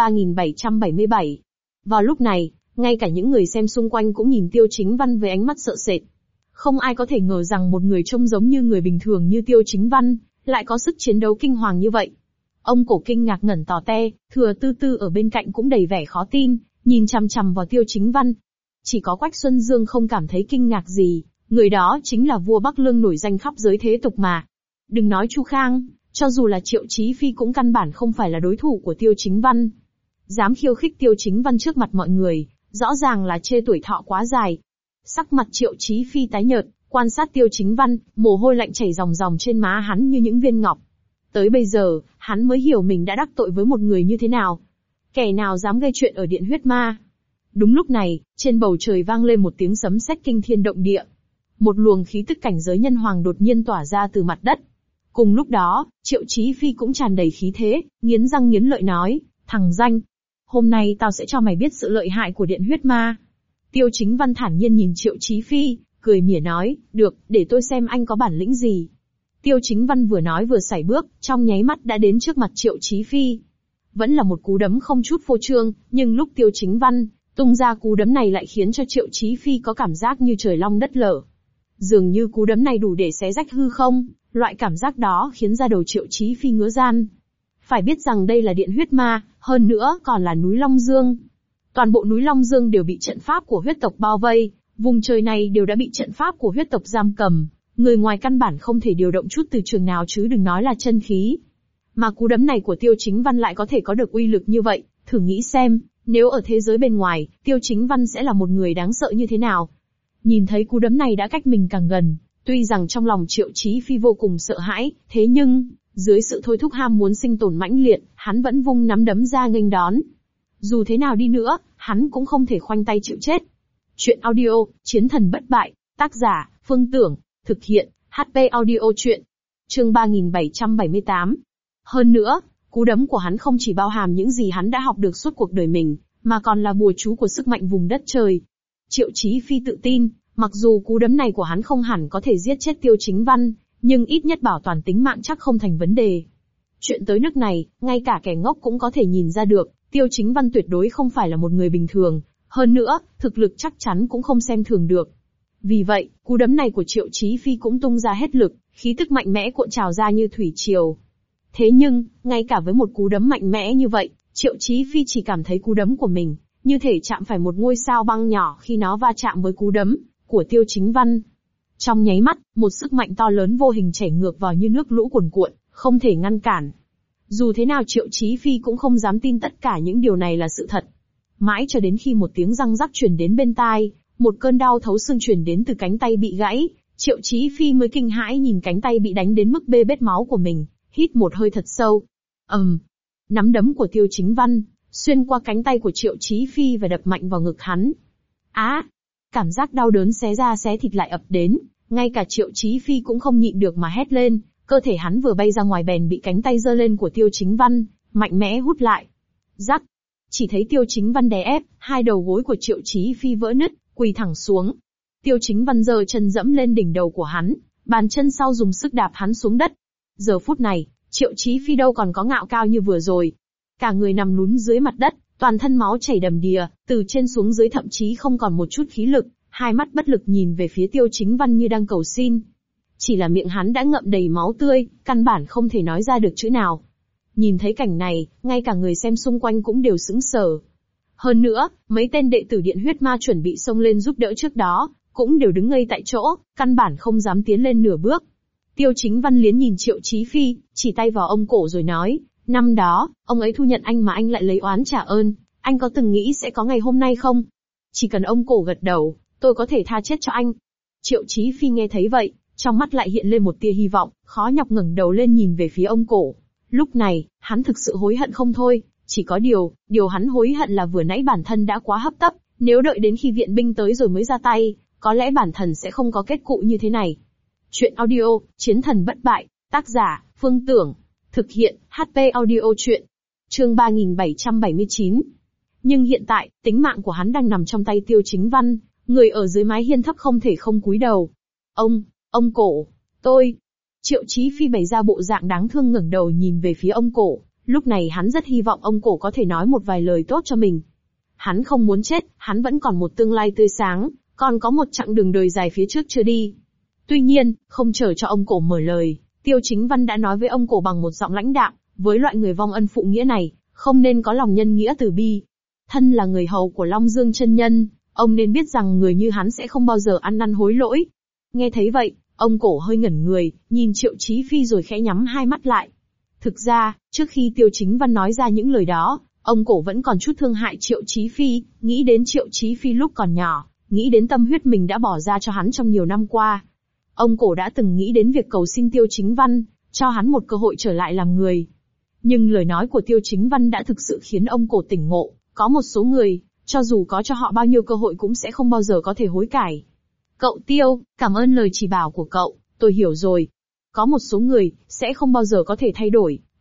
A: 3777. Vào lúc này, ngay cả những người xem xung quanh cũng nhìn Tiêu Chính Văn với ánh mắt sợ sệt. Không ai có thể ngờ rằng một người trông giống như người bình thường như Tiêu Chính Văn, lại có sức chiến đấu kinh hoàng như vậy. Ông cổ kinh ngạc ngẩn tò te, Thừa Tư Tư ở bên cạnh cũng đầy vẻ khó tin, nhìn chằm chằm vào Tiêu Chính Văn. Chỉ có Quách Xuân Dương không cảm thấy kinh ngạc gì, người đó chính là vua Bắc Lương nổi danh khắp giới thế tục mà. Đừng nói Chu Khang, cho dù là Triệu Chí Phi cũng căn bản không phải là đối thủ của Tiêu Chính Văn. Dám khiêu khích Tiêu Chính Văn trước mặt mọi người, rõ ràng là chê tuổi thọ quá dài. Sắc mặt Triệu Chí Phi tái nhợt, quan sát Tiêu Chính Văn, mồ hôi lạnh chảy ròng ròng trên má hắn như những viên ngọc. Tới bây giờ, hắn mới hiểu mình đã đắc tội với một người như thế nào. Kẻ nào dám gây chuyện ở điện huyết ma. Đúng lúc này, trên bầu trời vang lên một tiếng sấm sét kinh thiên động địa. Một luồng khí tức cảnh giới nhân hoàng đột nhiên tỏa ra từ mặt đất. Cùng lúc đó, Triệu Chí Phi cũng tràn đầy khí thế, nghiến răng nghiến lợi nói, Thằng danh, hôm nay tao sẽ cho mày biết sự lợi hại của điện huyết ma. Tiêu Chính Văn thản nhiên nhìn Triệu Chí Phi, cười mỉa nói, được, để tôi xem anh có bản lĩnh gì. Tiêu Chính Văn vừa nói vừa sải bước, trong nháy mắt đã đến trước mặt Triệu Chí Phi. Vẫn là một cú đấm không chút phô trương, nhưng lúc Tiêu Chính Văn tung ra cú đấm này lại khiến cho Triệu Chí Phi có cảm giác như trời long đất lở. Dường như cú đấm này đủ để xé rách hư không, loại cảm giác đó khiến da đầu Triệu Chí Phi ngứa ran. Phải biết rằng đây là điện huyết ma, hơn nữa còn là núi Long Dương. Toàn bộ núi Long Dương đều bị trận pháp của huyết tộc bao vây, vùng trời này đều đã bị trận pháp của huyết tộc giam cầm, người ngoài căn bản không thể điều động chút từ trường nào chứ đừng nói là chân khí. Mà cú đấm này của Tiêu Chính Văn lại có thể có được uy lực như vậy, thử nghĩ xem, nếu ở thế giới bên ngoài, Tiêu Chính Văn sẽ là một người đáng sợ như thế nào. Nhìn thấy cú đấm này đã cách mình càng gần, tuy rằng trong lòng Triệu Chí Phi vô cùng sợ hãi, thế nhưng, dưới sự thôi thúc ham muốn sinh tồn mãnh liệt, hắn vẫn vung nắm đấm ra nghênh đón. Dù thế nào đi nữa, hắn cũng không thể khoanh tay chịu chết. Chuyện audio, Chiến thần bất bại, tác giả, Phương Tưởng, thực hiện, HP audio chuyện. Chương 3778. Hơn nữa, cú đấm của hắn không chỉ bao hàm những gì hắn đã học được suốt cuộc đời mình, mà còn là bùa chú của sức mạnh vùng đất trời. Triệu Chí Phi tự tin, mặc dù cú đấm này của hắn không hẳn có thể giết chết Tiêu Chính Văn, nhưng ít nhất bảo toàn tính mạng chắc không thành vấn đề. Chuyện tới nước này, ngay cả kẻ ngốc cũng có thể nhìn ra được, Tiêu Chính Văn tuyệt đối không phải là một người bình thường, hơn nữa, thực lực chắc chắn cũng không xem thường được. Vì vậy, cú đấm này của Triệu Chí Phi cũng tung ra hết lực, khí tức mạnh mẽ cuộn trào ra như thủy triều. Thế nhưng, ngay cả với một cú đấm mạnh mẽ như vậy, Triệu Chí Phi chỉ cảm thấy cú đấm của mình, như thể chạm phải một ngôi sao băng nhỏ khi nó va chạm với cú đấm của Tiêu Chính Văn. Trong nháy mắt, một sức mạnh to lớn vô hình chảy ngược vào như nước lũ cuồn cuộn, không thể ngăn cản. Dù thế nào Triệu Chí Phi cũng không dám tin tất cả những điều này là sự thật. Mãi cho đến khi một tiếng răng rắc truyền đến bên tai, một cơn đau thấu xương truyền đến từ cánh tay bị gãy, Triệu Chí Phi mới kinh hãi nhìn cánh tay bị đánh đến mức bê bết máu của mình, hít một hơi thật sâu. Nắm đấm của Tiêu Chính Văn xuyên qua cánh tay của Triệu Chí Phi và đập mạnh vào ngực hắn. Cảm giác đau đớn xé da xé thịt lại ập đến, ngay cả Triệu Chí Phi cũng không nhịn được mà hét lên, cơ thể hắn vừa bay ra ngoài bèn bị cánh tay giơ lên của Tiêu Chính Văn mạnh mẽ hút lại. Rắc, chỉ thấy Tiêu Chính Văn đè ép, hai đầu gối của Triệu Chí Phi vỡ nứt, quỳ thẳng xuống. Tiêu Chính Văn giơ chân dẫm lên đỉnh đầu của hắn, bàn chân sau dùng sức đạp hắn xuống đất. Giờ phút này, Triệu Chí Phi đâu còn có ngạo cao như vừa rồi, cả người nằm lún dưới mặt đất, toàn thân máu chảy đầm đìa, từ trên xuống dưới thậm chí không còn một chút khí lực, hai mắt bất lực nhìn về phía Tiêu Chính Văn như đang cầu xin. Chỉ là miệng hắn đã ngậm đầy máu tươi, căn bản không thể nói ra được chữ nào. Nhìn thấy cảnh này, ngay cả người xem xung quanh cũng đều sững sờ. Hơn nữa, mấy tên đệ tử điện huyết ma chuẩn bị xông lên giúp đỡ trước đó, cũng đều đứng ngây tại chỗ, căn bản không dám tiến lên nửa bước. Tiêu Chính Văn liến nhìn Triệu Chí Phi, chỉ tay vào ông cổ rồi nói, năm đó, ông ấy thu nhận anh mà anh lại lấy oán trả ơn, anh có từng nghĩ sẽ có ngày hôm nay không? Chỉ cần ông cổ gật đầu, tôi có thể tha chết cho anh. Triệu Chí Phi nghe thấy vậy, trong mắt lại hiện lên một tia hy vọng, khó nhọc ngẩng đầu lên nhìn về phía ông cổ. Lúc này, hắn thực sự hối hận không thôi, chỉ có điều hắn hối hận là vừa nãy bản thân đã quá hấp tấp, nếu đợi đến khi viện binh tới rồi mới ra tay, có lẽ bản thân sẽ không có kết cục như thế này. Chuyện audio, Chiến thần bất bại, tác giả, Phương Tưởng, thực hiện, HP audio chuyện. Chương 3779. Nhưng hiện tại, tính mạng của hắn đang nằm trong tay Tiêu Chính Văn, người ở dưới mái hiên thấp không thể không cúi đầu. Ông cổ, tôi. Triệu Chí Phi bày ra bộ dạng đáng thương ngẩng đầu nhìn về phía ông cổ, lúc này hắn rất hy vọng ông cổ có thể nói một vài lời tốt cho mình. Hắn không muốn chết, hắn vẫn còn một tương lai tươi sáng, còn có một chặng đường đời dài phía trước chưa đi. Tuy nhiên, không chờ cho ông cổ mở lời, Tiêu Chính Văn đã nói với ông cổ bằng một giọng lãnh đạm, với loại người vong ân phụ nghĩa này, không nên có lòng nhân nghĩa từ bi. Thân là người hầu của Long Dương chân nhân, ông nên biết rằng người như hắn sẽ không bao giờ ăn năn hối lỗi. Nghe thấy vậy, ông cổ hơi ngẩn người, nhìn Triệu Chí Phi rồi khẽ nhắm hai mắt lại. Thực ra, trước khi Tiêu Chính Văn nói ra những lời đó, ông cổ vẫn còn chút thương hại Triệu Chí Phi, nghĩ đến Triệu Chí Phi lúc còn nhỏ, nghĩ đến tâm huyết mình đã bỏ ra cho hắn trong nhiều năm qua. Ông cổ đã từng nghĩ đến việc cầu xin Tiêu Chính Văn, cho hắn một cơ hội trở lại làm người. Nhưng lời nói của Tiêu Chính Văn đã thực sự khiến ông cổ tỉnh ngộ, có một số người, cho dù có cho họ bao nhiêu cơ hội cũng sẽ không bao giờ có thể hối cải. Cậu Tiêu, cảm ơn lời chỉ bảo của cậu, tôi hiểu rồi. Có một số người, sẽ không bao giờ có thể thay đổi,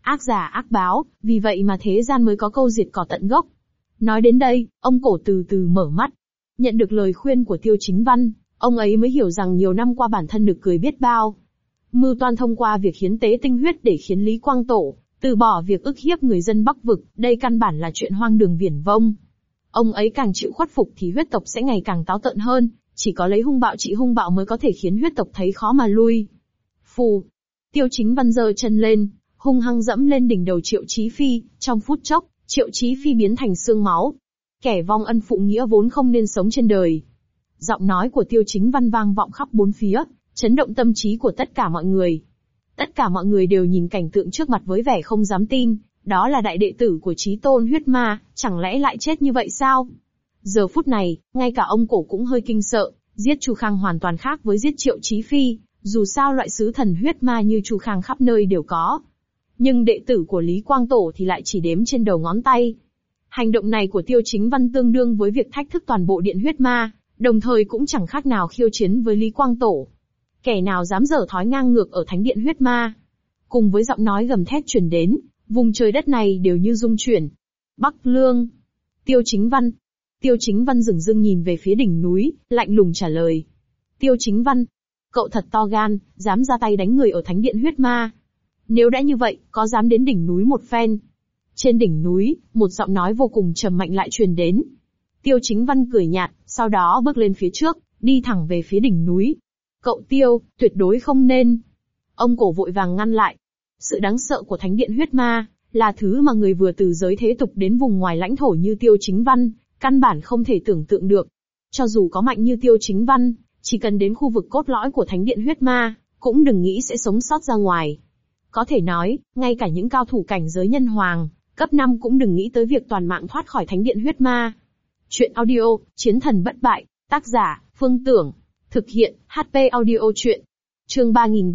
A: ác giả ác báo, vì vậy mà thế gian mới có câu diệt cỏ tận gốc. Nói đến đây, ông cổ từ từ mở mắt. Nhận được lời khuyên của Tiêu Chính Văn, ông ấy mới hiểu rằng nhiều năm qua bản thân nực cười biết bao. Mưu toan thông qua việc hiến tế tinh huyết để khiến Lý Quang Tổ từ bỏ việc ức hiếp người dân Bắc Vực, đây căn bản là chuyện hoang đường viển vông. Ông ấy càng chịu khuất phục thì huyết tộc sẽ ngày càng táo tợn hơn, chỉ có lấy hung bạo trị hung bạo mới có thể khiến huyết tộc thấy khó mà lui. Phù! Tiêu Chính Văn giơ chân lên, hung hăng dẫm lên đỉnh đầu Triệu Chí Phi, trong phút chốc, Triệu Chí Phi biến thành xương máu. Kẻ vong ân phụ nghĩa vốn không nên sống trên đời. Giọng nói của Tiêu Chính Văn vang vọng khắp bốn phía, chấn động tâm trí của tất cả mọi người. Tất cả mọi người đều nhìn cảnh tượng trước mặt với vẻ không dám tin, đó là đại đệ tử của Chí Tôn huyết ma, chẳng lẽ lại chết như vậy sao? Giờ phút này, ngay cả ông cổ cũng hơi kinh sợ, giết Chu Khang hoàn toàn khác với giết Triệu Chí Phi, dù sao loại sứ thần huyết ma như Chu Khang khắp nơi đều có. Nhưng đệ tử của Lý Quang Tổ thì lại chỉ đếm trên đầu ngón tay. Hành động này của Tiêu Chính Văn tương đương với việc thách thức toàn bộ điện huyết ma, đồng thời cũng chẳng khác nào khiêu chiến với Lý Quang Tổ. Kẻ nào dám dở thói ngang ngược ở thánh điện huyết ma? Cùng với giọng nói gầm thét truyền đến, vùng trời đất này đều như rung chuyển. Bắc Lương. Tiêu Chính Văn. Tiêu Chính Văn dửng dưng nhìn về phía đỉnh núi, lạnh lùng trả lời. Tiêu Chính Văn. Cậu thật to gan, dám ra tay đánh người ở thánh điện huyết ma. Nếu đã như vậy, có dám đến đỉnh núi một phen? Trên đỉnh núi, một giọng nói vô cùng trầm mạnh lại truyền đến. Tiêu Chính Văn cười nhạt, sau đó bước lên phía trước, đi thẳng về phía đỉnh núi. Cậu Tiêu, tuyệt đối không nên. Ông cổ vội vàng ngăn lại. Sự đáng sợ của thánh điện huyết ma, là thứ mà người vừa từ giới thế tục đến vùng ngoài lãnh thổ như Tiêu Chính Văn, căn bản không thể tưởng tượng được. Cho dù có mạnh như Tiêu Chính Văn, chỉ cần đến khu vực cốt lõi của thánh điện huyết ma, cũng đừng nghĩ sẽ sống sót ra ngoài. Có thể nói, ngay cả những cao thủ cảnh giới nhân hoàng, cấp 5 cũng đừng nghĩ tới việc toàn mạng thoát khỏi thánh điện huyết ma. Chuyện audio, Chiến thần bất bại, tác giả, Phương Tưởng. Thực hiện, HP Audio Chuyện. Chương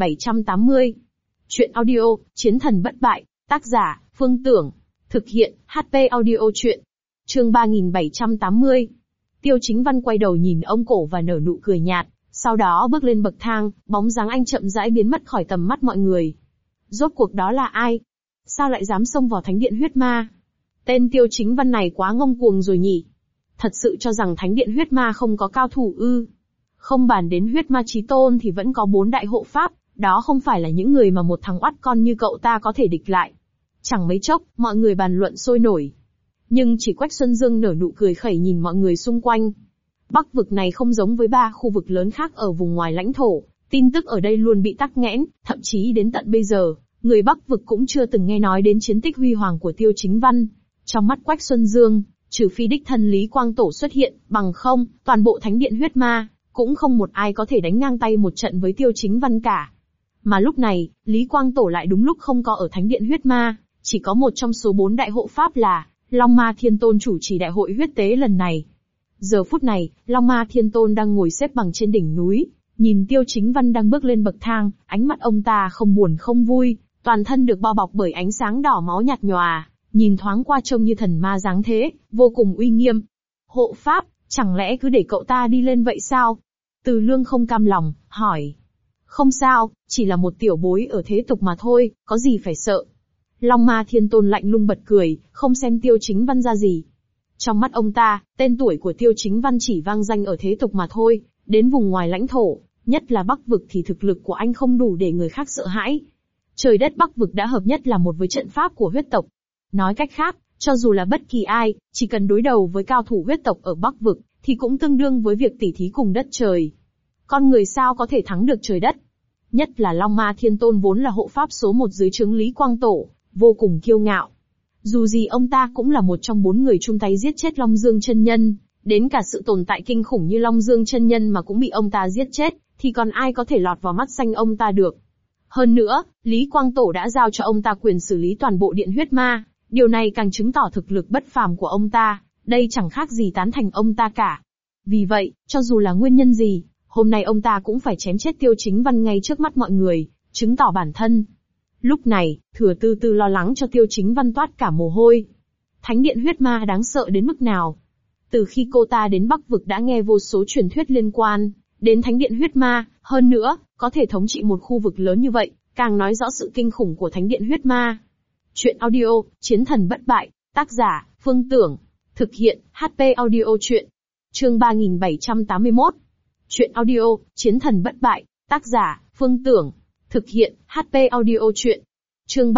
A: 3780. Chuyện audio, Chiến thần bất bại, tác giả, Phương Tưởng. Thực hiện, HP Audio Chuyện. Chương 3780. Tiêu Chính Văn quay đầu nhìn ông cổ và nở nụ cười nhạt, sau đó bước lên bậc thang, bóng dáng anh chậm rãi biến mất khỏi tầm mắt mọi người. Rốt cuộc đó là ai? Sao lại dám xông vào thánh điện huyết ma? Tên Tiêu Chính Văn này quá ngông cuồng rồi nhỉ? Thật sự cho rằng thánh điện huyết ma không có cao thủ ư? Không bàn đến huyết ma Chí Tôn thì vẫn có 4 đại hộ pháp, đó không phải là những người mà một thằng oắt con như cậu ta có thể địch lại. Chẳng mấy chốc, mọi người bàn luận sôi nổi. Nhưng chỉ Quách Xuân Dương nở nụ cười khẩy nhìn mọi người xung quanh. Bắc vực này không giống với 3 khu vực lớn khác ở vùng ngoài lãnh thổ, tin tức ở đây luôn bị tắc nghẽn, thậm chí đến tận bây giờ, người Bắc vực cũng chưa từng nghe nói đến chiến tích huy hoàng của Tiêu Chính Văn. Trong mắt Quách Xuân Dương, trừ phi đích thân Lý Quang Tổ xuất hiện, bằng không, toàn bộ thánh điện huyết ma, cũng không một ai có thể đánh ngang tay một trận với Tiêu Chính Văn cả. Mà lúc này, Lý Quang Tổ lại đúng lúc không có ở thánh điện huyết ma, chỉ có một trong số 4 đại hộ pháp là Long Ma Thiên Tôn chủ trì đại hội huyết tế lần này. Giờ phút này, Long Ma Thiên Tôn đang ngồi xếp bằng trên đỉnh núi, nhìn Tiêu Chính Văn đang bước lên bậc thang, ánh mắt ông ta không buồn không vui, toàn thân được bao bọc bởi ánh sáng đỏ máu nhạt nhòa, nhìn thoáng qua trông như thần ma dáng thế, vô cùng uy nghiêm. Hộ pháp, chẳng lẽ cứ để cậu ta đi lên vậy sao? Từ Lương không cam lòng, hỏi. Không sao, chỉ là một tiểu bối ở thế tục mà thôi, có gì phải sợ. Long Ma Thiên Tôn lạnh lùng bật cười, không xem Tiêu Chính Văn ra gì. Trong mắt ông ta, tên tuổi của Tiêu Chính Văn chỉ vang danh ở thế tục mà thôi, đến vùng ngoài lãnh thổ, nhất là Bắc vực thì thực lực của anh không đủ để người khác sợ hãi. Trời đất Bắc vực đã hợp nhất là một với trận pháp của huyết tộc. Nói cách khác, cho dù là bất kỳ ai, chỉ cần đối đầu với cao thủ huyết tộc ở Bắc vực, thì cũng tương đương với việc tỉ thí cùng đất trời. Con người sao có thể thắng được trời đất? Nhất là Long Ma Thiên Tôn vốn là hộ pháp số 1 dưới trướng Lý Quang Tổ, vô cùng kiêu ngạo. Dù gì ông ta cũng là một trong 4 người chung tay giết chết Long Dương chân nhân, đến cả sự tồn tại kinh khủng như Long Dương chân nhân mà cũng bị ông ta giết chết, thì còn ai có thể lọt vào mắt xanh ông ta được. Hơn nữa, Lý Quang Tổ đã giao cho ông ta quyền xử lý toàn bộ điện huyết ma, điều này càng chứng tỏ thực lực bất phàm của ông ta, đây chẳng khác gì tán thành ông ta cả. Vì vậy, cho dù là nguyên nhân gì, hôm nay ông ta cũng phải chém chết Tiêu Chính Văn ngay trước mắt mọi người, chứng tỏ bản thân. Lúc này, Thừa Tư Tư lo lắng cho Tiêu Chính Văn toát cả mồ hôi. Thánh điện huyết ma đáng sợ đến mức nào? Từ khi cô ta đến Bắc vực đã nghe vô số truyền thuyết liên quan đến thánh điện huyết ma, hơn nữa, có thể thống trị một khu vực lớn như vậy, càng nói rõ sự kinh khủng của thánh điện huyết ma. Chuyện audio, Chiến thần bất bại, tác giả, Phương Tưởng. Thực hiện, HP Audio Chuyện. Chương 3781. Chuyện audio, Chiến thần bất bại, tác giả, Phương Tưởng. Thực hiện, HP Audio Chuyện. Chương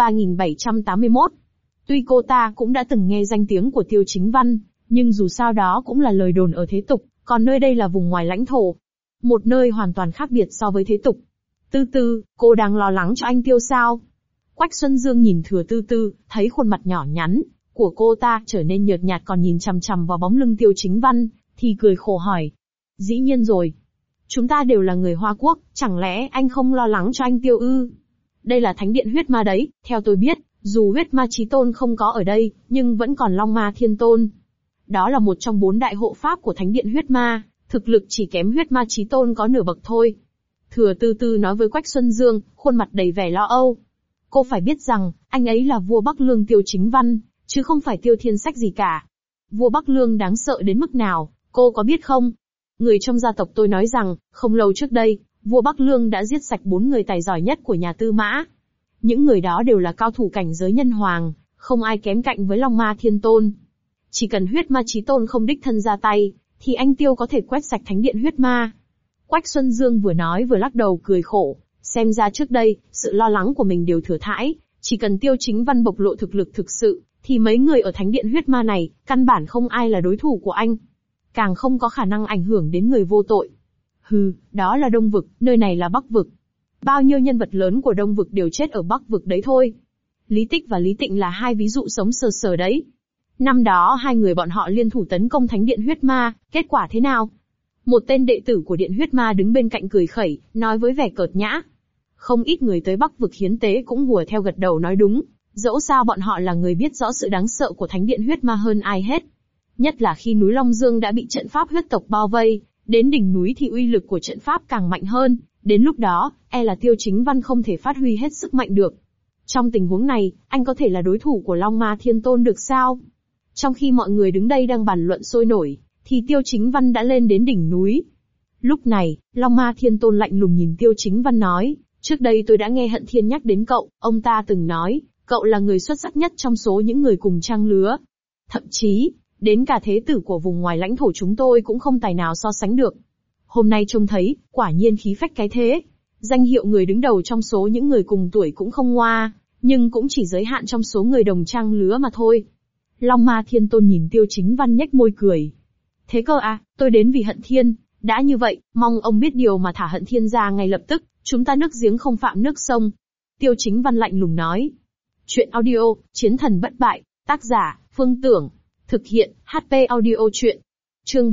A: 3781. Tuy cô ta cũng đã từng nghe danh tiếng của Tiêu Chính Văn, nhưng dù sao đó cũng là lời đồn ở thế tục, còn nơi đây là vùng ngoài lãnh thổ. Một nơi hoàn toàn khác biệt so với thế tục. Tư Tư, cô đang lo lắng cho anh Tiêu sao? Quách Xuân Dương nhìn Thừa Tư Tư, thấy khuôn mặt nhỏ nhắn của cô ta trở nên nhợt nhạt còn nhìn chằm chằm vào bóng lưng Tiêu Chính Văn, thì cười khổ hỏi. Dĩ nhiên rồi. Chúng ta đều là người Hoa Quốc, chẳng lẽ anh không lo lắng cho anh Tiêu ư? Đây là thánh điện huyết ma đấy, theo tôi biết, dù huyết ma chí tôn không có ở đây, nhưng vẫn còn Long Ma Thiên Tôn. Đó là một trong 4 đại hộ pháp của thánh điện huyết ma, thực lực chỉ kém huyết ma chí tôn có nửa bậc thôi. Thừa Tư Tư nói với Quách Xuân Dương, khuôn mặt đầy vẻ lo âu. Cô phải biết rằng, anh ấy là vua Bắc Lương Tiêu Chính Văn, chứ không phải Tiêu Thiên Sách gì cả. Vua Bắc Lương đáng sợ đến mức nào, cô có biết không? Người trong gia tộc tôi nói rằng, không lâu trước đây, vua Bắc Lương đã giết sạch 4 người tài giỏi nhất của nhà Tư Mã. Những người đó đều là cao thủ cảnh giới nhân hoàng, không ai kém cạnh với Long Ma Thiên Tôn. Chỉ cần huyết ma chí tôn không đích thân ra tay, thì anh Tiêu có thể quét sạch thánh điện huyết ma. Quách Xuân Dương vừa nói vừa lắc đầu cười khổ, xem ra trước đây, sự lo lắng của mình đều thừa thãi, chỉ cần Tiêu Chính Văn bộc lộ thực lực thực sự, thì mấy người ở thánh điện huyết ma này, căn bản không ai là đối thủ của anh. Càng không có khả năng ảnh hưởng đến người vô tội. Hừ, đó là Đông Vực, nơi này là Bắc Vực. Bao nhiêu nhân vật lớn của Đông Vực đều chết ở Bắc Vực đấy thôi. Lý Tích và Lý Tịnh là 2 ví dụ sống sờ sờ đấy. Năm đó 2 người bọn họ liên thủ tấn công thánh điện huyết ma, kết quả thế nào? Một tên đệ tử của điện huyết ma đứng bên cạnh cười khẩy, nói với vẻ cợt nhã. Không ít người tới Bắc Vực hiến tế cũng hùa theo gật đầu nói đúng, dẫu sao bọn họ là người biết rõ sự đáng sợ của thánh điện huyết ma hơn ai hết. Nhất là khi núi Long Dương đã bị trận pháp huyết tộc bao vây, đến đỉnh núi thì uy lực của trận pháp càng mạnh hơn, đến lúc đó, e là Tiêu Chính Văn không thể phát huy hết sức mạnh được. Trong tình huống này, anh có thể là đối thủ của Long Ma Thiên Tôn được sao? Trong khi mọi người đứng đây đang bàn luận sôi nổi, thì Tiêu Chính Văn đã lên đến đỉnh núi. Lúc này, Long Ma Thiên Tôn lạnh lùng nhìn Tiêu Chính Văn nói, trước đây tôi đã nghe Hận Thiên nhắc đến cậu, ông ta từng nói, cậu là người xuất sắc nhất trong số những người cùng trang lứa. Thậm chí, đến cả thế tử của vùng ngoài lãnh thổ chúng tôi cũng không tài nào so sánh được. Hôm nay trông thấy, quả nhiên khí phách cái thế. Danh hiệu người đứng đầu trong số những người cùng tuổi cũng không ngoa, nhưng cũng chỉ giới hạn trong số người đồng trang lứa mà thôi. Long Ma Thiên Tôn nhìn Tiêu Chính Văn nhếch môi cười. Thế cơ à, tôi đến vì Hận Thiên, đã như vậy, mong ông biết điều mà thả Hận Thiên ra ngay lập tức, chúng ta nước giếng không phạm nước sông. Tiêu Chính Văn lạnh lùng nói. Chuyện audio, Chiến thần bất bại, tác giả, Phương Tưởng. Thực hiện, HP Audio Chuyện. Chương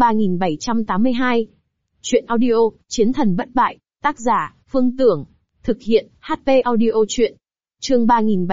A: 3782. Chuyện audio, Chiến thần bất bại, tác giả, Phương Tưởng. Thực hiện, HP Audio Chuyện. Chương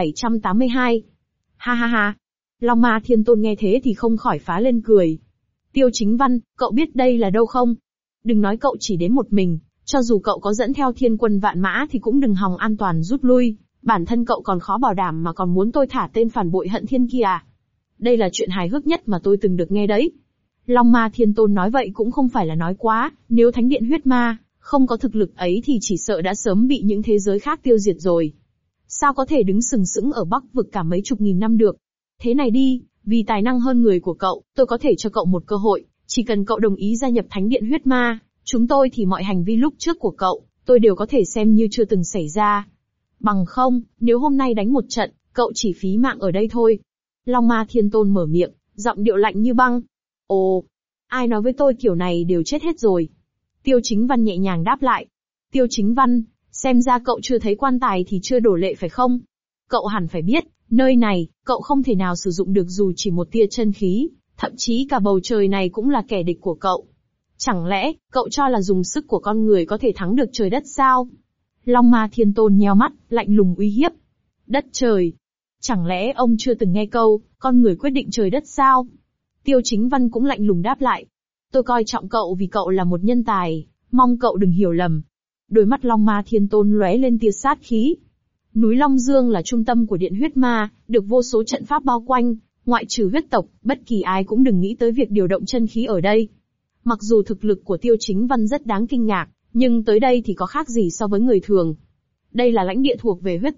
A: 3782. Ha ha ha. Long Ma Thiên Tôn nghe thế thì không khỏi phá lên cười. Tiêu Chính Văn, cậu biết đây là đâu không? Đừng nói cậu chỉ đến một mình, cho dù cậu có dẫn theo thiên quân vạn mã thì cũng đừng hòng an toàn rút lui, bản thân cậu còn khó bảo đảm mà còn muốn tôi thả tên phản bội Hận Thiên kia à? Đây là chuyện hài hước nhất mà tôi từng được nghe đấy. Long Ma Thiên Tôn nói vậy cũng không phải là nói quá, nếu thánh điện huyết ma không có thực lực ấy thì chỉ sợ đã sớm bị những thế giới khác tiêu diệt rồi. Sao có thể đứng sừng sững ở Bắc Vực cả mấy chục nghìn năm được? Thế này đi, vì tài năng hơn người của cậu, tôi có thể cho cậu một cơ hội, chỉ cần cậu đồng ý gia nhập thánh điện huyết ma, chúng tôi thì mọi hành vi lúc trước của cậu, tôi đều có thể xem như chưa từng xảy ra. Bằng không, nếu hôm nay đánh một trận, cậu chỉ phí mạng ở đây thôi. Long Ma Thiên Tôn mở miệng, giọng điệu lạnh như băng. Ồ, ai nói với tôi kiểu này đều chết hết rồi. Tiêu Chính Văn nhẹ nhàng đáp lại. Tiêu Chính Văn, xem ra cậu chưa thấy quan tài thì chưa đổ lệ phải không? Cậu hẳn phải biết, nơi này, cậu không thể nào sử dụng được dù chỉ một tia chân khí, thậm chí cả bầu trời này cũng là kẻ địch của cậu. Chẳng lẽ, cậu cho là dùng sức của con người có thể thắng được trời đất sao? Long Ma Thiên Tôn nheo mắt, lạnh lùng uy hiếp. Đất trời. Chẳng lẽ ông chưa từng nghe câu, con người quyết định trời đất sao? Tiêu Chính Văn cũng lạnh lùng đáp lại. Tôi coi trọng cậu vì cậu là một nhân tài, mong cậu đừng hiểu lầm. Đôi mắt Long Ma Thiên Tôn lóe lên tia sát khí. Núi Long Dương là trung tâm của điện huyết ma, được vô số trận pháp bao quanh, ngoại trừ huyết tộc, bất kỳ ai cũng đừng nghĩ tới việc điều động chân khí ở đây. Mặc dù thực lực của Tiêu Chính Văn rất đáng kinh ngạc, nhưng tới đây thì có khác gì so với người thường. Đây là lãnh địa thuộc về huyết tộc,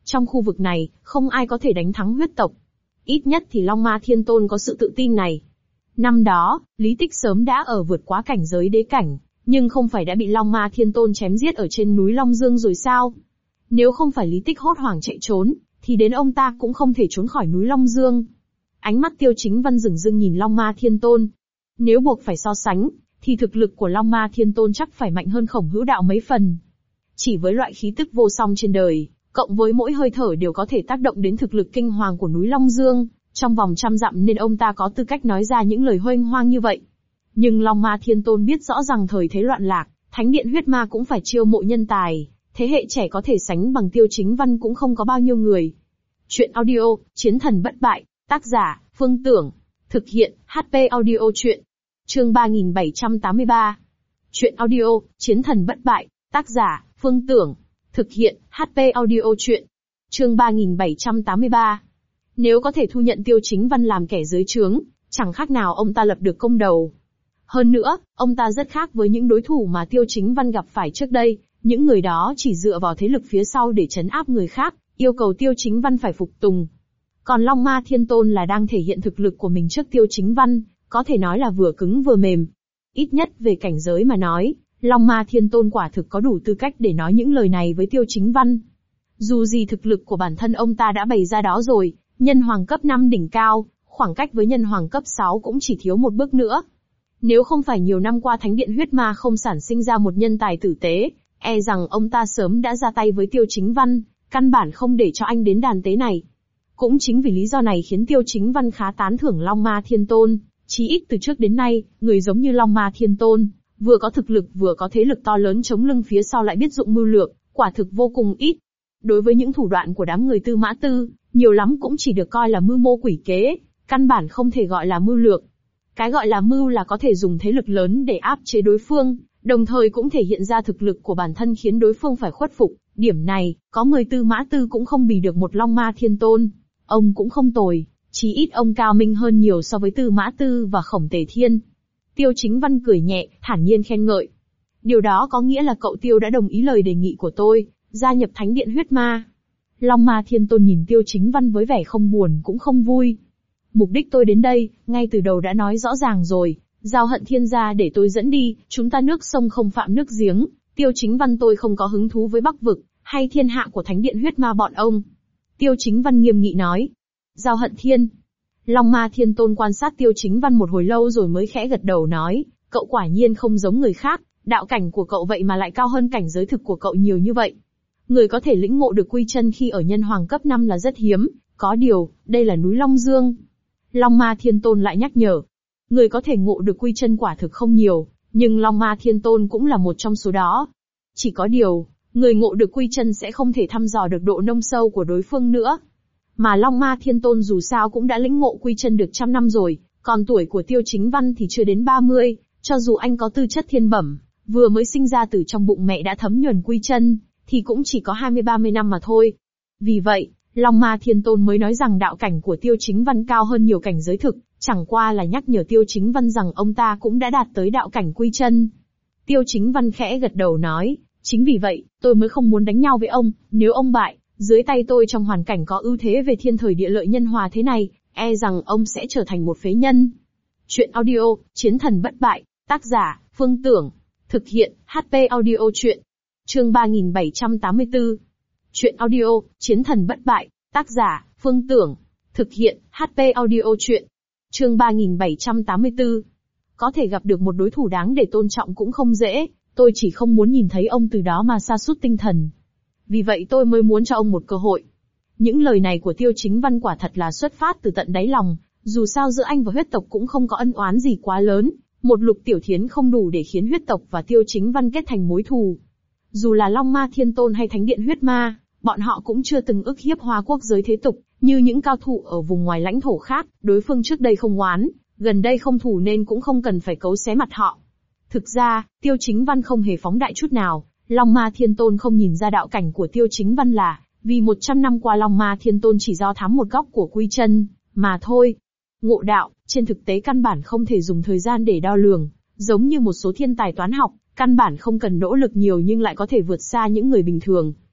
A: Trong khu vực này, không ai có thể đánh thắng huyết tộc. Ít nhất thì Long Ma Thiên Tôn có sự tự tin này. Năm đó, Lý Tích sớm đã vượt quá cảnh giới đế cảnh, nhưng không phải đã bị Long Ma Thiên Tôn chém giết ở trên núi Long Dương rồi sao? Nếu không phải Lý Tích hốt hoảng chạy trốn, thì đến ông ta cũng không thể trốn khỏi núi Long Dương. Ánh mắt Tiêu Chính Văn dửng dưng nhìn Long Ma Thiên Tôn. Nếu buộc phải so sánh, thì thực lực của Long Ma Thiên Tôn chắc phải mạnh hơn Khổng Hữu Đạo mấy phần. Chỉ với loại khí tức vô song trên đời, cộng với mỗi hơi thở đều có thể tác động đến thực lực kinh hoàng của núi Long Dương, trong vòng 100 dặm nên ông ta có tư cách nói ra những lời huênh hoang như vậy. Nhưng Long Ma Thiên Tôn biết rõ rằng thời thế loạn lạc, Thánh điện huyết ma cũng phải chiêu mộ nhân tài, thế hệ trẻ có thể sánh bằng Tiêu Chính Văn cũng không có bao nhiêu người. Chuyện audio, Chiến thần bất bại, tác giả, Phương Tưởng, thực hiện, HP audio truyện. Chương 3783. Chuyện audio, Chiến thần bất bại, tác giả, Phương Tưởng, thực hiện, HP audio truyện. Chương 3783. Nếu có thể thu nhận Tiêu Chính Văn làm kẻ dưới trướng, chẳng khác nào ông ta lập được công đầu. Hơn nữa, ông ta rất khác với những đối thủ mà Tiêu Chính Văn gặp phải trước đây, những người đó chỉ dựa vào thế lực phía sau để trấn áp người khác, yêu cầu Tiêu Chính Văn phải phục tùng. Còn Long Ma Thiên Tôn là đang thể hiện thực lực của mình trước Tiêu Chính Văn, có thể nói là vừa cứng vừa mềm. Ít nhất về cảnh giới mà nói, Long Ma Thiên Tôn quả thực có đủ tư cách để nói những lời này với Tiêu Chính Văn. Dù gì thực lực của bản thân ông ta đã bày ra đó rồi, nhân hoàng cấp 5 đỉnh cao, khoảng cách với nhân hoàng cấp 6 cũng chỉ thiếu một bước nữa. Nếu không phải nhiều năm qua Thánh điện huyết ma không sản sinh ra một nhân tài tử tế, e rằng ông ta sớm đã ra tay với Tiêu Chính Văn, căn bản không để cho anh đến đàn tế này. Cũng chính vì lý do này khiến Tiêu Chính Văn khá tán thưởng Long Ma Thiên Tôn, chí ít từ trước đến nay, người giống như Long Ma Thiên Tôn, vừa có thực lực vừa có thế lực to lớn chống lưng phía sau lại biết dụng mưu lược, quả thực vô cùng ít. Đối với những thủ đoạn của đám người Tư Mã Tư, nhiều lắm cũng chỉ được coi là mưu mô quỷ kế, căn bản không thể gọi là mưu lược. Cái gọi là mưu là có thể dùng thế lực lớn để áp chế đối phương, đồng thời cũng thể hiện ra thực lực của bản thân khiến đối phương phải khuất phục. Điểm này, có 10 Tư Mã Tư cũng không bì được một Long Ma Thiên Tôn. Ông cũng không tồi, chí ít ông cao minh hơn nhiều so với Tư Mã Tư và Khổng Tề Thiên. Tiêu Chính Văn cười nhẹ, thản nhiên khen ngợi. Điều đó có nghĩa là cậu Tiêu đã đồng ý lời đề nghị của tôi, gia nhập Thánh điện huyết ma. Long Ma Thiên Tôn nhìn Tiêu Chính Văn với vẻ không buồn cũng không vui. Mục đích tôi đến đây, ngay từ đầu đã nói rõ ràng rồi, giao Hận Thiên gia để tôi dẫn đi, chúng ta nước sông không phạm nước giếng, Tiêu Chính Văn tôi không có hứng thú với Bắc vực, hay thiên hạ của Thánh điện huyết ma bọn ông. Tiêu Chính Văn nghiêm nghị nói. Giao Hận Thiên. Long Ma Thiên Tôn quan sát Tiêu Chính Văn một hồi lâu rồi mới khẽ gật đầu nói, cậu quả nhiên không giống người khác, đạo cảnh của cậu vậy mà lại cao hơn cảnh giới thực của cậu nhiều như vậy. Người có thể lĩnh ngộ được quy chân khi ở nhân hoàng cấp 5 là rất hiếm, có điều, đây là núi Long Dương. Long Ma Thiên Tôn lại nhắc nhở. Người có thể ngộ được quy chân quả thực không nhiều, nhưng Long Ma Thiên Tôn cũng là một trong số đó. Chỉ có điều, người ngộ được quy chân sẽ không thể thăm dò được độ nông sâu của đối phương nữa. Mà Long Ma Thiên Tôn dù sao cũng đã lĩnh ngộ quy chân được 100 năm rồi, còn tuổi của Tiêu Chính Văn thì chưa đến 30, cho dù anh có tư chất thiên bẩm, vừa mới sinh ra từ trong bụng mẹ đã thấm nhuần quy chân, thì cũng chỉ có 20-30 năm mà thôi. Vì vậy, Long Ma Thiên Tôn mới nói rằng đạo cảnh của Tiêu Chính Văn cao hơn nhiều cảnh giới thực, chẳng qua là nhắc nhở Tiêu Chính Văn rằng ông ta cũng đã đạt tới đạo cảnh quy chân. Tiêu Chính Văn khẽ gật đầu nói, chính vì vậy, tôi mới không muốn đánh nhau với ông, nếu ông bại, dưới tay tôi trong hoàn cảnh có ưu thế về thiên thời địa lợi nhân hòa thế này, e rằng ông sẽ trở thành một phế nhân. Chuyện audio, Chiến thần bất bại, tác giả, Phương Tưởng, thực hiện, HP audio truyện. Chương 3784. Chuyện audio, Chiến thần bất bại, tác giả, Phương Tưởng, thực hiện, HP audio truyện. Chương 3784. Có thể gặp được một đối thủ đáng để tôn trọng cũng không dễ, tôi chỉ không muốn nhìn thấy ông từ đó mà sa sút tinh thần. Vì vậy tôi mới muốn cho ông một cơ hội. Những lời này của Tiêu Chính Văn quả thật là xuất phát từ tận đáy lòng, dù sao giữa anh và huyết tộc cũng không có ân oán gì quá lớn, một Lục Tiểu Thiến không đủ để khiến huyết tộc và Tiêu Chính Văn kết thành mối thù. Dù là Long Ma Thiên Tôn hay Thánh điện huyết ma, bọn họ cũng chưa từng ức hiếp Hoa quốc giới thế tục, như những cao thủ ở vùng ngoài lãnh thổ khác, đối phương trước đây không oán, gần đây không thù nên cũng không cần phải cấu xé mặt họ. Thực ra, Tiêu Chính Văn không hề phóng đại chút nào, Long Ma Thiên Tôn không nhìn ra đạo cảnh của Tiêu Chính Văn là, vì 100 năm qua Long Ma Thiên Tôn chỉ do thám một góc của quy chân, mà thôi. Ngộ đạo, trên thực tế căn bản không thể dùng thời gian để đo lường, giống như một số thiên tài toán học, căn bản không cần nỗ lực nhiều nhưng lại có thể vượt xa những người bình thường.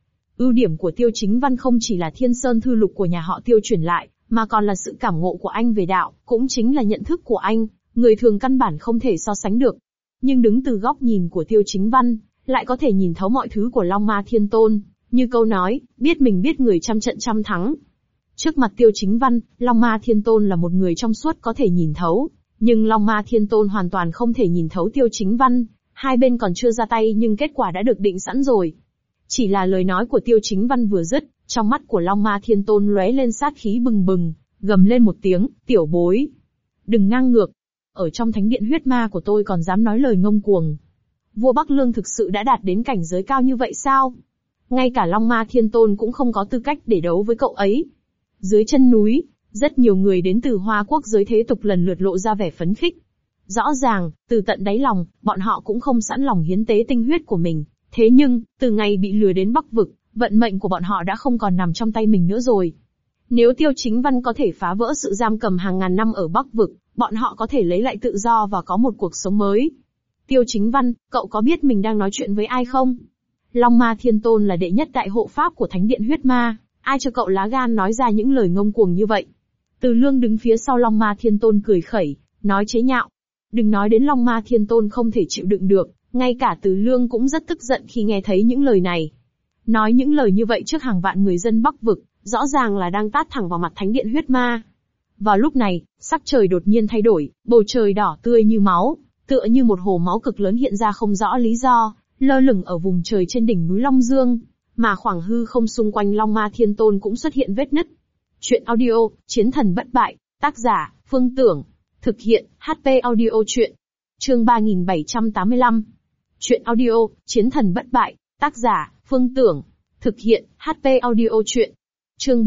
A: Ưu điểm của Tiêu Chính Văn không chỉ là Thiên Sơn Thư Lục của nhà họ Tiêu truyền lại, mà còn là sự cảm ngộ của anh về đạo, cũng chính là nhận thức của anh, người thường căn bản không thể so sánh được. Nhưng đứng từ góc nhìn của Tiêu Chính Văn, lại có thể nhìn thấu mọi thứ của Long Ma Thiên Tôn, như câu nói, biết mình biết người trăm trận trăm thắng. Trước mặt Tiêu Chính Văn, Long Ma Thiên Tôn là một người trong suốt có thể nhìn thấu, nhưng Long Ma Thiên Tôn hoàn toàn không thể nhìn thấu Tiêu Chính Văn, hai bên còn chưa ra tay nhưng kết quả đã được định sẵn rồi. Chỉ là lời nói của Tiêu Chính Văn vừa dứt, trong mắt của Long Ma Thiên Tôn lóe lên sát khí bừng bừng, gầm lên một tiếng, tiểu bối. Đừng ngang ngược. Ở trong thánh điện huyết ma của tôi còn dám nói lời ngông cuồng. Vua Bắc Lương thực sự đã đạt đến cảnh giới cao như vậy sao? Ngay cả Long Ma Thiên Tôn cũng không có tư cách để đấu với cậu ấy. Dưới chân núi, rất nhiều người đến từ Hoa Quốc giới thế tục lần lượt lộ ra vẻ phấn khích. Rõ ràng, từ tận đáy lòng, bọn họ cũng không sẵn lòng hiến tế tinh huyết của mình. Thế nhưng, từ ngày bị lừa đến Bắc Vực, vận mệnh của bọn họ đã không còn nằm trong tay mình nữa rồi. Nếu Tiêu Chính Văn có thể phá vỡ sự giam cầm hàng ngàn năm ở Bắc Vực, bọn họ có thể lấy lại tự do và có một cuộc sống mới. Tiêu Chính Văn, cậu có biết mình đang nói chuyện với ai không? Long Ma Thiên Tôn là đệ nhất đại hộ pháp của Thánh Điện Huyết Ma, ai cho cậu lá gan nói ra những lời ngông cuồng như vậy? Từ Lương đứng phía sau Long Ma Thiên Tôn cười khẩy, nói chế nhạo. Đừng nói đến Long Ma Thiên Tôn không thể chịu đựng được, ngay cả Từ Lương cũng rất tức giận khi nghe thấy những lời này. Nói những lời như vậy trước hàng vạn người dân Bắc Vực, rõ ràng là đang tát thẳng vào mặt Thánh Điện Huyết Ma. Vào lúc này, sắc trời đột nhiên thay đổi, bầu trời đỏ tươi như máu, tựa như một hồ máu cực lớn hiện ra không rõ lý do, lơ lửng ở vùng trời trên đỉnh núi Long Dương, mà khoảng hư không xung quanh Long Ma Thiên Tôn cũng xuất hiện vết nứt. Chuyện audio, Chiến Thần Bất Bại, tác giả, Phương Tưởng, thực hiện, HP audio chuyện. Chương 3785. Chuyện audio, Chiến Thần Bất Bại, tác giả, Phương Tưởng, thực hiện, HP audio chuyện. Chương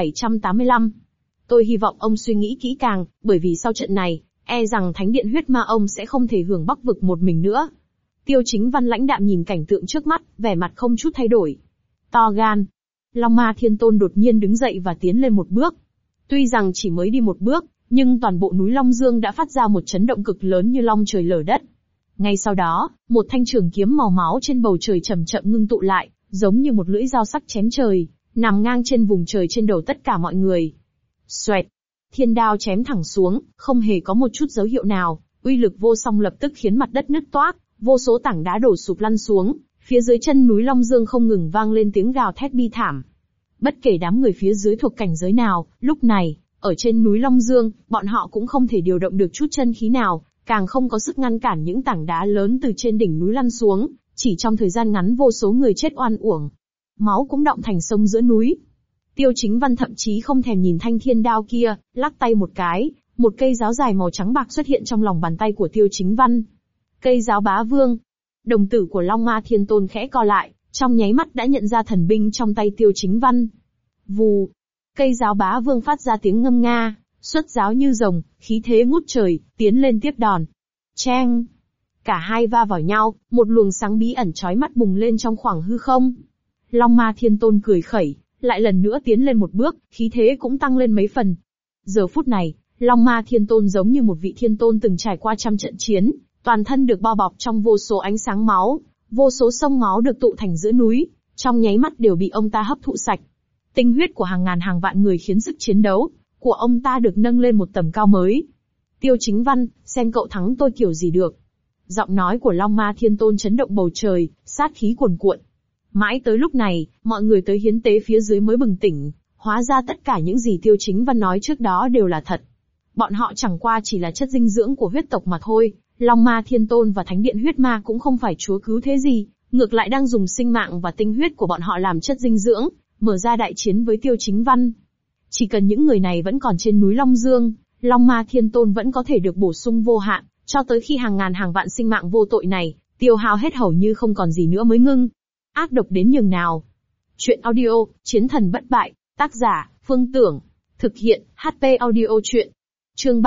A: 3785. Tôi hy vọng ông suy nghĩ kỹ càng, bởi vì sau trận này, e rằng Thánh Điện Huyết Ma ông sẽ không thể hưởng Bắc Vực một mình nữa. Tiêu Chính Văn lãnh đạm nhìn cảnh tượng trước mắt, vẻ mặt không chút thay đổi. To gan. Long Ma Thiên Tôn đột nhiên đứng dậy và tiến lên một bước. Tuy rằng chỉ mới đi một bước, nhưng toàn bộ núi Long Dương đã phát ra một chấn động cực lớn như long trời lở đất. Ngay sau đó, một thanh trường kiếm màu máu trên bầu trời chậm chậm ngưng tụ lại, giống như một lưỡi dao sắc chém trời, nằm ngang trên vùng trời trên đầu tất cả mọi người. Xoẹt! Thiên đao chém thẳng xuống, không hề có một chút dấu hiệu nào, uy lực vô song lập tức khiến mặt đất nứt toác, vô số tảng đá đổ sụp lăn xuống, phía dưới chân núi Long Dương không ngừng vang lên tiếng gào thét bi thảm. Bất kể đám người phía dưới thuộc cảnh giới nào, lúc này, ở trên núi Long Dương, bọn họ cũng không thể điều động được chút chân khí nào, càng không có sức ngăn cản những tảng đá lớn từ trên đỉnh núi lăn xuống, chỉ trong thời gian ngắn vô số người chết oan uổng. Máu cũng đọng thành sông giữa núi. Tiêu Chính Văn thậm chí không thèm nhìn thanh thiên đao kia, lắc tay một cái, một cây giáo dài màu trắng bạc xuất hiện trong lòng bàn tay của Tiêu Chính Văn. Cây giáo bá vương. Đồng tử của Long Ma Thiên Tôn khẽ co lại, trong nháy mắt đã nhận ra thần binh trong tay Tiêu Chính Văn. Vù. Cây giáo bá vương phát ra tiếng ngâm nga, xuất giáo như rồng, khí thế ngút trời, tiến lên tiếp đòn. Cheng. Cả hai va vào nhau, một luồng sáng bí ẩn chói mắt bùng lên trong khoảng hư không. Long Ma Thiên Tôn cười khẩy, lại lần nữa tiến lên một bước, khí thế cũng tăng lên mấy phần. Giờ phút này, Long Ma Thiên Tôn giống như một vị thiên tôn từng trải qua trăm trận chiến, toàn thân được bao bọc trong vô số ánh sáng máu, vô số sông máu được tụ thành giữa núi, trong nháy mắt đều bị ông ta hấp thụ sạch. Tinh huyết của hàng ngàn hàng vạn người khiến sức chiến đấu của ông ta được nâng lên một tầm cao mới. Tiêu Chính Văn, xem cậu thắng tôi kiểu gì được. Giọng nói của Long Ma Thiên Tôn chấn động bầu trời, sát khí cuồn cuộn. Mãi tới lúc này, mọi người tới hiến tế phía dưới mới bừng tỉnh, hóa ra tất cả những gì Tiêu Chính Văn nói trước đó đều là thật. Bọn họ chẳng qua chỉ là chất dinh dưỡng của huyết tộc mà thôi, Long Ma Thiên Tôn và Thánh Điện Huyết Ma cũng không phải chúa cứu thế gì, ngược lại đang dùng sinh mạng và tinh huyết của bọn họ làm chất dinh dưỡng, mở ra đại chiến với Tiêu Chính Văn. Chỉ cần những người này vẫn còn trên núi Long Dương, Long Ma Thiên Tôn vẫn có thể được bổ sung vô hạn, cho tới khi hàng ngàn hàng vạn sinh mạng vô tội này, tiêu hao hết hầu như không còn gì nữa mới ngưng. Ác độc đến nhường nào. Chuyện audio, Chiến Thần Bất Bại, tác giả, Phương Tưởng, thực hiện, HP audio chuyện. Chương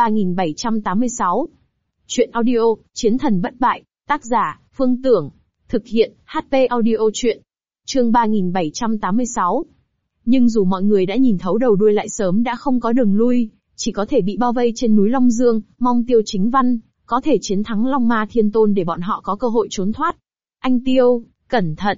A: 3786. Chuyện audio, Chiến Thần Bất Bại, tác giả, Phương Tưởng, thực hiện, HP audio chuyện. Chương 3786. Nhưng dù mọi người đã nhìn thấu đầu đuôi lại sớm đã không có đường lui, chỉ có thể bị bao vây trên núi Long Dương, mong Tiêu Chính Văn có thể chiến thắng Long Ma Thiên Tôn để bọn họ có cơ hội trốn thoát. Anh Tiêu, cẩn thận.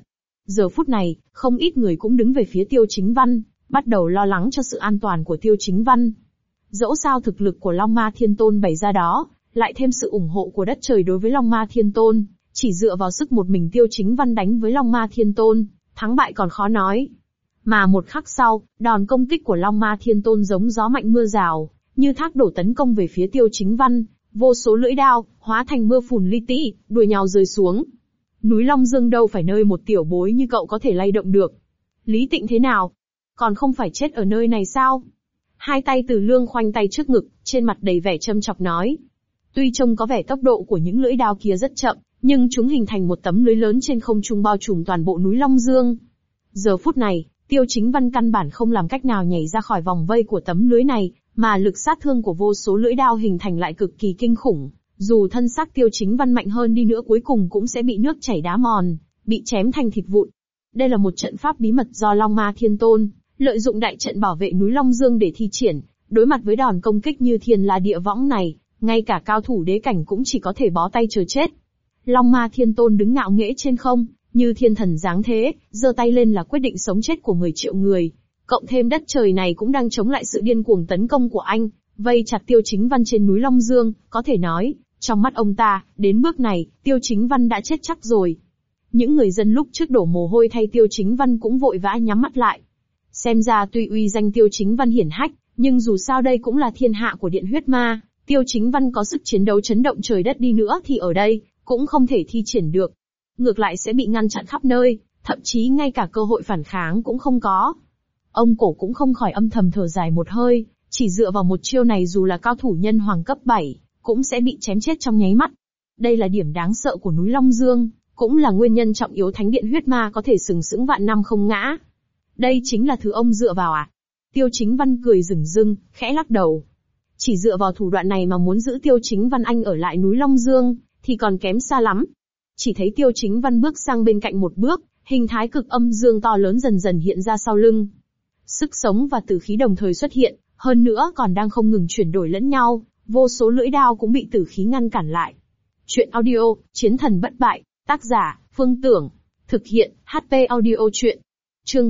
A: Giờ phút này, không ít người cũng đứng về phía Tiêu Chính Văn, bắt đầu lo lắng cho sự an toàn của Tiêu Chính Văn. Dẫu sao thực lực của Long Ma Thiên Tôn bày ra đó, lại thêm sự ủng hộ của đất trời đối với Long Ma Thiên Tôn, chỉ dựa vào sức một mình Tiêu Chính Văn đánh với Long Ma Thiên Tôn, thắng bại còn khó nói. Mà một khắc sau, đòn công kích của Long Ma Thiên Tôn giống gió mạnh mưa rào, như thác đổ tấn công về phía Tiêu Chính Văn, vô số lưỡi đao, hóa thành mưa phùn li ti, đuổi nhau rơi xuống. Núi Long Dương đâu phải nơi một tiểu bối như cậu có thể lay động được. Lý Tịnh thế nào? Còn không phải chết ở nơi này sao? Hai tay Từ Lương khoanh tay trước ngực, trên mặt đầy vẻ châm chọc nói. Tuy trông có vẻ tốc độ của những lưỡi đao kia rất chậm, nhưng chúng hình thành một tấm lưới lớn trên không trung bao trùm toàn bộ núi Long Dương. Giờ phút này, Tiêu Chính Văn căn bản không làm cách nào nhảy ra khỏi vòng vây của tấm lưới này, mà lực sát thương của vô số lưỡi đao hình thành lại cực kỳ kinh khủng. Dù thân xác Tiêu Chính Văn mạnh hơn đi nữa cuối cùng cũng sẽ bị nước chảy đá mòn, bị chém thành thịt vụn. Đây là một trận pháp bí mật do Long Ma Thiên Tôn lợi dụng đại trận bảo vệ núi Long Dương để thi triển. Đối mặt với đòn công kích như thiên la địa võng này, ngay cả cao thủ đế cảnh cũng chỉ có thể bó tay chờ chết. Long Ma Thiên Tôn đứng ngạo nghễ trên không, như thiên thần giáng thế, giơ tay lên là quyết định sống chết của 10 triệu người. Cộng thêm đất trời này cũng đang chống lại sự điên cuồng tấn công của anh, vây chặt Tiêu Chính Văn trên núi Long Dương, có thể nói, trong mắt ông ta, đến bước này, Tiêu Chính Văn đã chết chắc rồi. Những người dân lúc trước đổ mồ hôi thay Tiêu Chính Văn cũng vội vã nhắm mắt lại. Xem ra tuy uy danh Tiêu Chính Văn hiển hách, nhưng dù sao đây cũng là thiên hạ của Điện Huyết Ma, Tiêu Chính Văn có sức chiến đấu chấn động trời đất đi nữa thì ở đây, cũng không thể thi triển được. Ngược lại sẽ bị ngăn chặn khắp nơi, thậm chí ngay cả cơ hội phản kháng cũng không có. Ông Cổ cũng không khỏi âm thầm thở dài một hơi, chỉ dựa vào một chiêu này dù là cao thủ nhân hoàng cấp 7, cũng sẽ bị chém chết trong nháy mắt. Đây là điểm đáng sợ của núi Long Dương, cũng là nguyên nhân trọng yếu Thánh Điện Huyết Ma có thể sừng sững vạn năm không ngã. Đây chính là thứ ông dựa vào à? Tiêu Chính Văn cười rừng rưng, khẽ lắc đầu. Chỉ dựa vào thủ đoạn này mà muốn giữ Tiêu Chính Văn anh ở lại núi Long Dương, thì còn kém xa lắm. Chỉ thấy Tiêu Chính Văn bước sang bên cạnh một bước, hình thái cực âm dương to lớn dần dần hiện ra sau lưng. Sức sống và tử khí đồng thời xuất hiện, hơn nữa còn đang không ngừng chuyển đổi lẫn nhau, vô số lưỡi đao cũng bị tử khí ngăn cản lại. Chuyện audio, Chiến Thần Bất Bại, tác giả, Phương Tưởng, thực hiện, HP Audio Chuyện. Chương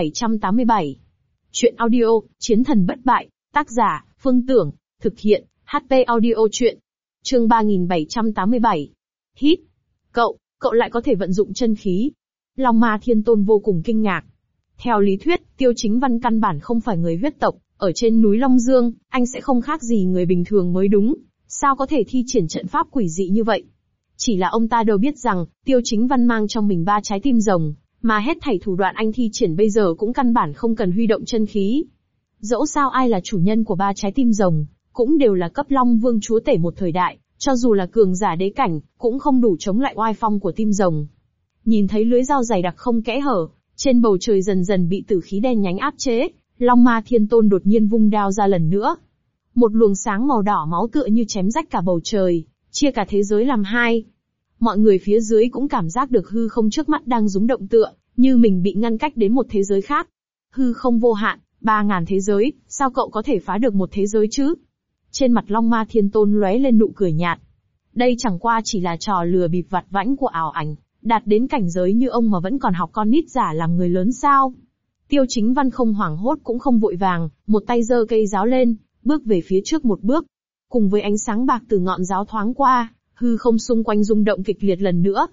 A: 3787. Chuyện audio, Chiến Thần Bất Bại, tác giả, Phương Tưởng, thực hiện, HP Audio Chuyện. Chương 3787. Hít. Cậu lại có thể vận dụng chân khí. Long Ma Thiên Tôn vô cùng kinh ngạc. Theo lý thuyết, Tiêu Chính Văn căn bản không phải người huyết tộc, ở trên núi Long Dương, anh sẽ không khác gì người bình thường mới đúng. Sao có thể thi triển trận pháp quỷ dị như vậy? Chỉ là ông ta đâu biết rằng, Tiêu Chính Văn mang trong mình 3 trái tim rồng, mà hết thảy thủ đoạn anh thi triển bây giờ cũng căn bản không cần huy động chân khí. Dẫu sao ai là chủ nhân của 3 trái tim rồng, cũng đều là cấp Long Vương chúa tể một thời đại, cho dù là cường giả đế cảnh, cũng không đủ chống lại oai phong của tim rồng. Nhìn thấy lưới dao dày đặc không kẽ hở, trên bầu trời dần dần bị tử khí đen nhánh áp chế, Long Ma Thiên Tôn đột nhiên vung đao ra lần nữa. Một luồng sáng màu đỏ máu tựa như chém rách cả bầu trời, chia cả thế giới làm hai. Mọi người phía dưới cũng cảm giác được hư không trước mắt đang rúng động tựa, như mình bị ngăn cách đến một thế giới khác. Hư không vô hạn, 3000 thế giới, sao cậu có thể phá được một thế giới chứ? Trên mặt Long Ma Thiên Tôn lóe lên nụ cười nhạt. Đây chẳng qua chỉ là trò lừa bịp vặt vãnh của ảo ảnh, đạt đến cảnh giới như ông mà vẫn còn học con nít giả làm người lớn sao? Tiêu Chính Văn không hoảng hốt cũng không vội vàng, một tay giơ cây giáo lên, bước về phía trước một bước. Cùng với ánh sáng bạc từ ngọn giáo thoáng qua, hư không xung quanh rung động kịch liệt lần nữa.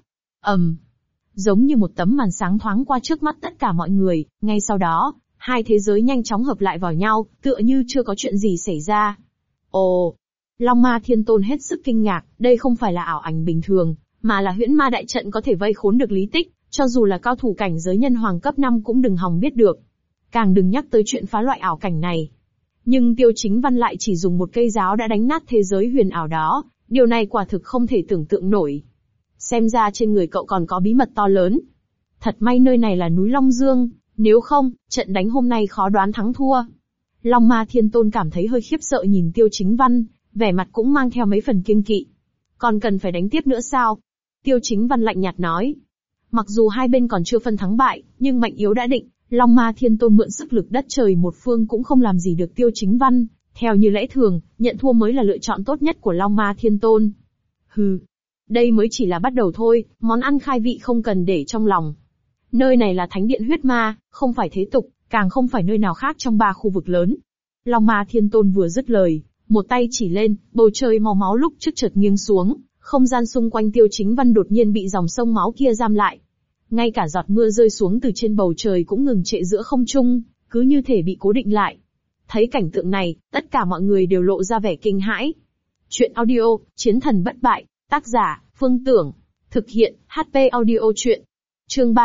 A: Giống như một tấm màn sáng thoáng qua trước mắt tất cả mọi người, ngay sau đó, hai thế giới nhanh chóng hợp lại vào nhau, tựa như chưa có chuyện gì xảy ra. Ồ! Long Ma Thiên Tôn hết sức kinh ngạc, đây không phải là ảo ảnh bình thường, mà là huyễn ma đại trận có thể vây khốn được Lý Tích, cho dù là cao thủ cảnh giới nhân hoàng cấp 5 cũng đừng hòng biết được. Càng đừng nhắc tới chuyện phá loại ảo cảnh này. Nhưng Tiêu Chính Văn lại chỉ dùng một cây giáo đã đánh nát thế giới huyền ảo đó, điều này quả thực không thể tưởng tượng nổi. Xem ra trên người cậu còn có bí mật to lớn. Thật may nơi này là núi Long Dương, nếu không, trận đánh hôm nay khó đoán thắng thua. Long Ma Thiên Tôn cảm thấy hơi khiếp sợ nhìn Tiêu Chính Văn, vẻ mặt cũng mang theo mấy phần kiêng kỵ. Còn cần phải đánh tiếp nữa sao? Tiêu Chính Văn lạnh nhạt nói. Mặc dù hai bên còn chưa phân thắng bại, nhưng mạnh yếu đã định, Long Ma Thiên Tôn mượn sức lực đất trời một phương cũng không làm gì được Tiêu Chính Văn. Theo như lẽ thường, nhận thua mới là lựa chọn tốt nhất của Long Ma Thiên Tôn. Đây mới chỉ là bắt đầu thôi, món ăn khai vị không cần để trong lòng. Nơi này là thánh điện huyết ma, không phải thế tục, càng không phải nơi nào khác trong 3 khu vực lớn. Long Ma Thiên Tôn vừa dứt lời, một tay chỉ lên, bầu trời màu máu lúc trước chợt nghiêng xuống, không gian xung quanh Tiêu Chính Văn đột nhiên bị dòng sông máu kia giam lại. Ngay cả giọt mưa rơi xuống từ trên bầu trời cũng ngừng trệ giữa không trung, cứ như thể bị cố định lại. Thấy cảnh tượng này, tất cả mọi người đều lộ ra vẻ kinh hãi. Chuyện audio, Chiến thần bất bại, tác giả, Phương Tưởng. Thực hiện, HP audio chuyện. Chương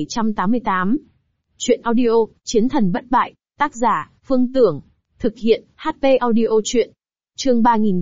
A: 3788. Chuyện audio, Chiến thần bất bại, tác giả, Phương Tưởng. Thực hiện, HP audio chuyện. Chương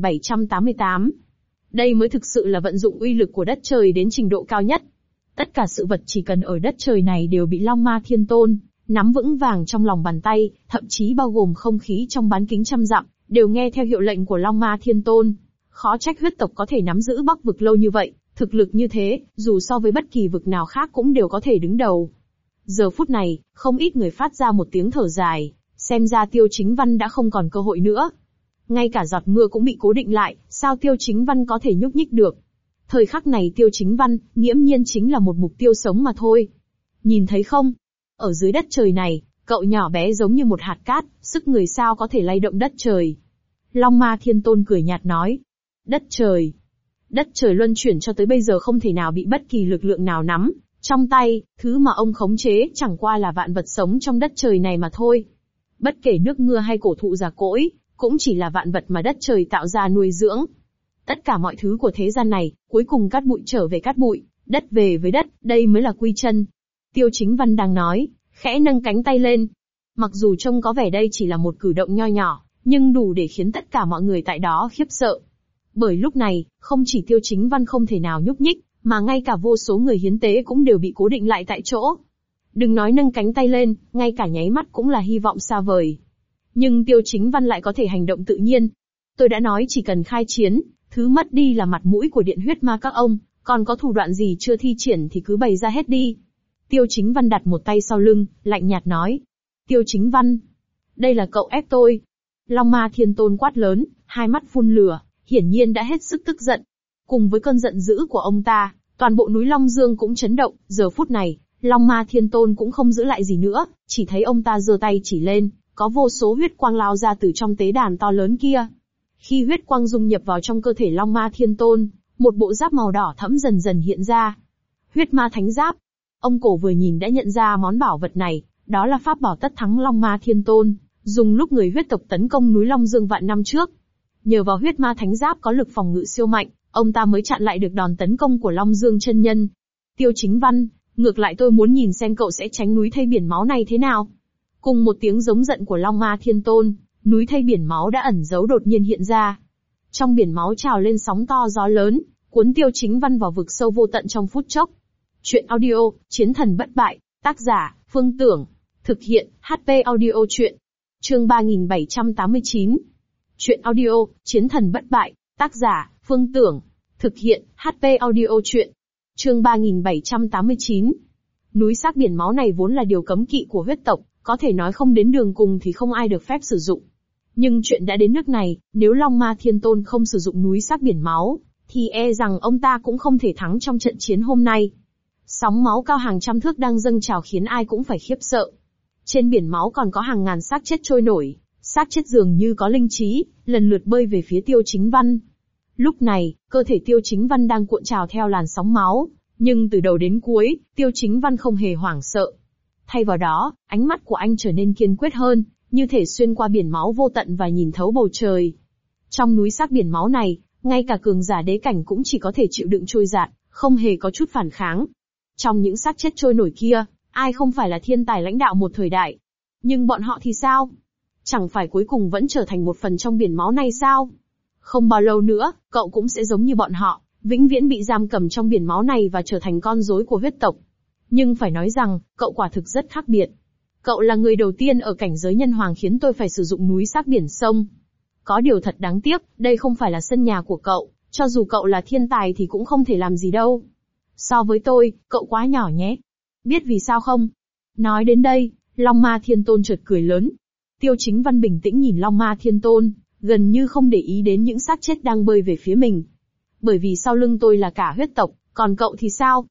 A: 3788. Đây mới thực sự là vận dụng uy lực của đất trời đến trình độ cao nhất. Tất cả sự vật chỉ cần ở đất trời này đều bị Long Ma Thiên Tôn nắm vững vàng trong lòng bàn tay, thậm chí bao gồm không khí trong bán kính trăm dặm, đều nghe theo hiệu lệnh của Long Ma Thiên Tôn. Khó trách huyết tộc có thể nắm giữ Bắc vực lâu như vậy, thực lực như thế, dù so với bất kỳ vực nào khác cũng đều có thể đứng đầu. Giờ phút này, không ít người phát ra một tiếng thở dài, xem ra Tiêu Chính Văn đã không còn cơ hội nữa. Ngay cả giọt mưa cũng bị cố định lại, sao Tiêu Chính Văn có thể nhúc nhích được? Thời khắc này Tiêu Chính Văn, nghiễm nhiên chính là một mục tiêu sống mà thôi. Nhìn thấy không? Ở dưới đất trời này, cậu nhỏ bé giống như một hạt cát, sức người sao có thể lay động đất trời. Long Ma Thiên Tôn cười nhạt nói. Đất trời. Đất trời luân chuyển cho tới bây giờ không thể nào bị bất kỳ lực lượng nào nắm trong tay, thứ mà ông khống chế chẳng qua là vạn vật sống trong đất trời này mà thôi. Bất kể nước mưa hay cổ thụ già cỗi, cũng chỉ là vạn vật mà đất trời tạo ra nuôi dưỡng. Tất cả mọi thứ của thế gian này, cuối cùng cát bụi trở về cát bụi, đất về với đất, đây mới là quy chân. Tiêu Chính Văn đang nói, khẽ nâng cánh tay lên. Mặc dù trông có vẻ đây chỉ là một cử động nho nhỏ, nhưng đủ để khiến tất cả mọi người tại đó khiếp sợ. Bởi lúc này, không chỉ Tiêu Chính Văn không thể nào nhúc nhích, mà ngay cả vô số người hiến tế cũng đều bị cố định lại tại chỗ. Đừng nói nâng cánh tay lên, ngay cả nháy mắt cũng là hy vọng xa vời. Nhưng Tiêu Chính Văn lại có thể hành động tự nhiên. Tôi đã nói chỉ cần khai chiến, thứ mất đi là mặt mũi của điện huyết ma các ông, còn có thủ đoạn gì chưa thi triển thì cứ bày ra hết đi. Tiêu Chính Văn đặt một tay sau lưng, lạnh nhạt nói. Tiêu Chính Văn, đây là cậu ép tôi. Long Ma Thiên Tôn quát lớn, hai mắt phun lửa, hiển nhiên đã hết sức tức giận. Cùng với cơn giận dữ của ông ta, toàn bộ núi Long Dương cũng chấn động, giờ phút này, Long Ma Thiên Tôn cũng không giữ lại gì nữa, chỉ thấy ông ta giơ tay chỉ lên, có vô số huyết quang lao ra từ trong tế đàn to lớn kia. Khi huyết quang dung nhập vào trong cơ thể Long Ma Thiên Tôn, một bộ giáp màu đỏ thẫm dần dần hiện ra. Huyết Ma Thánh Giáp. Ông cổ vừa nhìn đã nhận ra món bảo vật này, đó là pháp bảo tất thắng Long Ma Thiên Tôn, dùng lúc người huyết tộc tấn công núi Long Dương vạn năm trước. Nhờ vào Huyết Ma Thánh Giáp có lực phòng ngự siêu mạnh, ông ta mới chặn lại được đòn tấn công của Long Dương chân nhân. Tiêu Chính Văn, ngược lại tôi muốn nhìn xem cậu sẽ tránh núi thây biển máu này thế nào. Cùng một tiếng giống giận của Long Ma Thiên Tôn, núi thây biển máu đã ẩn giấu đột nhiên hiện ra. Trong biển máu trào lên sóng to gió lớn, cuốn Tiêu Chính Văn vào vực sâu vô tận trong phút chốc. Chuyện audio, Chiến thần bất bại, tác giả, Phương Tưởng. Thực hiện, HP audio chuyện. Chương 3789. Chuyện audio, Chiến thần bất bại, tác giả, Phương Tưởng. Thực hiện, HP audio chuyện. Chương 3789. Núi xác biển máu này vốn là điều cấm kỵ của huyết tộc, có thể nói không đến đường cùng thì không ai được phép sử dụng. Nhưng chuyện đã đến nước này, nếu Long Ma Thiên Tôn không sử dụng núi xác biển máu, thì e rằng ông ta cũng không thể thắng trong trận chiến hôm nay. Sóng máu cao hàng trăm thước đang dâng trào khiến ai cũng phải khiếp sợ. Trên biển máu còn có hàng ngàn xác chết trôi nổi, xác chết dường như có linh trí, lần lượt bơi về phía Tiêu Chính Văn. Lúc này, cơ thể Tiêu Chính Văn đang cuộn trào theo làn sóng máu, nhưng từ đầu đến cuối, Tiêu Chính Văn không hề hoảng sợ. Thay vào đó, ánh mắt của anh trở nên kiên quyết hơn, như thể xuyên qua biển máu vô tận và nhìn thấu bầu trời. Trong núi xác biển máu này, ngay cả cường giả đế cảnh cũng chỉ có thể chịu đựng trôi dạt, không hề có chút phản kháng. Trong những xác chết trôi nổi kia, ai không phải là thiên tài lãnh đạo một thời đại? Nhưng bọn họ thì sao? Chẳng phải cuối cùng vẫn trở thành một phần trong biển máu này sao? Không bao lâu nữa, cậu cũng sẽ giống như bọn họ, vĩnh viễn bị giam cầm trong biển máu này và trở thành con rối của huyết tộc. Nhưng phải nói rằng, cậu quả thực rất khác biệt. Cậu là người đầu tiên ở cảnh giới nhân hoàng khiến tôi phải sử dụng núi xác biển sông. Có điều thật đáng tiếc, đây không phải là sân nhà của cậu, cho dù cậu là thiên tài thì cũng không thể làm gì đâu. So với tôi, cậu quá nhỏ nhé. Biết vì sao không? Nói đến đây, Long Ma Thiên Tôn chợt cười lớn. Tiêu Chính Văn bình tĩnh nhìn Long Ma Thiên Tôn, gần như không để ý đến những xác chết đang bơi về phía mình. Bởi vì sau lưng tôi là cả huyết tộc, còn cậu thì sao?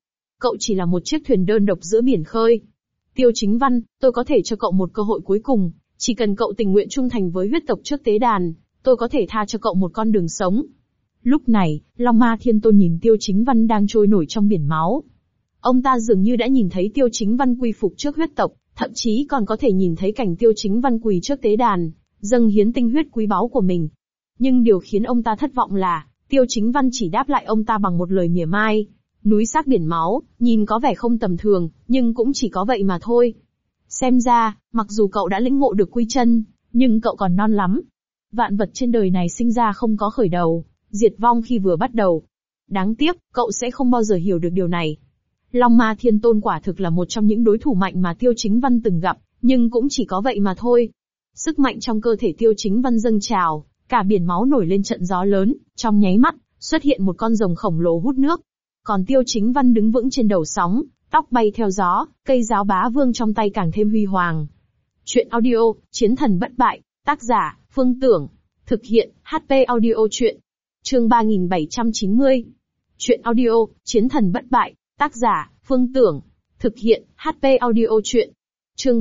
A: cậu chỉ là một chiếc thuyền đơn độc giữa biển khơi. Tiêu Chính Văn, tôi có thể cho cậu một cơ hội cuối cùng, chỉ cần cậu tình nguyện trung thành với huyết tộc trước tế đàn, tôi có thể tha cho cậu một con đường sống. Lúc này, Long Ma Thiên Tôn nhìn Tiêu Chính Văn đang trôi nổi trong biển máu. Ông ta dường như đã nhìn thấy Tiêu Chính Văn quy phục trước huyết tộc, thậm chí còn có thể nhìn thấy cảnh Tiêu Chính Văn quỳ trước tế đàn, dâng hiến tinh huyết quý báu của mình. Nhưng điều khiến ông ta thất vọng là, Tiêu Chính Văn chỉ đáp lại ông ta bằng một lời mỉa mai. Núi xác biển máu, nhìn có vẻ không tầm thường, nhưng cũng chỉ có vậy mà thôi. Xem ra, mặc dù cậu đã lĩnh ngộ được quy chân, nhưng cậu còn non lắm. Vạn vật trên đời này sinh ra không có khởi đầu, diệt vong khi vừa bắt đầu. Đáng tiếc, cậu sẽ không bao giờ hiểu được điều này. Long Ma Thiên Tôn quả thực là một trong những đối thủ mạnh mà Tiêu Chính Văn từng gặp, nhưng cũng chỉ có vậy mà thôi. Sức mạnh trong cơ thể Tiêu Chính Văn dâng trào, cả biển máu nổi lên trận gió lớn, trong nháy mắt, xuất hiện một con rồng khổng lồ hút nước. Còn Tiêu Chính Văn đứng vững trên đầu sóng, tóc bay theo gió, cây giáo bá vương trong tay càng thêm huy hoàng. Chuyện audio, Chiến thần bất bại, tác giả, Phương Tưởng. Thực hiện, HP Audio Chuyện. Chương 3790. Chuyện audio, Chiến thần bất bại, tác giả, Phương Tưởng. Thực hiện, HP Audio Chuyện. Chương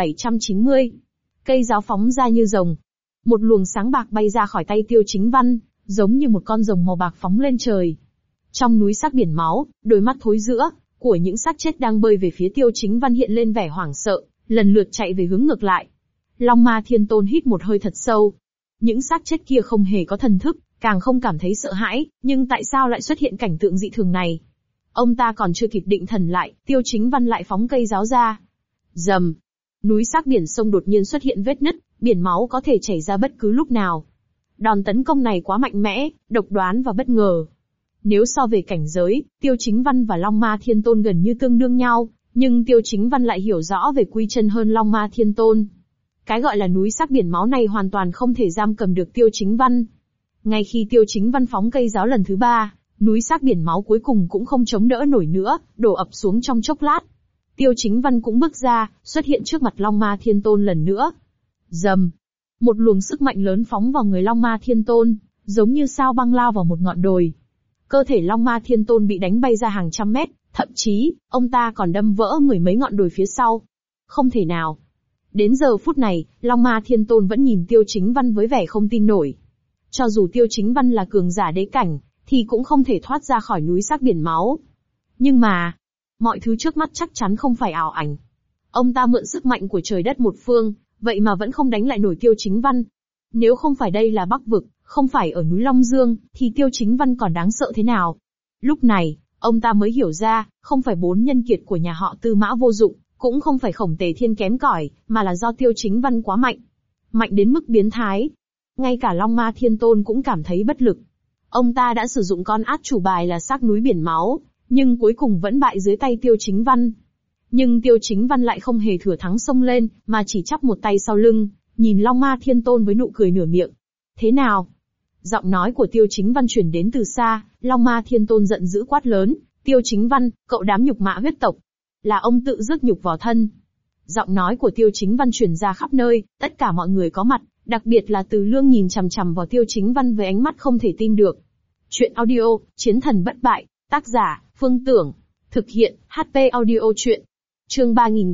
A: 3790. Cây giáo phóng ra như rồng. Một luồng sáng bạc bay ra khỏi tay Tiêu Chính Văn, giống như một con rồng màu bạc phóng lên trời. Trong núi xác biển máu, đôi mắt thối rữa của những xác chết đang bơi về phía Tiêu Chính Văn hiện lên vẻ hoảng sợ, lần lượt chạy về hướng ngược lại. Long Ma Thiên Tôn hít một hơi thật sâu. Những xác chết kia không hề có thần thức, càng không cảm thấy sợ hãi, nhưng tại sao lại xuất hiện cảnh tượng dị thường này? Ông ta còn chưa kịp định thần lại, Tiêu Chính Văn lại phóng cây giáo ra. Rầm. Núi xác biển sông đột nhiên xuất hiện vết nứt, biển máu có thể chảy ra bất cứ lúc nào. Đòn tấn công này quá mạnh mẽ, độc đoán và bất ngờ. Nếu so về cảnh giới, Tiêu Chính Văn và Long Ma Thiên Tôn gần như tương đương nhau, nhưng Tiêu Chính Văn lại hiểu rõ về quy chân hơn Long Ma Thiên Tôn. Cái gọi là núi xác biển máu này hoàn toàn không thể giam cầm được Tiêu Chính Văn. Ngay khi Tiêu Chính Văn phóng cây giáo lần thứ 3, núi xác biển máu cuối cùng cũng không chống đỡ nổi nữa, đổ ập xuống trong chốc lát. Tiêu Chính Văn cũng bước ra, xuất hiện trước mặt Long Ma Thiên Tôn lần nữa. Rầm. Một luồng sức mạnh lớn phóng vào người Long Ma Thiên Tôn, giống như sao băng lao vào một ngọn đồi. Cơ thể Long Ma Thiên Tôn bị đánh bay ra hàng trăm mét, thậm chí, ông ta còn đâm vỡ mười mấy ngọn đồi phía sau. Không thể nào. Đến giờ phút này, Long Ma Thiên Tôn vẫn nhìn Tiêu Chính Văn với vẻ không tin nổi. Cho dù Tiêu Chính Văn là cường giả đế cảnh, thì cũng không thể thoát ra khỏi núi xác biển máu. Nhưng mà, mọi thứ trước mắt chắc chắn không phải ảo ảnh. Ông ta mượn sức mạnh của trời đất một phương, vậy mà vẫn không đánh lại nổi Tiêu Chính Văn. Nếu không phải đây là Bắc Vực, không phải ở núi Long Dương, thì Tiêu Chính Văn còn đáng sợ thế nào? Lúc này, ông ta mới hiểu ra, không phải 4 nhân kiệt của nhà họ Tư Mã vô dụng, cũng không phải Khổng Tề Thiên kém cỏi, mà là do Tiêu Chính Văn quá mạnh. Mạnh đến mức biến thái. Ngay cả Long Ma Thiên Tôn cũng cảm thấy bất lực. Ông ta đã sử dụng con át chủ bài là xác núi biển máu, nhưng cuối cùng vẫn bại dưới tay Tiêu Chính Văn. Nhưng Tiêu Chính Văn lại không hề thừa thắng xông lên, mà chỉ chắp một tay sau lưng, nhìn Long Ma Thiên Tôn với nụ cười nửa miệng. Thế nào? Giọng nói của Tiêu Chính Văn truyền đến từ xa, Long Ma Thiên Tôn giận dữ quát lớn, Tiêu Chính Văn, cậu đám nhục mạ huyết tộc. Là ông tự rước nhục vào thân. Giọng nói của Tiêu Chính Văn truyền ra khắp nơi, tất cả mọi người có mặt, đặc biệt là Từ Lương nhìn chằm chằm vào Tiêu Chính Văn với ánh mắt không thể tin được. Chuyện audio, Chiến thần bất bại, tác giả, Phương Tưởng. Thực hiện, HP Audio Chuyện. Chương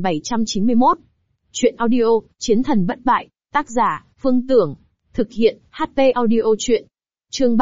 A: 3791. Chuyện audio, Chiến thần bất bại, tác giả, Phương Tưởng. Thực hiện, HP Audio Chuyện. Chương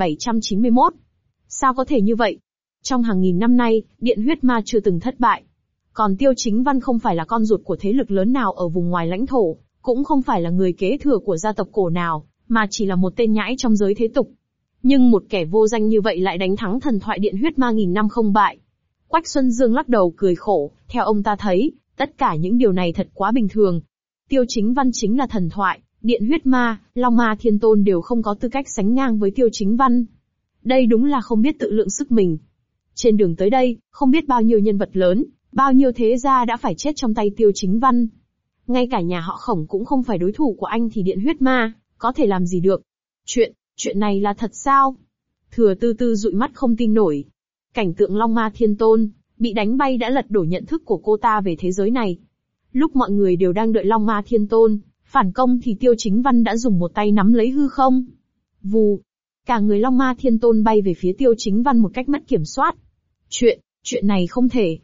A: 3791. Sao có thể như vậy? Trong hàng nghìn năm nay, Điện Huyết Ma chưa từng thất bại. Còn Tiêu Chính Văn không phải là con ruột của thế lực lớn nào ở vùng ngoài lãnh thổ, cũng không phải là người kế thừa của gia tộc cổ nào, mà chỉ là một tên nhãi trong giới thế tục. Nhưng một kẻ vô danh như vậy lại đánh thắng thần thoại Điện Huyết Ma nghìn năm không bại. Quách Xuân Dương lắc đầu cười khổ, theo ông ta thấy, tất cả những điều này thật quá bình thường. Tiêu Chính Văn chính là thần thoại, Điện Huyết Ma, Long Ma Thiên Tôn đều không có tư cách sánh ngang với Tiêu Chính Văn. Đây đúng là không biết tự lượng sức mình. Trên đường tới đây, không biết bao nhiêu nhân vật lớn, bao nhiêu thế gia đã phải chết trong tay Tiêu Chính Văn. Ngay cả nhà họ Khổng cũng không phải đối thủ của anh thì Điện Huyết Ma có thể làm gì được. Chuyện này là thật sao? Thừa Tư Tư dụi mắt không tin nổi. Cảnh tượng Long Ma Thiên Tôn bị đánh bay đã lật đổ nhận thức của cô ta về thế giới này. Lúc mọi người đều đang đợi Long Ma Thiên Tôn phản công thì Tiêu Chính Văn đã dùng một tay nắm lấy hư không. Vù, cả người Long Ma Thiên Tôn bay về phía Tiêu Chính Văn một cách mất kiểm soát. Chuyện này không thể.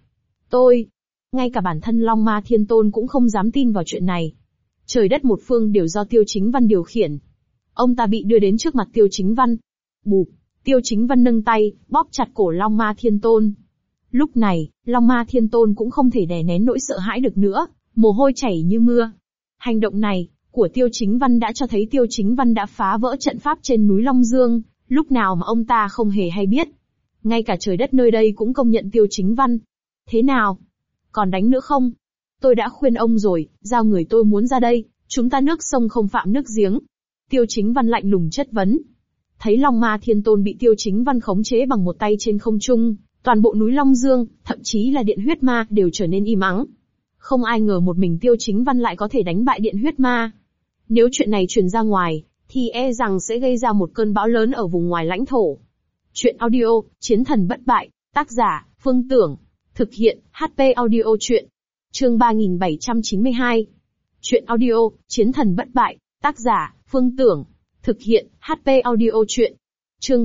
A: Ngay cả bản thân Long Ma Thiên Tôn cũng không dám tin vào chuyện này. Trời đất một phương đều do Tiêu Chính Văn điều khiển. Ông ta bị đưa đến trước mặt Tiêu Chính Văn. Bụp, Tiêu Chính Văn nâng tay, bóp chặt cổ Long Ma Thiên Tôn. Lúc này, Long Ma Thiên Tôn cũng không thể đè nén nỗi sợ hãi được nữa, mồ hôi chảy như mưa. Hành động này của Tiêu Chính Văn đã cho thấy Tiêu Chính Văn đã phá vỡ trận pháp trên núi Long Dương, lúc nào mà ông ta không hề hay biết. Ngay cả trời đất nơi đây cũng công nhận Tiêu Chính Văn. Thế nào? Còn đánh nữa không? Tôi đã khuyên ông rồi, giao người tôi muốn ra đây, chúng ta nước sông không phạm nước giếng. Tiêu Chính Văn lạnh lùng chất vấn. Thấy Long Ma Thiên Tôn bị Tiêu Chính Văn khống chế bằng một tay trên không trung, toàn bộ núi Long Dương, thậm chí là Điện Huyết Ma đều trở nên im ắng. Không ai ngờ một mình Tiêu Chính Văn lại có thể đánh bại Điện Huyết Ma. Nếu chuyện này truyền ra ngoài, thì e rằng sẽ gây ra một cơn bão lớn ở vùng ngoài lãnh thổ. Chuyện audio, Chiến Thần Bất Bại, tác giả, Phương Tưởng. Thực hiện, HP Audio Chuyện. Chương 3792. Chuyện audio, Chiến Thần Bất Bại, tác giả, Phương Tưởng. Thực hiện, HP Audio Chuyện. Chương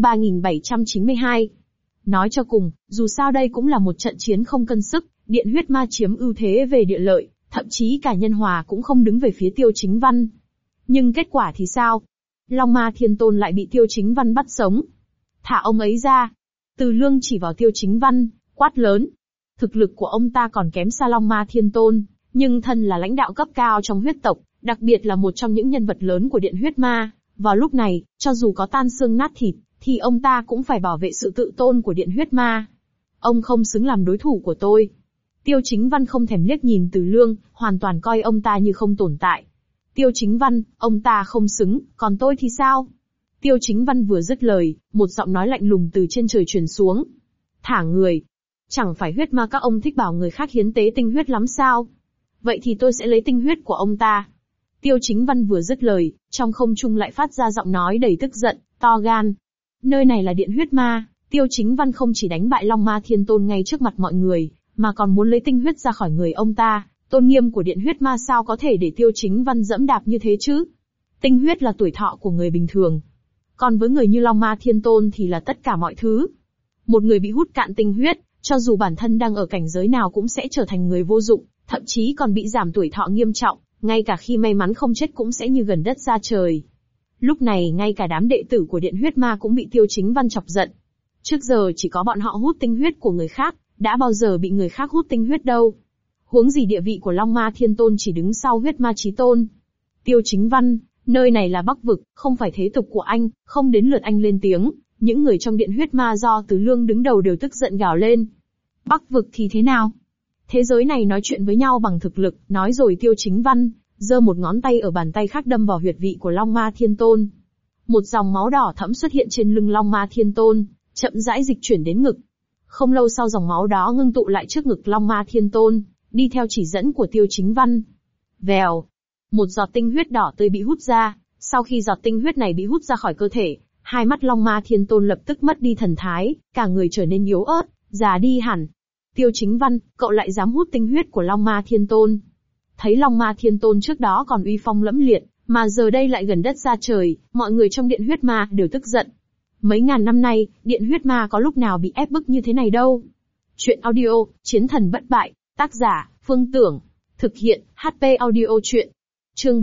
A: 3792. Nói cho cùng, dù sao đây cũng là một trận chiến không cân sức, Điện Huyết Ma chiếm ưu thế về địa lợi, thậm chí cả nhân hòa cũng không đứng về phía Tiêu Chính Văn. Nhưng kết quả thì sao? Long Ma Thiên Tôn lại bị Tiêu Chính Văn bắt sống. Thả ông ấy ra. Từ Lương chỉ vào Tiêu Chính Văn, quát lớn. Thực lực của ông ta còn kém xa Long Ma Thiên Tôn, nhưng thân là lãnh đạo cấp cao trong huyết tộc, đặc biệt là một trong những nhân vật lớn của Điện Huyết Ma. Vào lúc này, cho dù có tan xương nát thịt, thì ông ta cũng phải bảo vệ sự tự tôn của Điện Huyết Ma. Ông không xứng làm đối thủ của tôi. Tiêu Chính Văn không thèm liếc nhìn Từ Lương, hoàn toàn coi ông ta như không tồn tại. Tiêu Chính Văn, ông ta không xứng, còn tôi thì sao? Tiêu Chính Văn vừa dứt lời, một giọng nói lạnh lùng từ trên trời truyền xuống. Thả người. Chẳng phải huyết ma các ông thích bảo người khác hiến tế tinh huyết lắm sao? Vậy thì tôi sẽ lấy tinh huyết của ông ta. Tiêu Chính Văn vừa dứt lời, trong không trung lại phát ra giọng nói đầy tức giận, to gan. Nơi này là Điện Huyết Ma, Tiêu Chính Văn không chỉ đánh bại Long Ma Thiên Tôn ngay trước mặt mọi người, mà còn muốn lấy tinh huyết ra khỏi người ông ta. Tôn nghiêm của Điện Huyết Ma sao có thể để Tiêu Chính Văn dẫm đạp như thế chứ? Tinh huyết là tuổi thọ của người bình thường. Còn với người như Long Ma Thiên Tôn thì là tất cả mọi thứ. Một người bị hút cạn tinh huyết, cho dù bản thân đang ở cảnh giới nào cũng sẽ trở thành người vô dụng, thậm chí còn bị giảm tuổi thọ nghiêm trọng, ngay cả khi may mắn không chết cũng sẽ như gần đất xa trời. Lúc này ngay cả đám đệ tử của Điện Huyết Ma cũng bị Tiêu Chính Văn chọc giận. Trước giờ chỉ có bọn họ hút tinh huyết của người khác, đã bao giờ bị người khác hút tinh huyết đâu. Huống gì địa vị của Long Ma Thiên Tôn chỉ đứng sau Huyết Ma Chí Tôn. Tiêu Chính Văn, nơi này là Bắc Vực, không phải thế tục của anh, không đến lượt anh lên tiếng. Những người trong Điện Huyết Ma do Từ Lương đứng đầu đều tức giận gào lên. Bắc Vực thì thế nào? Thế giới này nói chuyện với nhau bằng thực lực, nói rồi Tiêu Chính Văn giơ một ngón tay ở bàn tay khác đâm vào huyệt vị của Long Ma Thiên Tôn. Một dòng máu đỏ thẫm xuất hiện trên lưng Long Ma Thiên Tôn, chậm rãi dịch chuyển đến ngực. Không lâu sau dòng máu đó ngưng tụ lại trước ngực Long Ma Thiên Tôn, đi theo chỉ dẫn của Tiêu Chính Văn. Vèo, một giọt tinh huyết đỏ tươi bị hút ra. Sau khi giọt tinh huyết này bị hút ra khỏi cơ thể, hai mắt Long Ma Thiên Tôn lập tức mất đi thần thái, cả người trở nên yếu ớt, già đi hẳn. Tiêu Chính Văn, cậu lại dám hút tinh huyết của Long Ma Thiên Tôn? Thấy Long Ma Thiên Tôn trước đó còn uy phong lẫm liệt, mà giờ đây lại gần đất xa trời, mọi người trong Điện Huyết Ma đều tức giận. Mấy ngàn năm nay, Điện Huyết Ma có lúc nào bị ép bức như thế này đâu. Chuyện audio, Chiến Thần Bất Bại, tác giả, Phương Tưởng. Thực hiện, HP Audio Chuyện. Chương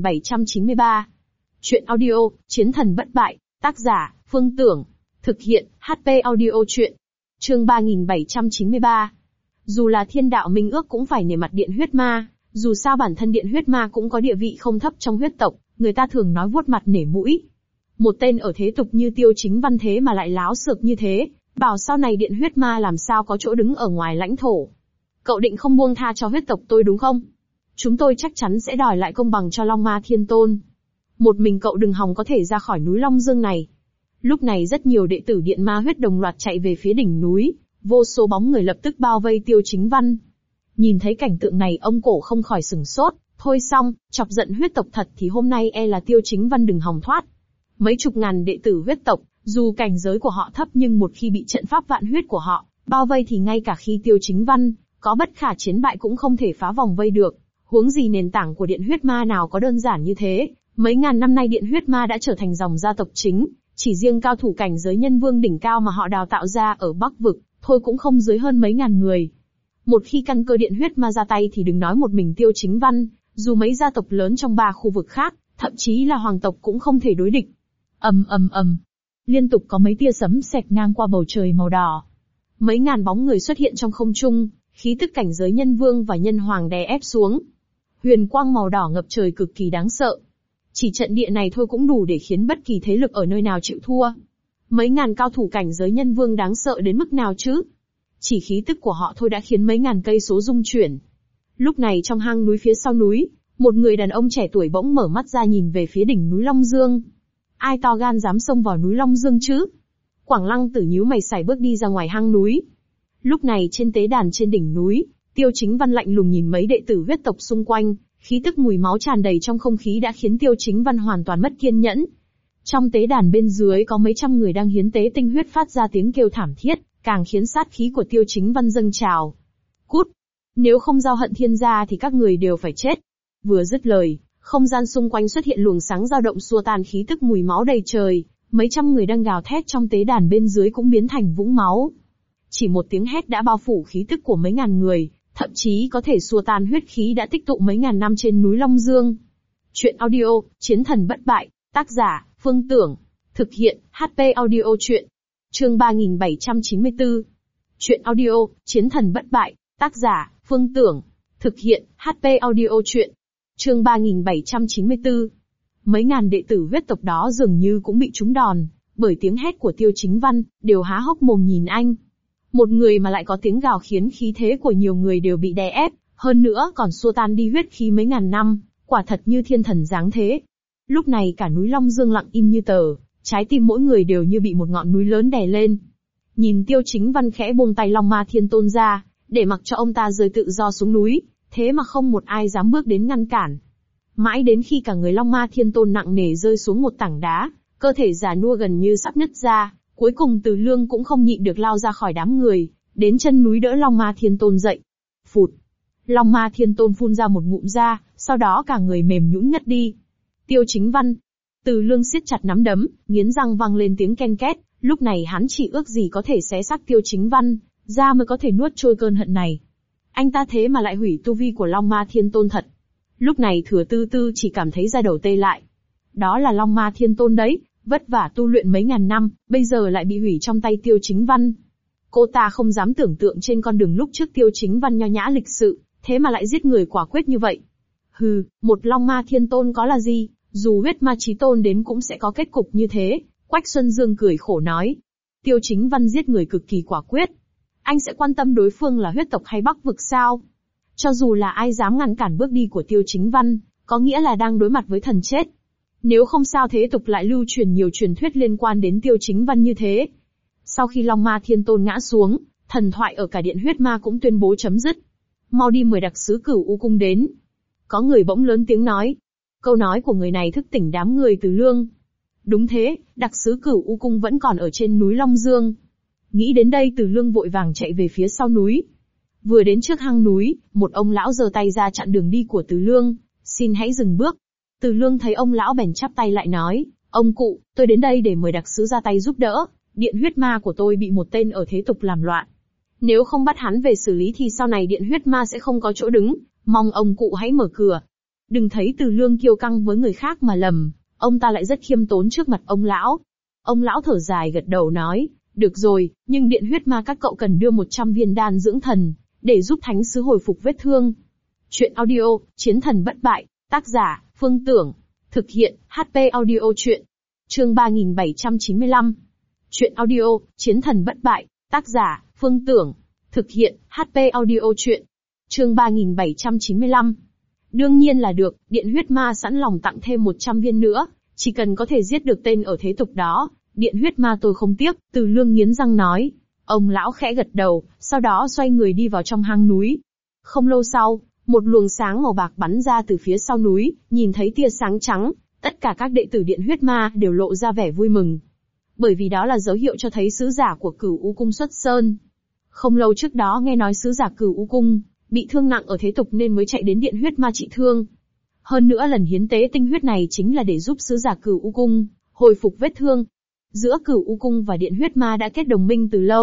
A: 3793. Chuyện audio, Chiến Thần Bất Bại, tác giả, Phương Tưởng. Thực hiện, HP Audio Chuyện. Chương 3793. Dù là thiên đạo minh ước cũng phải nể mặt Điện Huyết Ma, dù sao bản thân Điện Huyết Ma cũng có địa vị không thấp trong huyết tộc, người ta thường nói vuốt mặt nể mũi. Một tên ở thế tục như Tiêu Chính Văn thế mà lại láo xược như thế, bảo sau này Điện Huyết Ma làm sao có chỗ đứng ở ngoài lãnh thổ. Cậu định không buông tha cho huyết tộc tôi đúng không? Chúng tôi chắc chắn sẽ đòi lại công bằng cho Long Ma Thiên Tôn. Một mình cậu đừng hòng có thể ra khỏi núi Long Dương này. Lúc này rất nhiều đệ tử Điện Ma huyết đồng loạt chạy về phía đỉnh núi, vô số bóng người lập tức bao vây Tiêu Chính Văn. Nhìn thấy cảnh tượng này ông Cổ không khỏi sửng sốt, thôi xong, chọc giận huyết tộc thật thì hôm nay e là Tiêu Chính Văn đừng hòng thoát. Mấy chục ngàn đệ tử huyết tộc, dù cảnh giới của họ thấp nhưng một khi bị trận pháp vạn huyết của họ bao vây thì ngay cả khi Tiêu Chính Văn có bất khả chiến bại cũng không thể phá vòng vây được. Huống gì nền tảng của Điện Huyết Ma nào có đơn giản như thế, mấy ngàn năm nay Điện Huyết Ma đã trở thành dòng gia tộc chính, chỉ riêng cao thủ cảnh giới nhân vương đỉnh cao mà họ đào tạo ra ở Bắc Vực, thôi cũng không dưới hơn mấy ngàn người. Một khi căn cơ điện huyết ma ra tay thì đừng nói một mình Tiêu Chính Văn, dù mấy gia tộc lớn trong 3 khu vực khác, thậm chí là hoàng tộc cũng không thể đối địch. Ầm ầm ầm, liên tục có mấy tia sấm xẹt ngang qua bầu trời màu đỏ. Mấy ngàn bóng người xuất hiện trong không trung, khí tức cảnh giới nhân vương và nhân hoàng đè ép xuống. Huyền quang màu đỏ ngập trời cực kỳ đáng sợ. Chỉ trận địa này thôi cũng đủ để khiến bất kỳ thế lực ở nơi nào chịu thua. Mấy ngàn cao thủ cảnh giới nhân vương đáng sợ đến mức nào chứ? Chỉ khí tức của họ thôi đã khiến mấy ngàn cây số rung chuyển. Lúc này trong hang núi phía sau núi, một người đàn ông trẻ tuổi bỗng mở mắt ra nhìn về phía đỉnh núi Long Dương. Ai to gan dám xông vào núi Long Dương chứ? Quảng Lăng Tử nhíu mày sải bước đi ra ngoài hang núi. Lúc này trên tế đàn trên đỉnh núi, Tiêu Chính Văn lạnh lùng nhìn mấy đệ tử huyết tộc xung quanh, khí tức mùi máu tràn đầy trong không khí đã khiến Tiêu Chính Văn hoàn toàn mất kiên nhẫn. Trong tế đàn bên dưới có mấy trăm người đang hiến tế tinh huyết phát ra tiếng kêu thảm thiết, càng khiến sát khí của Tiêu Chính Văn dâng trào. Cút! Nếu không giao hận thiên gia thì các người đều phải chết. Vừa dứt lời, không gian xung quanh xuất hiện luồng sáng dao động xua tan khí tức mùi máu đầy trời, mấy trăm người đang gào thét trong tế đàn bên dưới cũng biến thành vũng máu. Chỉ một tiếng hét đã bao phủ khí tức của mấy ngàn người, thậm chí có thể xua tan huyết khí đã tích tụ mấy ngàn năm trên núi Long Dương. Chuyện audio, Chiến thần bất bại, tác giả, Phương Tưởng, thực hiện, HP audio chuyện. Chương 3794. Chuyện audio, Chiến thần bất bại, tác giả, Phương Tưởng, thực hiện, HP audio chuyện. Chương 3794. Mấy ngàn đệ tử huyết tộc đó dường như cũng bị trúng đòn, bởi tiếng hét của Tiêu Chính Văn, đều há hốc mồm nhìn anh. Một người mà lại có tiếng gào khiến khí thế của nhiều người đều bị đè ép, hơn nữa còn xua tan đi huyết khí mấy ngàn năm, quả thật như thiên thần giáng thế. Lúc này cả núi Long Dương lặng im như tờ, trái tim mỗi người đều như bị một ngọn núi lớn đè lên. Nhìn Tiêu Chính Văn khẽ buông tay Long Ma Thiên Tôn ra, để mặc cho ông ta rơi tự do xuống núi, thế mà không một ai dám bước đến ngăn cản. Mãi đến khi cả người Long Ma Thiên Tôn nặng nề rơi xuống một tảng đá, cơ thể già nua gần như sắp nứt ra, cuối cùng Từ Lương cũng không nhịn được lao ra khỏi đám người, đến chân núi đỡ Long Ma Thiên Tôn dậy. Phụt! Long Ma Thiên Tôn phun ra một ngụm ra, sau đó cả người mềm nhũn ngất đi. Tiêu Chính Văn. Từ Lương siết chặt nắm đấm, nghiến răng vang lên tiếng ken két, lúc này hắn chỉ ước gì có thể xé xác Tiêu Chính Văn, ra mới có thể nuốt trôi cơn hận này. Anh ta thế mà lại hủy tu vi của Long Ma Thiên Tôn thật. Lúc này Thừa Tư Tư chỉ cảm thấy da đầu tê lại. Đó là Long Ma Thiên Tôn đấy, vất vả tu luyện mấy ngàn năm, bây giờ lại bị hủy trong tay Tiêu Chính Văn. Cô ta không dám tưởng tượng trên con đường lúc trước Tiêu Chính Văn nho nhã lịch sự, thế mà lại giết người quả quyết như vậy. Hừ, một Long Ma Thiên Tôn có là gì, dù huyết ma chí tôn đến cũng sẽ có kết cục như thế. Quách Xuân Dương cười khổ nói. Tiêu Chính Văn giết người cực kỳ quả quyết. Anh sẽ quan tâm đối phương là huyết tộc hay Bắc vực sao? Cho dù là ai dám ngăn cản bước đi của Tiêu Chính Văn, có nghĩa là đang đối mặt với thần chết. Nếu không sao thế tục lại lưu truyền nhiều truyền thuyết liên quan đến Tiêu Chính Văn như thế. Sau khi Long Ma Thiên Tôn ngã xuống, thần thoại ở cả Điện Huyết Ma cũng tuyên bố chấm dứt. Mau đi mời đặc sứ Cửu U Cung đến. Có người bỗng lớn tiếng nói. Câu nói của người này thức tỉnh đám người Từ Lương. Đúng thế, đặc sứ Cửu U Cung vẫn còn ở trên núi Long Dương. Nghĩ đến đây Từ Lương vội vàng chạy về phía sau núi. Vừa đến trước hang núi, một ông lão giơ tay ra chặn đường đi của Từ Lương, xin hãy dừng bước. Từ Lương thấy ông lão bèn chắp tay lại nói, ông cụ, tôi đến đây để mời đặc sứ ra tay giúp đỡ, Điện Huyết Ma của tôi bị một tên ở thế tục làm loạn. Nếu không bắt hắn về xử lý thì sau này Điện Huyết Ma sẽ không có chỗ đứng, mong ông cụ hãy mở cửa. Đừng thấy Từ Lương kiêu căng với người khác mà lầm, ông ta lại rất khiêm tốn trước mặt ông lão. Ông lão thở dài gật đầu nói, được rồi, nhưng Điện Huyết Ma các cậu cần đưa 100 viên đan dưỡng thần, để giúp thánh sứ hồi phục vết thương. Chuyện audio, Chiến thần bất bại, tác giả, Phương Tưởng, thực hiện, HP audio chuyện. Chương 3795. Chuyện audio, Chiến thần bất bại, tác giả, Phương Tưởng, thực hiện, HP audio chuyện. Chương 3795. Đương nhiên là được, Điện Huyết Ma sẵn lòng tặng thêm 100 viên nữa, chỉ cần có thể giết được tên ở thế tục đó, Điện Huyết Ma tôi không tiếc, Từ Lương nghiến răng nói. Ông lão khẽ gật đầu, sau đó xoay người đi vào trong hang núi. Không lâu sau, một luồng sáng màu bạc bắn ra từ phía sau núi, nhìn thấy tia sáng trắng, tất cả các đệ tử Điện Huyết Ma đều lộ ra vẻ vui mừng. Bởi vì đó là dấu hiệu cho thấy sứ giả của Cửu U Cung xuất sơn. Không lâu trước đó nghe nói sứ giả Cửu U Cung bị thương nặng ở thế tục nên mới chạy đến Điện Huyết Ma trị thương. Hơn nữa lần hiến tế tinh huyết này chính là để giúp sứ giả Cửu U Cung hồi phục vết thương. Giữa Cửu U Cung và Điện Huyết Ma đã kết đồng minh từ lâu,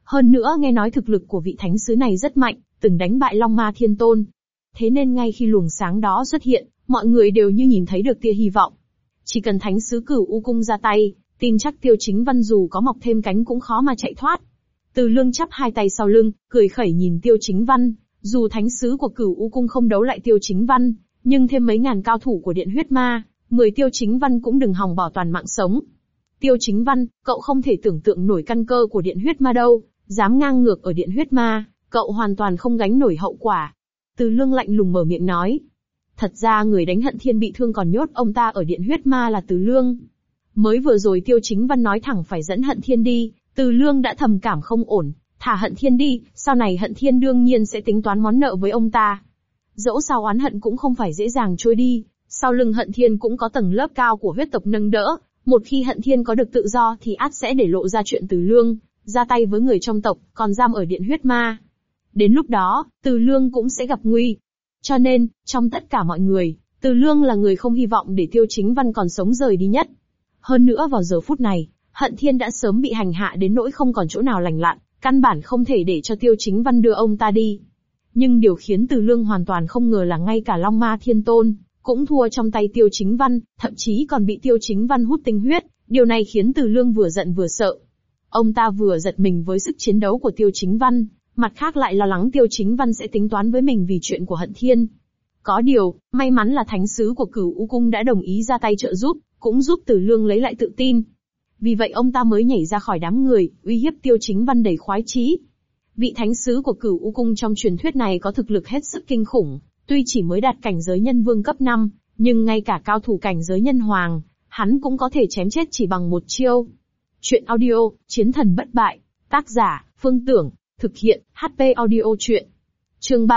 A: Hơn nữa nghe nói thực lực của vị thánh sứ này rất mạnh, từng đánh bại Long Ma Thiên Tôn. Thế nên ngay khi luồng sáng đó xuất hiện, mọi người đều như nhìn thấy được tia hy vọng. Chỉ cần thánh sứ Cửu U Cung ra tay, tin chắc Tiêu Chính Văn dù có mọc thêm cánh cũng khó mà chạy thoát. Từ Lương chắp hai tay sau lưng, cười khẩy nhìn Tiêu Chính Văn, dù thánh sứ của Cửu U Cung không đấu lại Tiêu Chính Văn, nhưng thêm mấy ngàn cao thủ của Điện Huyết Ma, 10 Tiêu Chính Văn cũng đừng hòng bảo toàn mạng sống. Tiêu Chính Văn, cậu không thể tưởng tượng nổi căn cơ của Điện Huyết Ma đâu, dám ngang ngược ở Điện Huyết Ma, cậu hoàn toàn không gánh nổi hậu quả. Từ Lương lạnh lùng mở miệng nói. Thật ra người đánh Hận Thiên bị thương còn nhốt ông ta ở Điện Huyết Ma là Từ Lương. Mới vừa rồi Tiêu Chính Văn nói thẳng phải dẫn Hận Thiên đi, Từ Lương đã thầm cảm không ổn, thả Hận Thiên đi, sau này Hận Thiên đương nhiên sẽ tính toán món nợ với ông ta. Dẫu sao oán hận cũng không phải dễ dàng trôi đi, sau lưng Hận Thiên cũng có tầng lớp cao của huyết tộc nâng đỡ, một khi Hận Thiên có được tự do thì ắt sẽ để lộ ra chuyện Từ Lương ra tay với người trong tộc, còn giam ở Điện Huyết Ma. Đến lúc đó, Từ Lương cũng sẽ gặp nguy. Cho nên, trong tất cả mọi người, Từ Lương là người không hy vọng để Tiêu Chính Văn còn sống rời đi nhất. Hơn nữa vào giờ phút này, Hận Thiên đã sớm bị hành hạ đến nỗi không còn chỗ nào lành lặn, căn bản không thể để cho Tiêu Chính Văn đưa ông ta đi. Nhưng điều khiến Từ Lương hoàn toàn không ngờ là ngay cả Long Ma Thiên Tôn cũng thua trong tay Tiêu Chính Văn, thậm chí còn bị Tiêu Chính Văn hút tinh huyết, điều này khiến Từ Lương vừa giận vừa sợ. Ông ta vừa giật mình với sức chiến đấu của Tiêu Chính Văn, mặt khác lại lo lắng Tiêu Chính Văn sẽ tính toán với mình vì chuyện của Hận Thiên. Có điều, may mắn là thánh sứ của Cửu U Cung đã đồng ý ra tay trợ giúp, cũng giúp Từ Lương lấy lại tự tin. Vì vậy ông ta mới nhảy ra khỏi đám người, uy hiếp Tiêu Chính Văn đầy khoái chí. Vị thánh sứ của Cửu U Cung trong truyền thuyết này có thực lực hết sức kinh khủng, tuy chỉ mới đạt cảnh giới nhân vương cấp 5, nhưng ngay cả cao thủ cảnh giới nhân hoàng, hắn cũng có thể chém chết chỉ bằng một chiêu. Chuyện audio, Chiến Thần Bất Bại, tác giả, Phương Tưởng, thực hiện, HP Audio Chuyện. Chương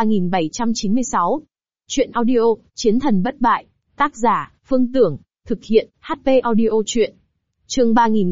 A: 3796. Chuyện audio, Chiến Thần Bất Bại, tác giả, Phương Tưởng, thực hiện, HP Audio Chuyện. Chương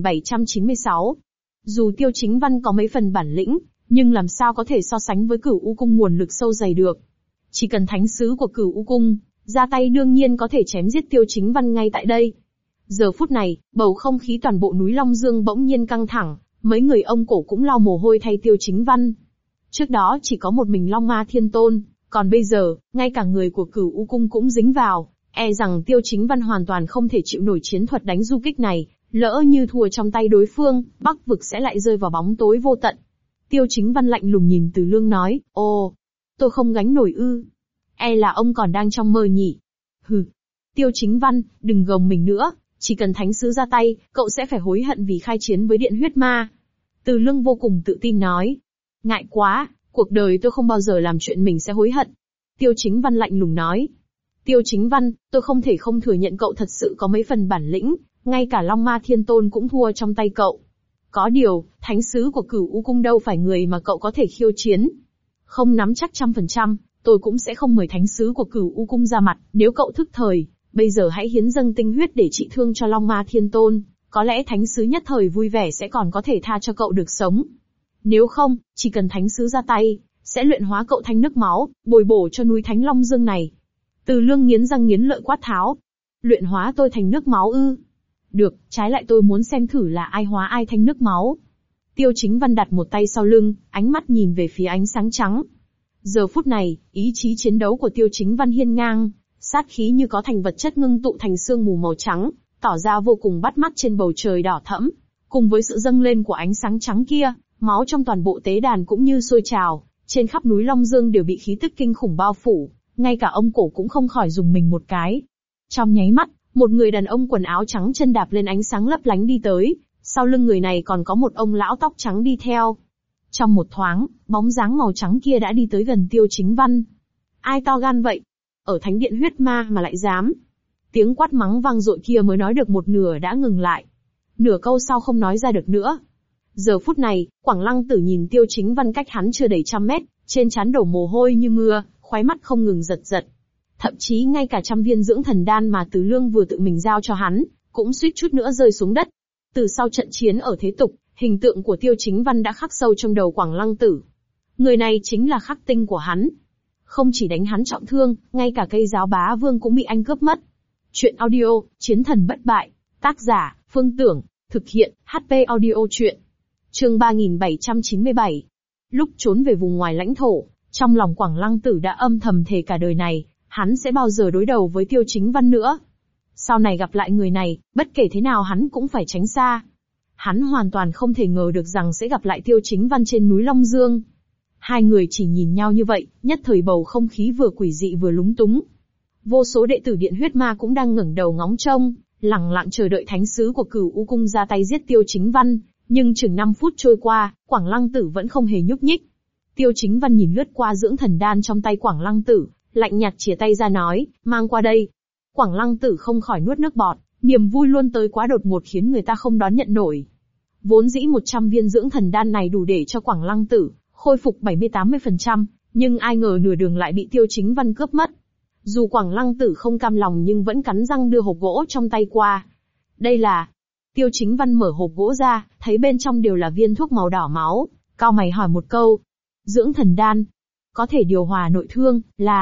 A: 3796. Dù Tiêu Chính Văn có mấy phần bản lĩnh, nhưng làm sao có thể so sánh với Cửu U Cung nguồn lực sâu dày được. Chỉ cần thánh sứ của Cửu U Cung ra tay đương nhiên có thể chém giết Tiêu Chính Văn ngay tại đây. Giờ phút này, bầu không khí toàn bộ núi Long Dương bỗng nhiên căng thẳng, mấy người ông cổ cũng lau mồ hôi thay Tiêu Chính Văn. Trước đó chỉ có một mình Long Ma Thiên Tôn, còn bây giờ, ngay cả người của Cửu U Cung cũng dính vào, e rằng Tiêu Chính Văn hoàn toàn không thể chịu nổi chiến thuật đánh du kích này, lỡ như thua trong tay đối phương, Bắc vực sẽ lại rơi vào bóng tối vô tận. Tiêu Chính Văn lạnh lùng nhìn Từ Lương nói, ồ, tôi không gánh nổi ư. E là ông còn đang trong mơ nhỉ. Hừ. Tiêu Chính Văn, đừng gồng mình nữa, chỉ cần thánh sứ ra tay, cậu sẽ phải hối hận vì khai chiến với Điện Huyết Ma. Từ Lương vô cùng tự tin nói. Ngại quá, cuộc đời tôi không bao giờ làm chuyện mình sẽ hối hận. Tiêu Chính Văn lạnh lùng nói. Tiêu Chính Văn, tôi không thể không thừa nhận cậu thật sự có mấy phần bản lĩnh, ngay cả Long Ma Thiên Tôn cũng thua trong tay cậu. Có điều, thánh sứ của Cửu U Cung đâu phải người mà cậu có thể khiêu chiến. Không nắm chắc 100%, tôi cũng sẽ không mời thánh sứ của Cửu U Cung ra mặt, nếu cậu thức thời, bây giờ hãy hiến dâng tinh huyết để trị thương cho Long Ma Thiên Tôn, có lẽ thánh sứ nhất thời vui vẻ sẽ còn có thể tha cho cậu được sống. Nếu không, chỉ cần thánh sứ ra tay, sẽ luyện hóa cậu thành nước máu, bồi bổ cho núi Thánh Long Dương này. Từ Lương nghiến răng nghiến lợi quát tháo. Luyện hóa tôi thành nước máu ư? Được, trái lại tôi muốn xem thử là ai hóa ai thành nước máu. Tiêu Chính Văn đặt một tay sau lưng, ánh mắt nhìn về phía ánh sáng trắng. Giờ phút này, ý chí chiến đấu của Tiêu Chính Văn hiên ngang, sát khí như có thành vật chất ngưng tụ thành sương mù màu trắng, tỏ ra vô cùng bắt mắt trên bầu trời đỏ thẫm. Cùng với sự dâng lên của ánh sáng trắng kia, máu trong toàn bộ tế đàn cũng như sôi trào, trên khắp núi Long Dương đều bị khí tức kinh khủng bao phủ, ngay cả ông cổ cũng không khỏi rùng mình một cái. Trong nháy mắt, một người đàn ông quần áo trắng chân đạp lên ánh sáng lấp lánh đi tới, sau lưng người này còn có một ông lão tóc trắng đi theo. Trong một thoáng, bóng dáng màu trắng kia đã đi tới gần Tiêu Chính Văn. Ai to gan vậy? Ở Thánh Điện Huyết Ma mà lại dám. Tiếng quát mắng vang dội kia mới nói được một nửa đã ngừng lại. Nửa câu sau không nói ra được nữa. Giờ phút này, Quảng Lăng Tử nhìn Tiêu Chính Văn cách hắn chưa đầy 100 mét, trên trán đổ mồ hôi như mưa, khóe mắt không ngừng giật giật. Thậm chí ngay cả 100 viên dưỡng thần đan mà Từ Lương vừa tự mình giao cho hắn, cũng suýt chút nữa rơi xuống đất. Từ sau trận chiến ở thế tục, hình tượng của Tiêu Chính Văn đã khắc sâu trong đầu Quảng Lăng Tử. Người này chính là khắc tinh của hắn. Không chỉ đánh hắn trọng thương, ngay cả cây giáo bá vương cũng bị anh cướp mất. Chuyện audio, Chiến Thần Bất Bại, tác giả, Phương Tưởng, thực hiện, HP Audio Chuyện. Chương 3797. Lúc trốn về vùng ngoài lãnh thổ, trong lòng Quảng Lăng Tử đã âm thầm thề cả đời này, hắn sẽ bao giờ đối đầu với Tiêu Chính Văn nữa. Sau này gặp lại người này, bất kể thế nào hắn cũng phải tránh xa. Hắn hoàn toàn không thể ngờ được rằng sẽ gặp lại Tiêu Chính Văn trên núi Long Dương. Hai người chỉ nhìn nhau như vậy, nhất thời bầu không khí vừa quỷ dị vừa lúng túng. Vô số đệ tử Điện Huyết Ma cũng đang ngẩng đầu ngóng trông, lẳng lặng chờ đợi thánh sứ của Cửu U Cung ra tay giết Tiêu Chính Văn, nhưng chừng 5 phút trôi qua, Quảng Lăng Tử vẫn không hề nhúc nhích. Tiêu Chính Văn nhìn lướt qua dưỡng thần đan trong tay Quảng Lăng Tử, lạnh nhạt chìa tay ra nói, mang qua đây. Quảng Lăng Tử không khỏi nuốt nước bọt, niềm vui luôn tới quá đột ngột khiến người ta không đón nhận nổi. Vốn dĩ 100 viên dưỡng thần đan này đủ để cho Quảng Lăng Tử khôi phục 70-80%, nhưng ai ngờ nửa đường lại bị Tiêu Chính Văn cướp mất. Dù Quảng Lăng Tử không cam lòng nhưng vẫn cắn răng đưa hộp gỗ trong tay qua. Đây là... Tiêu Chính Văn mở hộp gỗ ra, thấy bên trong đều là viên thuốc màu đỏ máu, cau mày hỏi một câu. Dưỡng thần đan. Có thể điều hòa nội thương,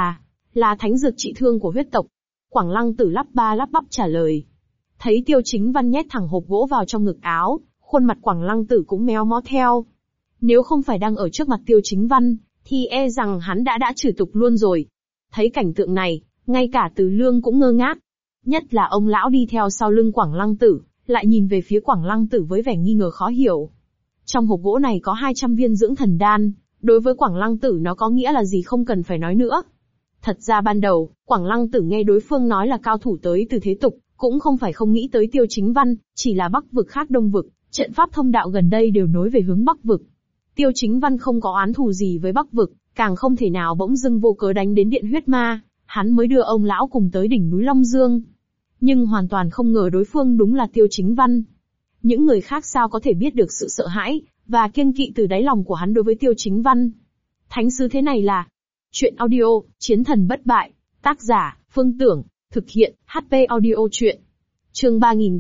A: là thánh dược trị thương của huyết tộc. Quảng Lăng Tử lắp ba lắp bắp trả lời. Thấy Tiêu Chính Văn nhét thẳng hộp gỗ vào trong ngực áo, khuôn mặt Quảng Lăng Tử cũng méo mó theo. Nếu không phải đang ở trước mặt Tiêu Chính Văn, thì e rằng hắn đã trừ tục luôn rồi. Thấy cảnh tượng này, ngay cả Từ Lương cũng ngơ ngác. Nhất là ông lão đi theo sau lưng Quảng Lăng Tử, lại nhìn về phía Quảng Lăng Tử với vẻ nghi ngờ khó hiểu. Trong hộp gỗ này có 200 viên dưỡng thần đan, đối với Quảng Lăng Tử nó có nghĩa là gì không cần phải nói nữa. Thật ra ban đầu, Quảng Lăng Tử nghe đối phương nói là cao thủ tới từ thế tục, cũng không phải không nghĩ tới Tiêu Chính Văn, chỉ là Bắc vực khác Đông vực, trận pháp thông đạo gần đây đều nối về hướng Bắc vực. Tiêu Chính Văn không có oán thù gì với Bắc vực, càng không thể nào bỗng dưng vô cớ đánh đến Điện Huyết Ma, hắn mới đưa ông lão cùng tới đỉnh núi Long Dương. Nhưng hoàn toàn không ngờ đối phương đúng là Tiêu Chính Văn. Những người khác sao có thể biết được sự sợ hãi và kiêng kỵ từ đáy lòng của hắn đối với Tiêu Chính Văn. Thánh sứ thế này là... Chuyện audio, Chiến thần bất bại, tác giả, Phương Tưởng, thực hiện, HP audio chuyện. Chương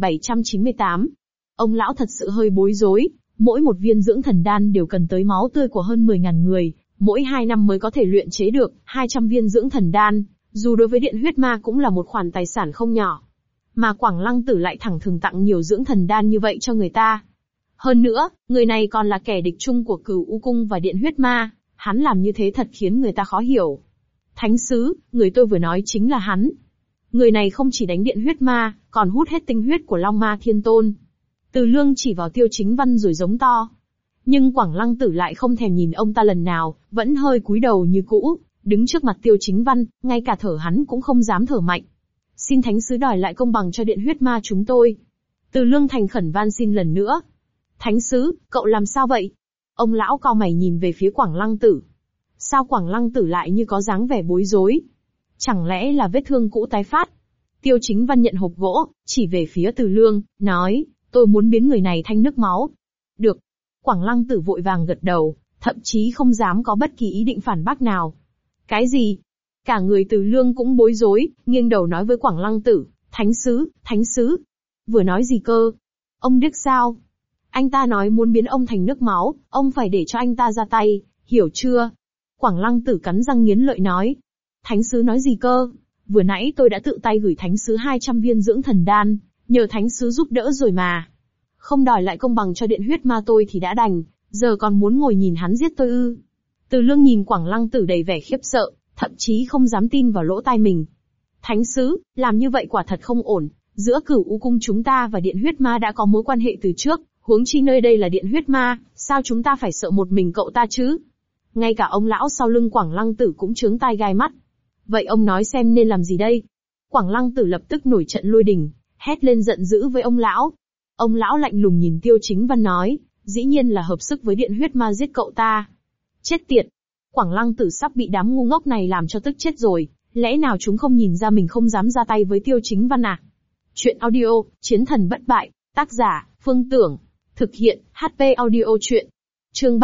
A: 3798. Ông lão thật sự hơi bối rối, mỗi một viên dưỡng thần đan đều cần tới máu tươi của hơn 10.000 người, mỗi 2 năm mới có thể luyện chế được 200 viên dưỡng thần đan, dù đối với Điện Huyết Ma cũng là một khoản tài sản không nhỏ. Mà Quảng Lăng Tử lại thẳng thừng tặng nhiều dưỡng thần đan như vậy cho người ta. Hơn nữa, người này còn là kẻ địch chung của Cửu U Cung và Điện Huyết Ma, hắn làm như thế thật khiến người ta khó hiểu. Thánh sứ, người tôi vừa nói chính là hắn. Người này không chỉ đánh Điện Huyết Ma, còn hút hết tinh huyết của Long Ma Thiên Tôn. Từ Lương chỉ vào Tiêu Chính Văn rồi giống to. Nhưng Quảng Lăng Tử lại không thèm nhìn ông ta lần nào, vẫn hơi cúi đầu như cũ, đứng trước mặt Tiêu Chính Văn, ngay cả thở hắn cũng không dám thở mạnh. Xin thánh sứ đòi lại công bằng cho Điện Huyết Ma chúng tôi. Từ Lương thành khẩn van xin lần nữa. Thánh sứ, cậu làm sao vậy? Ông lão cau mày nhìn về phía Quảng Lăng Tử. Sao Quảng Lăng Tử lại như có dáng vẻ bối rối? Chẳng lẽ là vết thương cũ tái phát? Tiêu Chính Văn nhận hộp gỗ, chỉ về phía Từ Lương, nói, tôi muốn biến người này thành nước máu. Được. Quảng Lăng Tử vội vàng gật đầu, thậm chí không dám có bất kỳ ý định phản bác nào. Cái gì? Cả người Từ Lương cũng bối rối, nghiêng đầu nói với Quảng Lăng Tử, thánh sứ. Vừa nói gì cơ? Ông điếc sao? Anh ta nói muốn biến ông thành nước máu, ông phải để cho anh ta ra tay, hiểu chưa? Quảng Lăng Tử cắn răng nghiến lợi nói. Thánh sứ nói gì cơ? Vừa nãy tôi đã tự tay gửi thánh sứ 200 viên dưỡng thần đan, nhờ thánh sứ giúp đỡ rồi mà. Không đòi lại công bằng cho Điện Huyết Ma tôi thì đã đành, giờ còn muốn ngồi nhìn hắn giết tôi ư? Từ Lương nhìn Quảng Lăng Tử đầy vẻ khiếp sợ, thậm chí không dám tin vào lỗ tai mình. Thánh sứ, làm như vậy quả thật không ổn, giữa Cửu U Cung chúng ta và Điện Huyết Ma đã có mối quan hệ từ trước, huống chi nơi đây là Điện Huyết Ma, sao chúng ta phải sợ một mình cậu ta chứ? Ngay cả ông lão sau lưng Quảng Lăng Tử cũng chướng tai gai mắt. Vậy ông nói xem nên làm gì đây? Quảng Lăng Tử lập tức nổi trận lôi đình, hét lên giận dữ với ông lão. Ông lão lạnh lùng nhìn Tiêu Chính Văn nói, dĩ nhiên là hợp sức với Điện Huyết Ma giết cậu ta. Chết tiệt! Quảng Lăng Tử sắp bị đám ngu ngốc này làm cho tức chết rồi, lẽ nào chúng không nhìn ra mình không dám ra tay với Tiêu Chính Văn à? Chuyện audio, Chiến thần bất bại, tác giả, Phương Tưởng, thực hiện, HP audio chuyện. Chương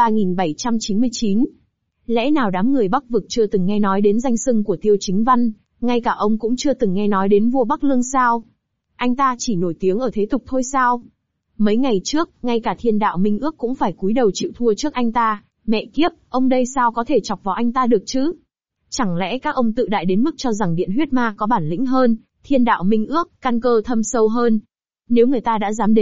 A: 3799. Lẽ nào đám người Bắc vực chưa từng nghe nói đến danh xưng của Tiêu Chính Văn, ngay cả ông cũng chưa từng nghe nói đến vua Bắc Lương sao? Anh ta chỉ nổi tiếng ở thế tục thôi sao? Mấy ngày trước, ngay cả Thiên Đạo Minh Ước cũng phải cúi đầu chịu thua trước anh ta, mẹ kiếp, ông đây sao có thể chọc vào anh ta được chứ? Chẳng lẽ các ông tự đại đến mức cho rằng Điện Huyết Ma có bản lĩnh hơn, Thiên Đạo Minh Ước, căn cơ thâm sâu hơn? Nếu người ta đã dám đến,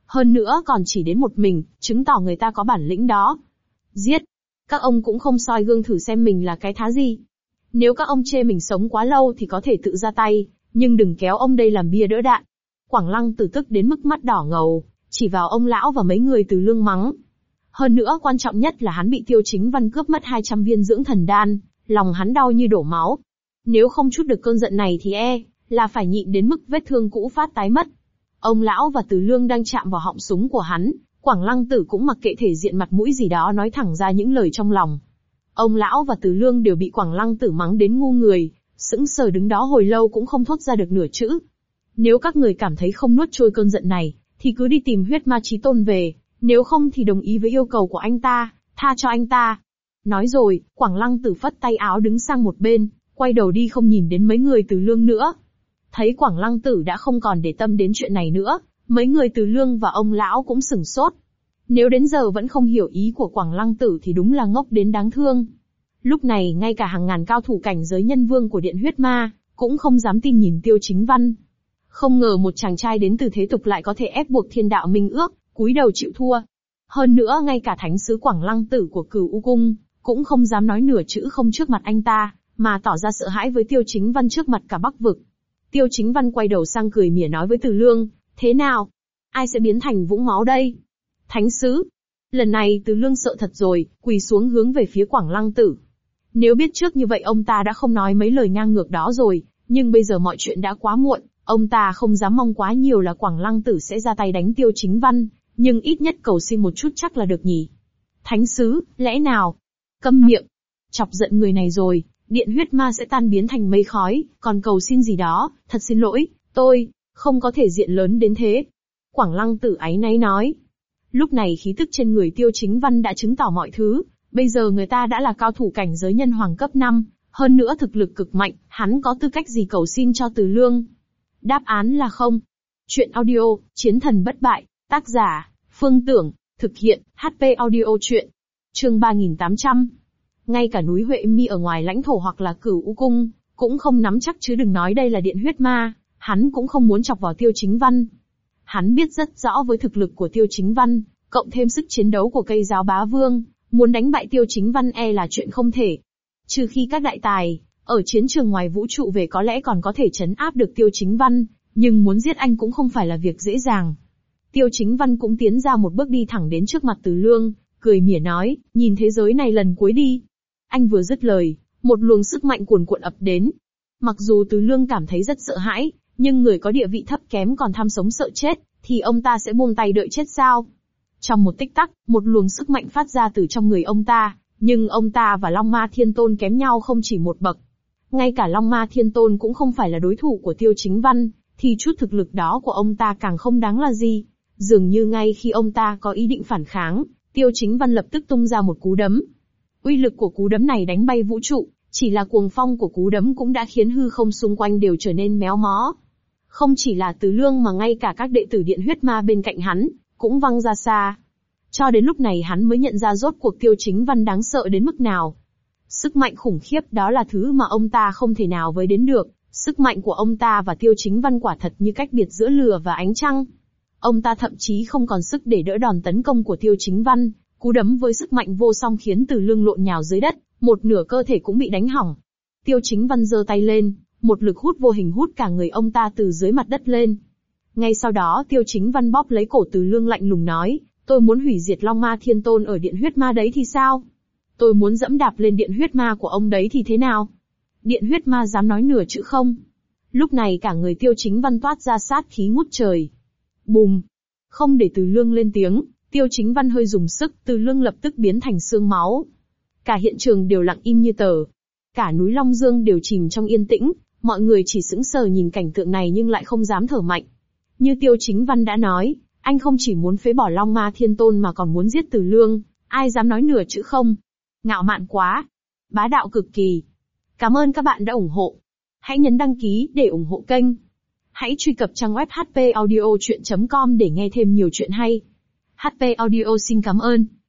A: Hơn nữa còn chỉ đến một mình, chứng tỏ người ta có bản lĩnh đó. Giết! Các ông cũng không soi gương thử xem mình là cái thá gì. Nếu các ông chê mình sống quá lâu thì có thể tự ra tay, nhưng đừng kéo ông đây làm bia đỡ đạn. Quảng Lăng Tử tức đến mức mắt đỏ ngầu, chỉ vào ông lão và mấy người Từ Lương mắng. Hơn nữa quan trọng nhất là hắn bị Tiêu Chính Văn cướp mất 200 viên dưỡng thần đan, lòng hắn đau như đổ máu. Nếu không trút được cơn giận này thì là phải nhịn đến mức vết thương cũ phát tái mất. Ông lão và Từ Lương đang chạm vào họng súng của hắn, Quảng Lăng Tử cũng mặc kệ thể diện mặt mũi gì đó nói thẳng ra những lời trong lòng. Ông lão và Từ Lương đều bị Quảng Lăng Tử mắng đến ngu người, sững sờ đứng đó hồi lâu cũng không thốt ra được nửa chữ. Nếu các người cảm thấy không nuốt trôi cơn giận này, thì cứ đi tìm huyết ma chí tôn về, nếu không thì đồng ý với yêu cầu của anh ta, tha cho anh ta. Nói rồi, Quảng Lăng Tử phất tay áo đứng sang một bên, quay đầu đi không nhìn đến mấy người Từ Lương nữa. Thấy Quảng Lăng Tử đã không còn để tâm đến chuyện này nữa, mấy người Từ Lương và ông lão cũng sửng sốt. Nếu đến giờ vẫn không hiểu ý của Quảng Lăng Tử thì đúng là ngốc đến đáng thương. Lúc này ngay cả hàng ngàn cao thủ cảnh giới nhân vương của Điện Huyết Ma, cũng không dám tin nhìn Tiêu Chính Văn. Không ngờ một chàng trai đến từ thế tục lại có thể ép buộc thiên đạo minh ước, cúi đầu chịu thua. Hơn nữa ngay cả thánh sứ Quảng Lăng Tử của Cửu U Cung, cũng không dám nói nửa chữ không trước mặt anh ta, mà tỏ ra sợ hãi với Tiêu Chính Văn trước mặt cả Bắc Vực. Tiêu Chính Văn quay đầu sang cười mỉa nói với Từ Lương, thế nào? Ai sẽ biến thành vũng máu đây? Thánh sứ. Lần này Từ Lương sợ thật rồi, quỳ xuống hướng về phía Quảng Lăng Tử. Nếu biết trước như vậy ông ta đã không nói mấy lời ngang ngược đó rồi, nhưng bây giờ mọi chuyện đã quá muộn, ông ta không dám mong quá nhiều là Quảng Lăng Tử sẽ ra tay đánh Tiêu Chính Văn, nhưng ít nhất cầu xin một chút chắc là được nhỉ. Thánh sứ, lẽ nào? Câm miệng. Chọc giận người này rồi, Điện Huyết Ma sẽ tan biến thành mây khói, còn cầu xin gì đó, thật xin lỗi, tôi không có thể diện lớn đến thế. Quảng Lăng Tử áy náy nói. Lúc này khí tức trên người Tiêu Chính Văn đã chứng tỏ mọi thứ, bây giờ người ta đã là cao thủ cảnh giới nhân hoàng cấp 5, hơn nữa thực lực cực mạnh, hắn có tư cách gì cầu xin cho Từ Lương? Đáp án là không. Chuyện audio, Chiến thần bất bại, tác giả, Phương Tưởng, thực hiện, HP audio chuyện. Chương 3800. Ngay cả núi Huệ Mi ở ngoài lãnh thổ hoặc là Cửu U Cung, cũng không nắm chắc chứ đừng nói đây là Điện Huyết Ma, hắn cũng không muốn chọc vào Tiêu Chính Văn. Hắn biết rất rõ với thực lực của Tiêu Chính Văn, cộng thêm sức chiến đấu của cây giáo bá vương, muốn đánh bại Tiêu Chính Văn là chuyện không thể. Trừ khi các đại tài, ở chiến trường ngoài vũ trụ về có lẽ còn có thể trấn áp được Tiêu Chính Văn, nhưng muốn giết anh cũng không phải là việc dễ dàng. Tiêu Chính Văn cũng tiến ra một bước đi thẳng đến trước mặt Từ Lương, cười mỉa nói, nhìn thế giới này lần cuối đi. Anh vừa dứt lời, một luồng sức mạnh cuồn cuộn ập đến. Mặc dù Từ Lương cảm thấy rất sợ hãi, nhưng người có địa vị thấp kém còn tham sống sợ chết, thì ông ta sẽ buông tay đợi chết sao? Trong một tích tắc, một luồng sức mạnh phát ra từ trong người ông ta, nhưng ông ta và Long Ma Thiên Tôn kém nhau không chỉ một bậc. Ngay cả Long Ma Thiên Tôn cũng không phải là đối thủ của Tiêu Chính Văn, thì chút thực lực đó của ông ta càng không đáng là gì. Dường như ngay khi ông ta có ý định phản kháng, Tiêu Chính Văn lập tức tung ra một cú đấm. Uy lực của cú đấm này đánh bay vũ trụ, chỉ là cuồng phong của cú đấm cũng đã khiến hư không xung quanh đều trở nên méo mó. Không chỉ là Từ Lương mà ngay cả các đệ tử Điện Huyết Ma bên cạnh hắn, cũng văng ra xa. Cho đến lúc này hắn mới nhận ra rốt cuộc Tiêu Chính Văn đáng sợ đến mức nào. Sức mạnh khủng khiếp đó là thứ mà ông ta không thể nào với đến được, sức mạnh của ông ta và Tiêu Chính Văn quả thật như cách biệt giữa lửa và ánh trăng. Ông ta thậm chí không còn sức để đỡ đòn tấn công của Tiêu Chính Văn, cú đấm với sức mạnh vô song khiến Từ Lương lộn nhào dưới đất, một nửa cơ thể cũng bị đánh hỏng. Tiêu Chính Văn giơ tay lên, một lực hút vô hình hút cả người ông ta từ dưới mặt đất lên. Ngay sau đó Tiêu Chính Văn bóp lấy cổ Từ Lương lạnh lùng nói, tôi muốn hủy diệt Long Ma Thiên Tôn ở Điện Huyết Ma đấy thì sao? Tôi muốn dẫm đạp lên Điện Huyết Ma của ông đấy thì thế nào? Điện Huyết Ma dám nói nửa chữ không? Lúc này cả người Tiêu Chính Văn toát ra sát khí ngút trời. Bùm! Không để Từ Lương lên tiếng, Tiêu Chính Văn hơi dùng sức, Từ Lương lập tức biến thành xương máu. Cả hiện trường đều lặng im như tờ. Cả núi Long Dương đều chìm trong yên tĩnh, mọi người chỉ sững sờ nhìn cảnh tượng này nhưng lại không dám thở mạnh. Như Tiêu Chính Văn đã nói, anh không chỉ muốn phế bỏ Long Ma Thiên Tôn mà còn muốn giết Từ Lương, ai dám nói nửa chữ không? Ngạo mạn quá! Bá đạo cực kỳ! Cảm ơn các bạn đã ủng hộ. Hãy nhấn đăng ký để ủng hộ kênh. Hãy truy cập trang web hpaudiochuyen.com để nghe thêm nhiều chuyện hay. HP Audio xin cảm ơn.